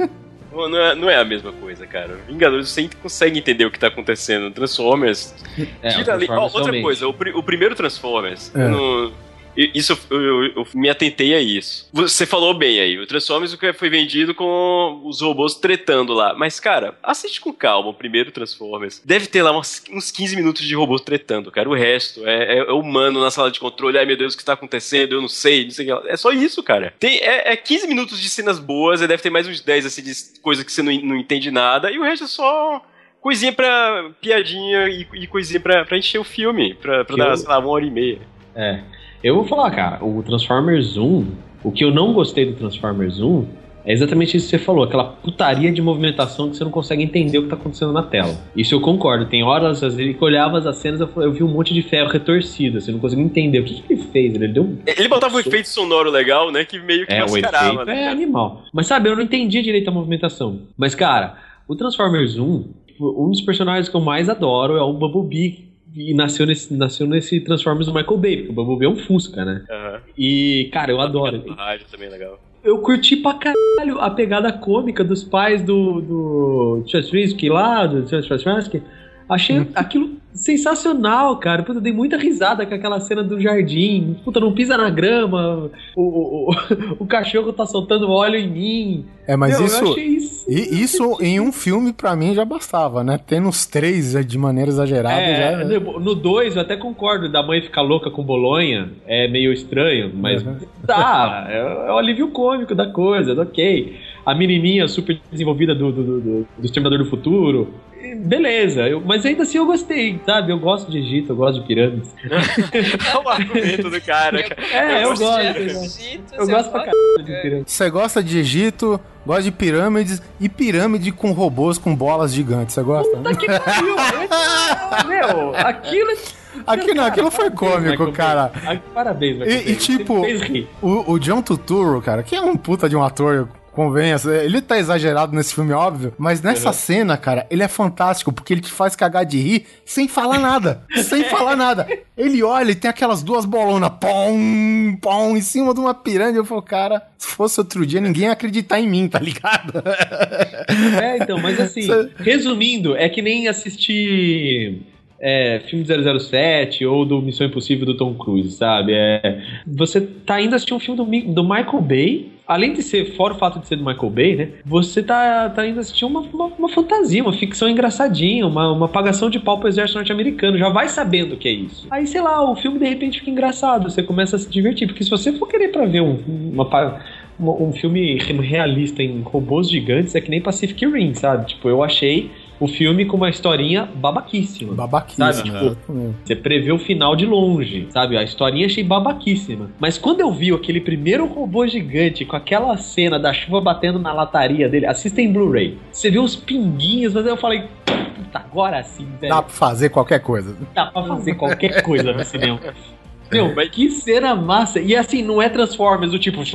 Não é, não é a mesma coisa, cara. Vingadores sempre consegue entender o que tá acontecendo. Transformers. É, tira ali. Transformers Oh, outra somente. coisa, o, o primeiro Transformers. É. No, isso eu, eu, eu me atentei a isso. Você falou bem aí. O Transformers foi vendido com os robôs tretando lá. Mas, cara, assiste com calma o primeiro Transformers. Deve ter lá uns, uns quinze minutos de robôs tretando, cara. O resto é, é, é humano na sala de controle. Ai, meu Deus, o que tá acontecendo? Eu não sei, não sei o que. É só isso, cara. Tem, é, é quinze minutos de cenas boas. Deve ter mais uns dez, assim, de coisa que você não, não entende nada. E o resto é só... coisinha pra... piadinha e, e coisinha pra, pra encher o filme. Pra, pra dar, eu... sei lá, uma hora e meia. É. Eu vou falar, cara, o Transformers um, o que eu não gostei do Transformers um é exatamente isso que você falou, aquela putaria de movimentação que você não consegue entender o que tá acontecendo na tela. Isso eu concordo, tem horas, às vezes, que eu olhava as cenas, eu, eu vi um monte de ferro retorcido, assim, eu não conseguia entender o que, que ele fez, ele deu um... Ele botava um efeito sonoro legal, né, que meio que é, mascarava. O efeito né? É animal. Mas sabe, eu não entendia direito a movimentação. Mas, cara, o Transformers um, um dos personagens que eu mais adoro é o Bumblebee. E nasceu nesse, nasceu nesse Transformers do Michael Bay, porque o Bumblebee é um Fusca, né? Uhum. E, cara, eu adoro. A rádio também é legal. Eu curti pra caralho a pegada cômica dos pais do... do Chaswinsky lá, do Chaswinsky. Achei aquilo sensacional, cara. Puta, eu dei muita risada com aquela cena do jardim. Puta, não pisa na grama. O, o, o, o cachorro tá soltando óleo em mim. É, mas Meu, isso, eu achei isso... E isso em um filme pra mim já bastava, né? Tendo os três de maneira exagerada é, já... No dois eu até concordo, da mãe ficar louca com Bolonha é meio estranho, mas uhum. tá, é, é o alívio cômico da coisa, ok. A menininha super desenvolvida do, do, do, do Exterminador do Futuro, beleza, eu, mas ainda assim eu gostei, sabe? Eu gosto de Egito, eu gosto de pirâmides. É o argumento do cara. cara. É, eu, eu gosto. Eu gosto, Egito, eu gosto pra caralho de pirâmides. Você gosta de Egito, gosta de pirâmides e pirâmide com robôs com bolas gigantes, você gosta? Puta que pariu! Meu, aquilo é... Aqui não, aquilo foi cômico, cara. Parabéns, Michael. E, e tipo, o, o John Turturro, cara, que é um puta de um ator convenha. Ele tá exagerado nesse filme, óbvio, mas nessa uhum. cena, cara, ele é fantástico, porque ele te faz cagar de rir sem falar nada. sem falar nada. Ele olha e tem aquelas duas bolonas, pom, pom, em cima de uma pirâmide. Eu falo, cara, se fosse outro dia, ninguém ia acreditar em mim, tá ligado? É, então, mas assim, resumindo, é que nem assistir... É, filme de zero zero sete ou do Missão Impossível do Tom Cruise, sabe? É, você tá indo assistir um filme do, do Michael Bay, além de ser, fora o fato de ser do Michael Bay, né? Você tá, tá indo assistir uma, uma, uma fantasia, uma ficção engraçadinha, uma, uma pagação de pau pro exército norte-americano, já vai sabendo o que é isso. Aí, sei lá, o filme de repente fica engraçado, você começa a se divertir, porque se você for querer pra ver um, uma, uma, um filme realista em robôs gigantes, é que nem Pacific Rim, sabe? Tipo, eu achei o filme com uma historinha babaquíssima. Babaquíssima. Sabe? Tipo, você prevê o final de longe, sabe? A historinha achei babaquíssima. Mas quando eu vi aquele primeiro robô gigante com aquela cena da chuva batendo na lataria dele, assista em Blu-ray. Você vê os pinguinhos, mas eu falei, puta, agora sim, velho. Dá pra fazer qualquer coisa. Dá pra fazer qualquer coisa no cinema. Meu, que cena massa. E assim, não é Transformers do tipo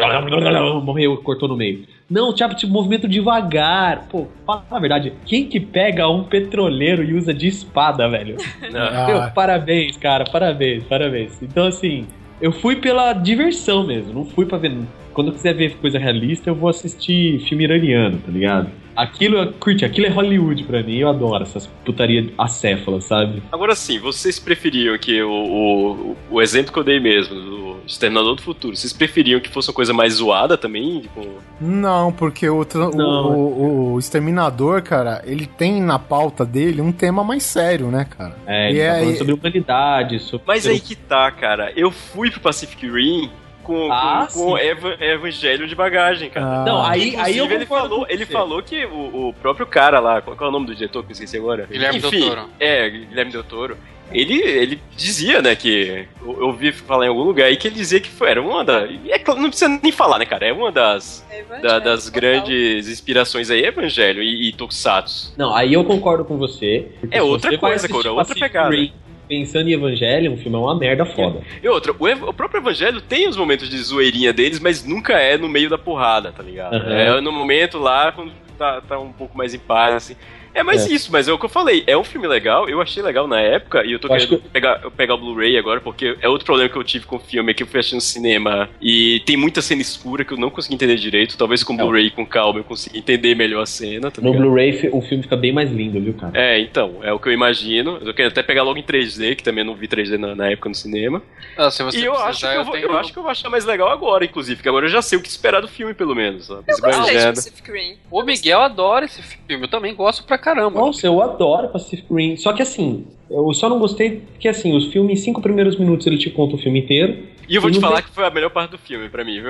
morreu, cortou no meio. Não, tipo, tipo movimento devagar. Pô, fala a verdade, quem que pega um petroleiro e usa de espada, velho? Ah. Meu, parabéns, cara, parabéns, parabéns. Então assim, eu fui pela diversão mesmo, não fui pra ver... Quando eu quiser ver coisa realista, eu vou assistir filme iraniano, tá ligado? Aquilo, curte, aquilo é Hollywood pra mim, eu adoro essas putaria acéfalas, sabe? Agora sim, vocês preferiam que o, o, o exemplo que eu dei mesmo, do Exterminador do Futuro, vocês preferiam que fosse uma coisa mais zoada também? Tipo... Não, porque o, Não. O, o, o Exterminador, cara, ele tem na pauta dele um tema mais sério, né, cara? É, ele e tá é, falando sobre humanidade, sobre... Mas aí que tá, cara, eu fui pro Pacific Rim... Com, ah, com, com eva, evangelho de bagagem, cara. Ah. Não, aí, aí eu ele falou, ele falou que o, o próprio cara lá, qual é o nome do diretor que eu esqueci agora? Guilherme Del Toro. É, Guilherme Del Toro. Ele, ele dizia, né, que eu, eu ouvi falar em algum lugar aí que ele dizia que foi, era uma das... É, não precisa nem falar, né, cara? É uma das, é da, das grandes inspirações aí, Evangelho e, e Tokusatsu. Não, aí eu concordo com você. É outra coisa, cara, outra pegada. Pensando em Evangelho, um filme é uma merda foda. E outra, o, o próprio Evangelho tem os momentos de zoeirinha deles, mas nunca é no meio da porrada, tá ligado? Uhum. É no momento lá, quando tá, tá um pouco mais em paz, assim. É mais é. isso, mas é o que eu falei. É um filme legal, eu achei legal na época, e eu tô eu querendo que... pegar, pegar o Blu-ray agora, porque é outro problema que eu tive com o filme, é que eu fui assistir no cinema e tem muita cena escura que eu não consegui entender direito. Talvez com o Blu-ray com calma eu consiga entender melhor a cena. Tá no Blu-ray o filme fica bem mais lindo, viu, cara? É, então, é o que eu imagino. Eu quero até pegar logo em três D, que também não vi três D na, na época no cinema. Ah, se você e eu acho, que eu, vou, eu, eu acho que eu vou achar mais legal agora, inclusive, porque agora eu já sei o que esperar do filme, pelo menos. Sabe? Eu gostei de Pacific Rim. O Miguel adora esse filme, eu também gosto pra caramba. Nossa, eu adoro Pacific Rim. Só que assim, eu só não gostei porque assim, os filmes, em cinco primeiros minutos ele te conta o filme inteiro. E eu vou te falar tem... que foi a melhor parte do filme pra mim, viu?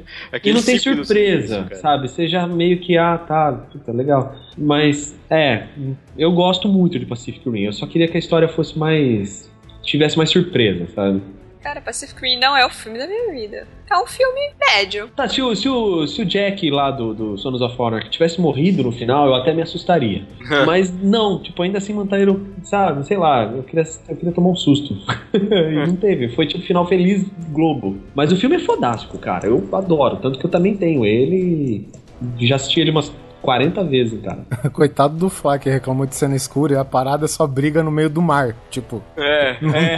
E não tem surpresa, isso, sabe? Você já meio que, ah, tá, puta, legal. Mas, é, eu gosto muito de Pacific Rim. Eu só queria que a história fosse mais... tivesse mais surpresa, sabe? Cara, Pacific Rim não é o filme da minha vida. É um filme médio. Tá, se o, se o, se o Jack lá do, do Sons of Anarchy tivesse morrido no final, eu até me assustaria. Mas não, tipo, ainda assim manteram, sabe, sei lá, eu queria, eu queria tomar um susto. E não teve, foi tipo final feliz Globo. Mas o filme é fodástico, cara, eu adoro, tanto que eu também tenho ele e já assisti ele umas quarenta vezes, cara. Coitado do Fly, que reclamou de cena escura e a parada só briga no meio do mar, tipo. É.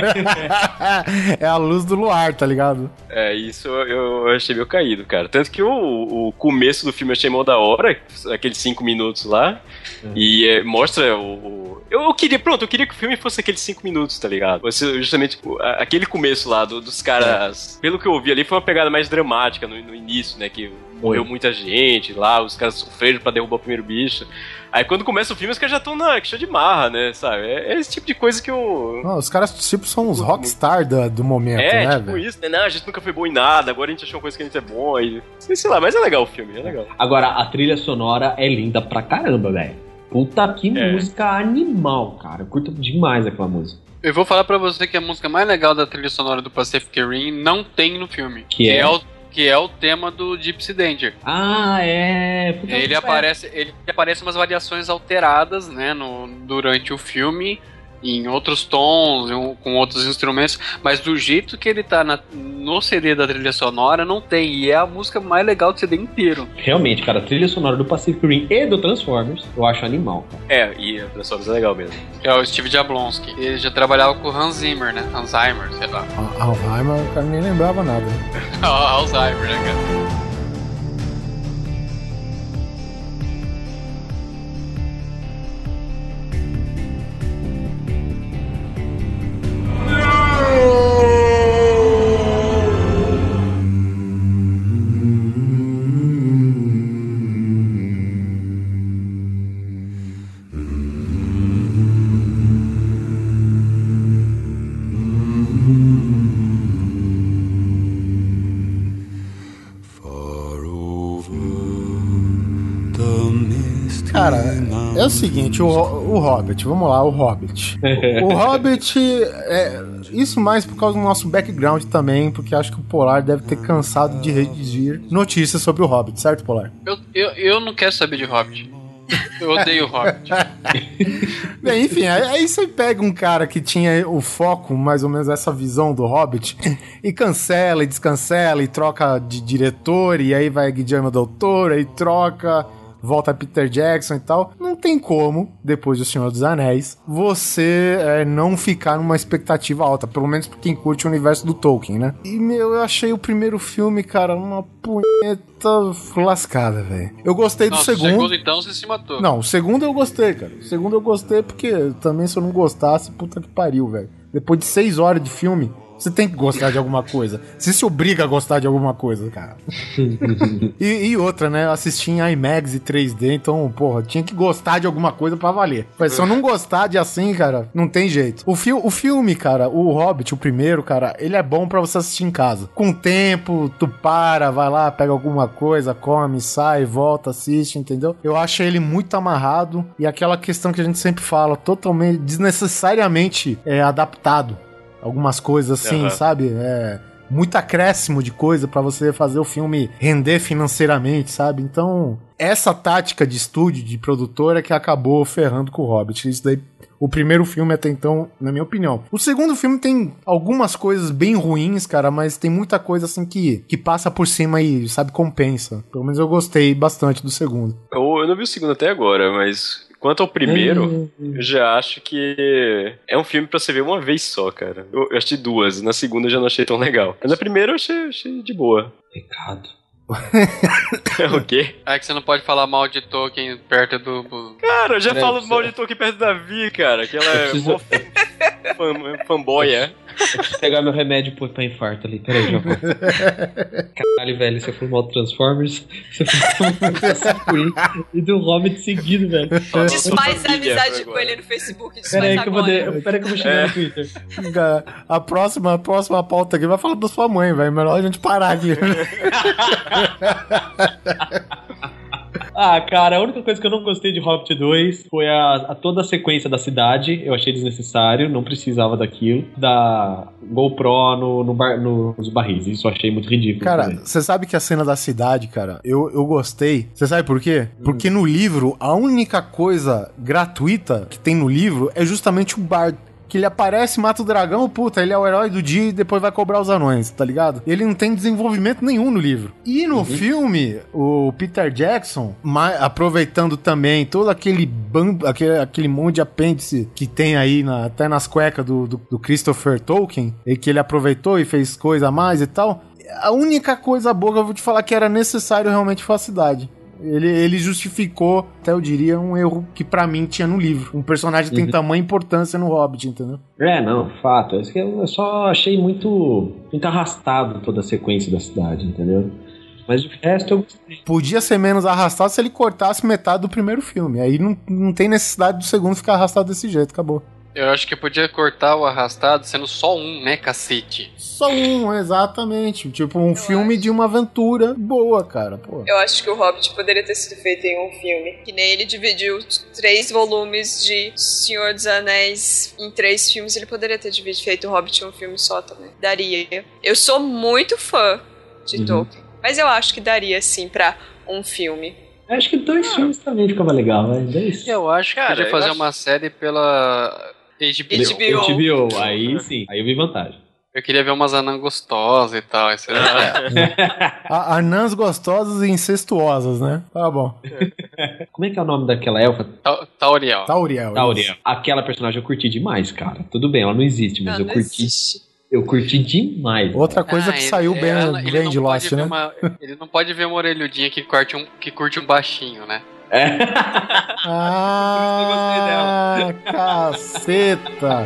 É, é a luz do luar, tá ligado? É, isso eu achei meio caído, cara. Tanto que o, o começo do filme eu achei mó da hora, aqueles cinco minutos lá, uhum. e é, mostra o... o eu, eu queria, pronto, eu queria que o filme fosse aqueles cinco minutos, tá ligado? Você, justamente, aquele começo lá do, dos caras, é. pelo que eu ouvi ali, foi uma pegada mais dramática no, no início, né, que morreu muita gente lá, os caras sofreram pra derrubar o primeiro bicho. Aí quando começa o filme, os caras já estão na cheio de marra, né, sabe? É, é esse tipo de coisa que eu... Não, os caras, tipo, são os rockstar do, do momento, é, né, tipo véio? Isso, né? Não, a gente nunca foi bom em nada, agora a gente achou uma coisa que a gente é bom e... Sei lá, mas é legal o filme, é legal. Agora, a trilha sonora é linda pra caramba, velho. Puta que é. música animal, cara. Eu curto demais aquela música. Eu vou falar pra você que a música mais legal da trilha sonora do Pacific Rim não tem no filme. Que, que é? é o Que é o tema do Gypsy Danger. Ah, é. Puta ele aparece, ele aparece umas variações alteradas, né, no, durante o filme. em outros tons, em, com outros instrumentos, mas do jeito que ele tá na, no C D da trilha sonora, não tem. E é a música mais legal do C D inteiro. Realmente, cara, a trilha sonora do Pacific Rim e do Transformers, eu acho animal, cara. É, e a Transformers é legal mesmo. É o Steve Jablonsky. Ele já trabalhava com o Hans Zimmer, né? Hans Zimmer, sei lá. Alzheimer, o cara nem lembrava nada. Alzheimer, né, cara? Cara, é o seguinte, o, o Hobbit, vamos lá, o Hobbit. O, o Hobbit, é, isso mais por causa do nosso background também, porque acho que o Polar deve ter cansado de redigir notícias sobre o Hobbit, certo, Polar? Eu, eu, eu não quero saber de Hobbit. Eu odeio o Hobbit. Bem, enfim, aí, aí você pega um cara que tinha o foco, mais ou menos essa visão do Hobbit, e cancela e descancela e troca de diretor, e aí vai Guillermo del Toro, aí troca... volta a Peter Jackson e tal, não tem como, depois do Senhor dos Anéis, você é, não ficar numa expectativa alta, pelo menos pra quem curte o universo do Tolkien, né? E, meu, eu achei o primeiro filme, cara, uma punheta lascada, velho. Eu gostei do Nossa, segundo. O segundo, então, você se matou. Não, o segundo eu gostei, cara. O segundo eu gostei porque também, se eu não gostasse, puta que pariu, velho. Depois de seis horas de filme, você tem que gostar de alguma coisa. Você se obriga a gostar de alguma coisa, cara. e, e outra, né? Eu assisti em IMAX e três D, então, porra, tinha que gostar de alguma coisa pra valer. Mas se eu não gostar de assim, cara, não tem jeito. O, fi o filme, cara, o Hobbit, o primeiro, cara, ele é bom pra você assistir em casa. Com o tempo, tu para, vai lá, pega alguma coisa, come, sai, volta, assiste, entendeu? Eu acho ele muito amarrado e aquela questão que a gente sempre fala, totalmente, desnecessariamente é, adaptado. Algumas coisas assim, uhum. sabe? É, muito acréscimo de coisa pra você fazer o filme render financeiramente, sabe? Então, essa tática de estúdio, de produtora, que acabou ferrando com o Hobbit. Isso daí, o primeiro filme até então, na minha opinião. O segundo filme tem algumas coisas bem ruins, cara, mas tem muita coisa assim que, que passa por cima e, sabe, compensa. Pelo menos eu gostei bastante do segundo. Eu, eu não vi o segundo até agora, mas... Quanto ao primeiro, eu já acho que é um filme pra você ver uma vez só, cara. Eu, eu achei duas, na segunda eu já não achei tão legal. Mas na primeira eu achei, achei de boa. Pecado. O quê? É que você não pode falar mal de Tolkien perto do... Cara, eu já Pera, falo mal de Tolkien perto da Vi, cara. Que ela é preciso... fan, fanboya. Eu preciso pegar meu remédio pra infarto ali. Peraí, já vou. Caralho, velho, você foi mal do Transformers, você foi mal do Pacific Rim e do Hobbit seguido, velho. Desfaz a amizade com ele no Facebook, desfaz peraí agora. Que eu vou, peraí que eu vou chegar é. no Twitter. A próxima, a próxima pauta aqui vai falar da sua mãe, velho. Melhor a gente parar aqui. Ah, cara, a única coisa que eu não gostei de Hobbit dois foi a, a toda a sequência da cidade. Eu achei desnecessário, não precisava daquilo. Da GoPro no, no bar, no, nos barris, isso eu achei muito ridículo. Cara, você sabe que a cena da cidade, cara, eu, eu gostei. Você sabe por quê? Hum. Porque no livro, a única coisa gratuita que tem no livro é justamente o bar. Que ele aparece, mata o dragão, puta, ele é o herói do dia e depois vai cobrar os anões, tá ligado? Ele não tem desenvolvimento nenhum no livro. E no uhum. filme, o Peter Jackson, aproveitando também todo aquele bando, aquele, aquele monte de apêndice que tem aí na, até nas cuecas do, do, do Christopher Tolkien, e que ele aproveitou e fez coisa a mais e tal, a única coisa boa que eu vou te falar que era necessário realmente foi a cidade. Ele, ele justificou, até eu diria, um erro que pra mim tinha no livro. Um personagem tem uhum. tamanha importância no Hobbit, entendeu? É, não, fato. Eu só achei muito, muito arrastado toda a sequência da cidade, entendeu? Mas o resto eu gostei. Podia ser menos arrastado se ele cortasse metade do primeiro filme. Aí não, não tem necessidade do segundo ficar arrastado desse jeito, acabou. Eu acho que podia cortar o arrastado sendo só um, né, cacete? Só um, exatamente. Tipo, um eu filme acho. de uma aventura boa, cara. Pô. Eu acho que o Hobbit poderia ter sido feito em um filme. Que nem ele dividiu três volumes de Senhor dos Anéis em três filmes. Ele poderia ter feito o Hobbit em um filme só também. Daria. Eu sou muito fã de uhum. Tolkien. Mas eu acho que daria, sim, pra um filme. Acho que dois ah. filmes também ficava legal, né? Dois. Eu acho que cara, podia fazer acho... uma série pela... H B O. H B O, aí sim, aí eu vi vantagem. Eu queria ver umas anãs gostosas e tal. Isso era... A- Anãs gostosas e incestuosas, né? Tá bom. Como é que é o nome daquela elfa? Ta- Tauriel. Tauriel. Tauriel. Aquela personagem eu curti demais, cara. Tudo bem, ela não existe, mas Não, eu não curti. existe. Eu curti demais. Outra coisa Ah, que ele- saiu bem, ela- ele bem não de pode Lost, ver né? uma- ele não pode ver uma orelhudinha que curte um, que curte um baixinho, né? É. Ah, caceta.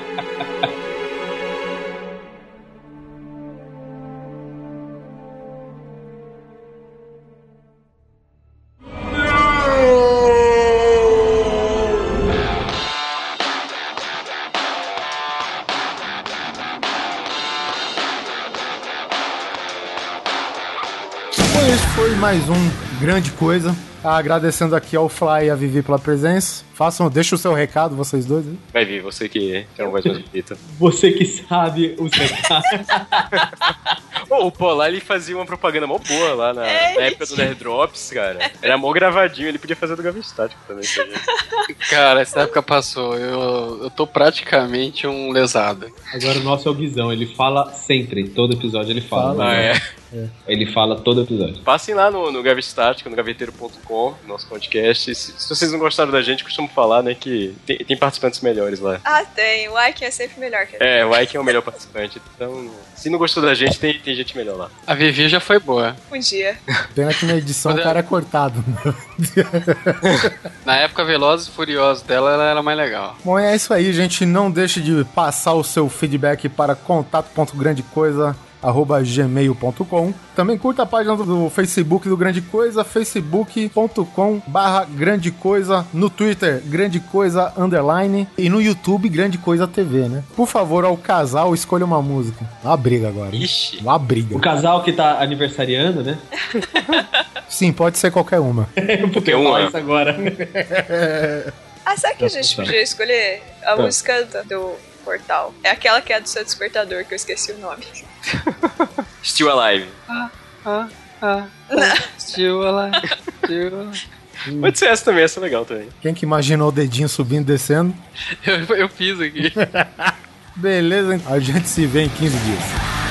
Bom, esse foi mais um grande coisa. Agradecendo aqui ao Fly e a Vivi pela presença. Façam, deixa o seu recado, vocês dois. Hein? Vai vir, você que é uma voz mais bonita. Você que sabe os recados. Ô, o Polar, ele fazia uma propaganda mó boa lá na, É na época do Nerd Drops, cara. Era mó gravadinho, ele podia fazer do Gavi Estático também. Pra gente. Cara, essa época passou. Eu, eu tô praticamente um lesado. Agora o nosso é o Guizão, ele fala sempre, todo episódio ele fala. Fala, Ah, é. Ele fala todo episódio. Passem lá no, no Gavi Estático, no gaveteiro ponto com, nosso podcast. Se, se vocês não gostaram da gente, costumo falar, né, que tem, tem participantes melhores lá. Ah, tem. O Ike é sempre melhor que a gente. É, o Ike é o melhor participante. Então, se não gostou da gente, tem, tem gente melhor lá. A Vivi já foi boa. Um dia. Pena que na edição o cara é cortado. Na época Velozes e Furiosos dela, ela era mais legal. Bom, é isso aí, gente. Não deixe de passar o seu feedback para contato ponto grande coisa arroba gmail ponto com. Também curta a página do Facebook do Grande Coisa, facebook ponto com barra Grande Coisa, no Twitter, Grande Coisa Underline, e no YouTube, Grande Coisa T V, né? Por favor, ao casal, escolha uma música. Uma briga agora. Hein? Ixi. Uma briga. O casal que tá aniversariando, né? Sim, pode ser qualquer uma. Porque eu um, falar né? isso agora. Ah, sabe que a gente podia escolher a música do Portal? É aquela que é do seu despertador, que eu esqueci o nome. Still Alive. Ah, ah, still alive, still alive. Pode ser essa também, essa é legal também. Quem que imaginou o dedinho subindo e descendo? Eu, eu fiz aqui. Beleza, a gente se vê em quinze dias.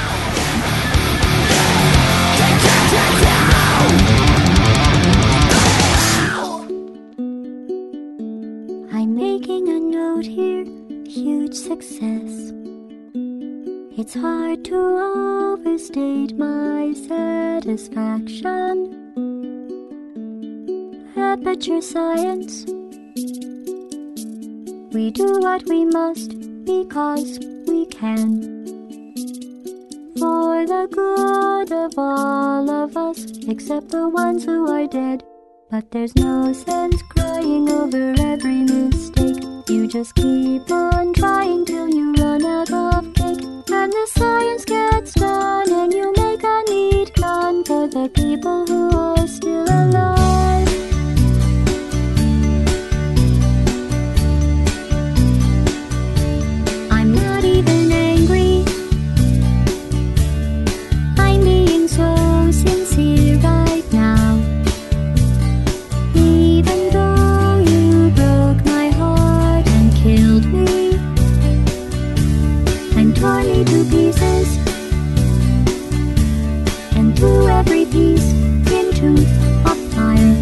I'm making a note here, huge success. It's hard to overstate my satisfaction. Aperture science. We do what we must because we can. For the good of all of us, except the ones who are dead. But there's no sense crying over every mistake. You just keep on trying till you run out of cake. And the science gets done and you make a neat gun for the people who are still alive. I'm not even angry. I'm being so sincere right now. Even though you broke my heart and killed me and tore me to pieces and threw every piece into a fire.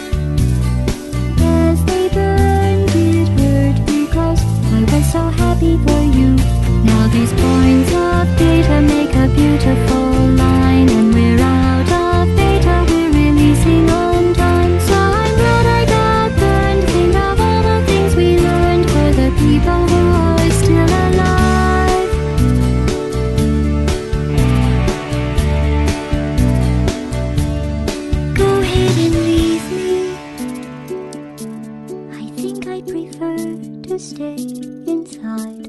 As they burned, it hurt because I was so happy for you. Now these points of data make a beautiful line, and we're out of data, we're releasing on time. So I'm glad I got burned. Think of all the things we learned for the people who are still alive. Go ahead and leave me. I think I prefer to stay inside.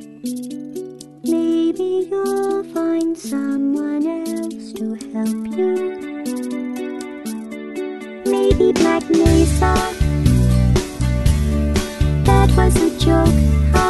Maybe you'll find someone else to help you. Maybe Black Mesa. That was a joke.